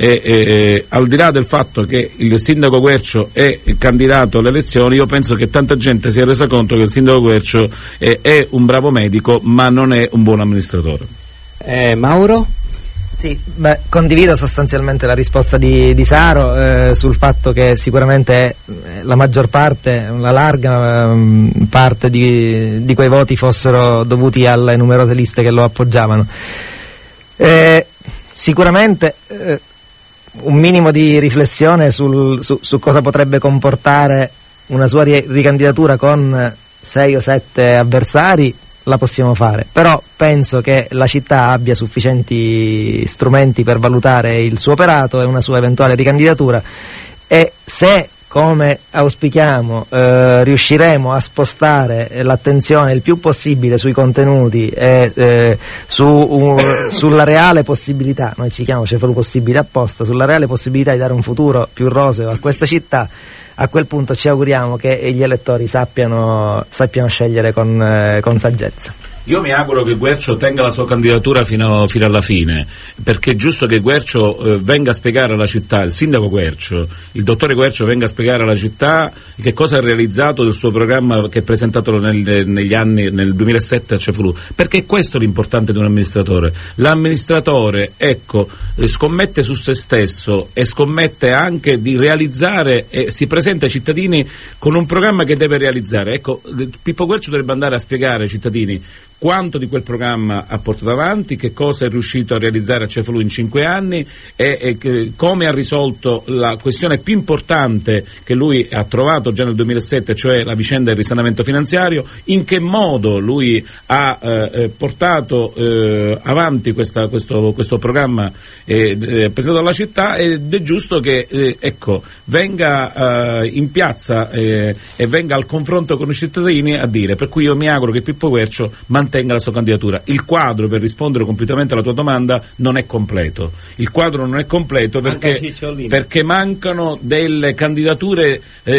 al di là del fatto che il sindaco Quercio è candidato alle elezioni, io penso che tanta gente si è resa conto che il sindaco Quercio è un bravo medico ma non è un buon amministratore. Mauro? Sì, condivido sostanzialmente la risposta di Saro sul fatto che sicuramente la maggior parte, la larga parte di quei voti fossero dovuti alle numerose liste che lo appoggiavano. Sicuramente un minimo di riflessione su cosa potrebbe comportare una sua ricandidatura con 6 o 7 avversari la possiamo fare, però penso che la città abbia sufficienti strumenti per valutare il suo operato e una sua eventuale ricandidatura, e se, come auspichiamo, riusciremo a spostare l'attenzione il più possibile sui contenuti e sulla reale possibilità, noi ci chiamiamo Cefalù Possibile apposta, sulla reale possibilità di dare un futuro più roseo a questa città, a quel punto ci auguriamo che gli elettori sappiano scegliere con saggezza. Io mi auguro che Guercio tenga la sua candidatura fino alla fine, perché è giusto che Guercio venga a spiegare alla città, il sindaco Guercio, il dottore Guercio venga a spiegare alla città che cosa ha realizzato del suo programma che ha presentato negli anni, nel 2007 a Cefalù, perché è questo l'importante di un amministratore. L'amministratore, ecco, scommette su se stesso e scommette anche di realizzare e si presenta ai cittadini con un programma che deve realizzare. Ecco, Pippo Guercio dovrebbe andare a spiegare ai cittadini quanto di quel programma ha portato avanti, che cosa è riuscito a realizzare a Cefalù in 5 anni e come ha risolto la questione più importante che lui ha trovato già nel 2007, cioè la vicenda del risanamento finanziario, in che modo lui ha portato avanti questo programma presentato dalla città, ed è giusto che venga in piazza e venga al confronto con i cittadini a dire. Per cui io mi auguro che Pippo Guercio mantenga la sua candidatura. Il quadro, per rispondere completamente alla tua domanda, non è completo. Il quadro non è completo perché mancano delle candidature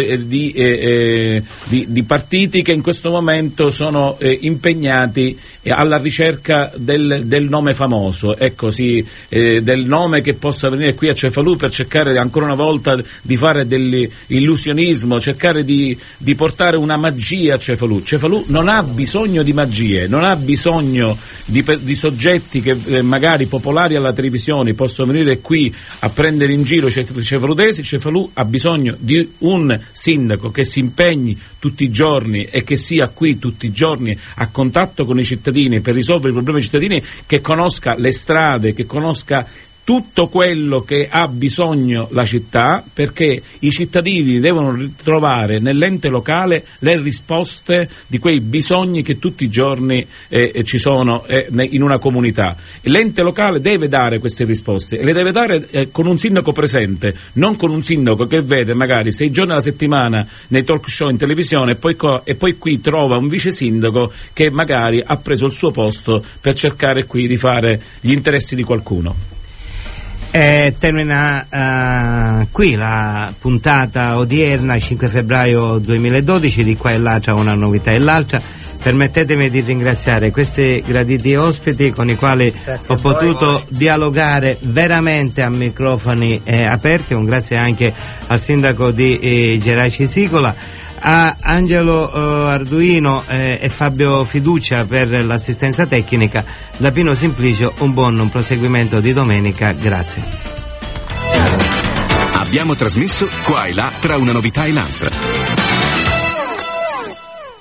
di partiti che in questo momento sono impegnati alla ricerca del nome famoso, del nome che possa venire qui a Cefalù per cercare ancora una volta di fare dell'illusionismo, cercare di portare una magia a Cefalù. Cefalù non ha bisogno di magie, non ha bisogno di soggetti che magari popolari alla televisione possono venire qui a prendere in giro i cefaludesi. Cefalù ha bisogno di un sindaco che si impegni tutti i giorni e che sia qui tutti i giorni a contatto con i cittadini per risolvere i problemi dei cittadini, che conosca le strade, che conosca tutto quello che ha bisogno la città, perché i cittadini devono ritrovare nell'ente locale le risposte di quei bisogni che tutti i giorni ci sono in una comunità. L'ente locale deve dare queste risposte e le deve dare con un sindaco presente, non con un sindaco che vede magari 6 giorni alla settimana nei talk show in televisione e poi qui trova un vice sindaco che magari ha preso il suo posto per cercare qui di fare gli interessi di qualcuno. Termina qui la puntata odierna, 5 febbraio 2012, di qua e là tra una novità e l'altra. Permettetemi di ringraziare questi graditi ospiti con i quali ho potuto dialogare veramente a microfoni aperti. Un grazie anche al sindaco di Geraci Sicola, a Angelo Arduino e Fabio Fiducia per l'assistenza tecnica. Da Pino Simplicio un buon proseguimento di domenica, grazie. Abbiamo trasmesso Qua e là tra una novità e l'altra.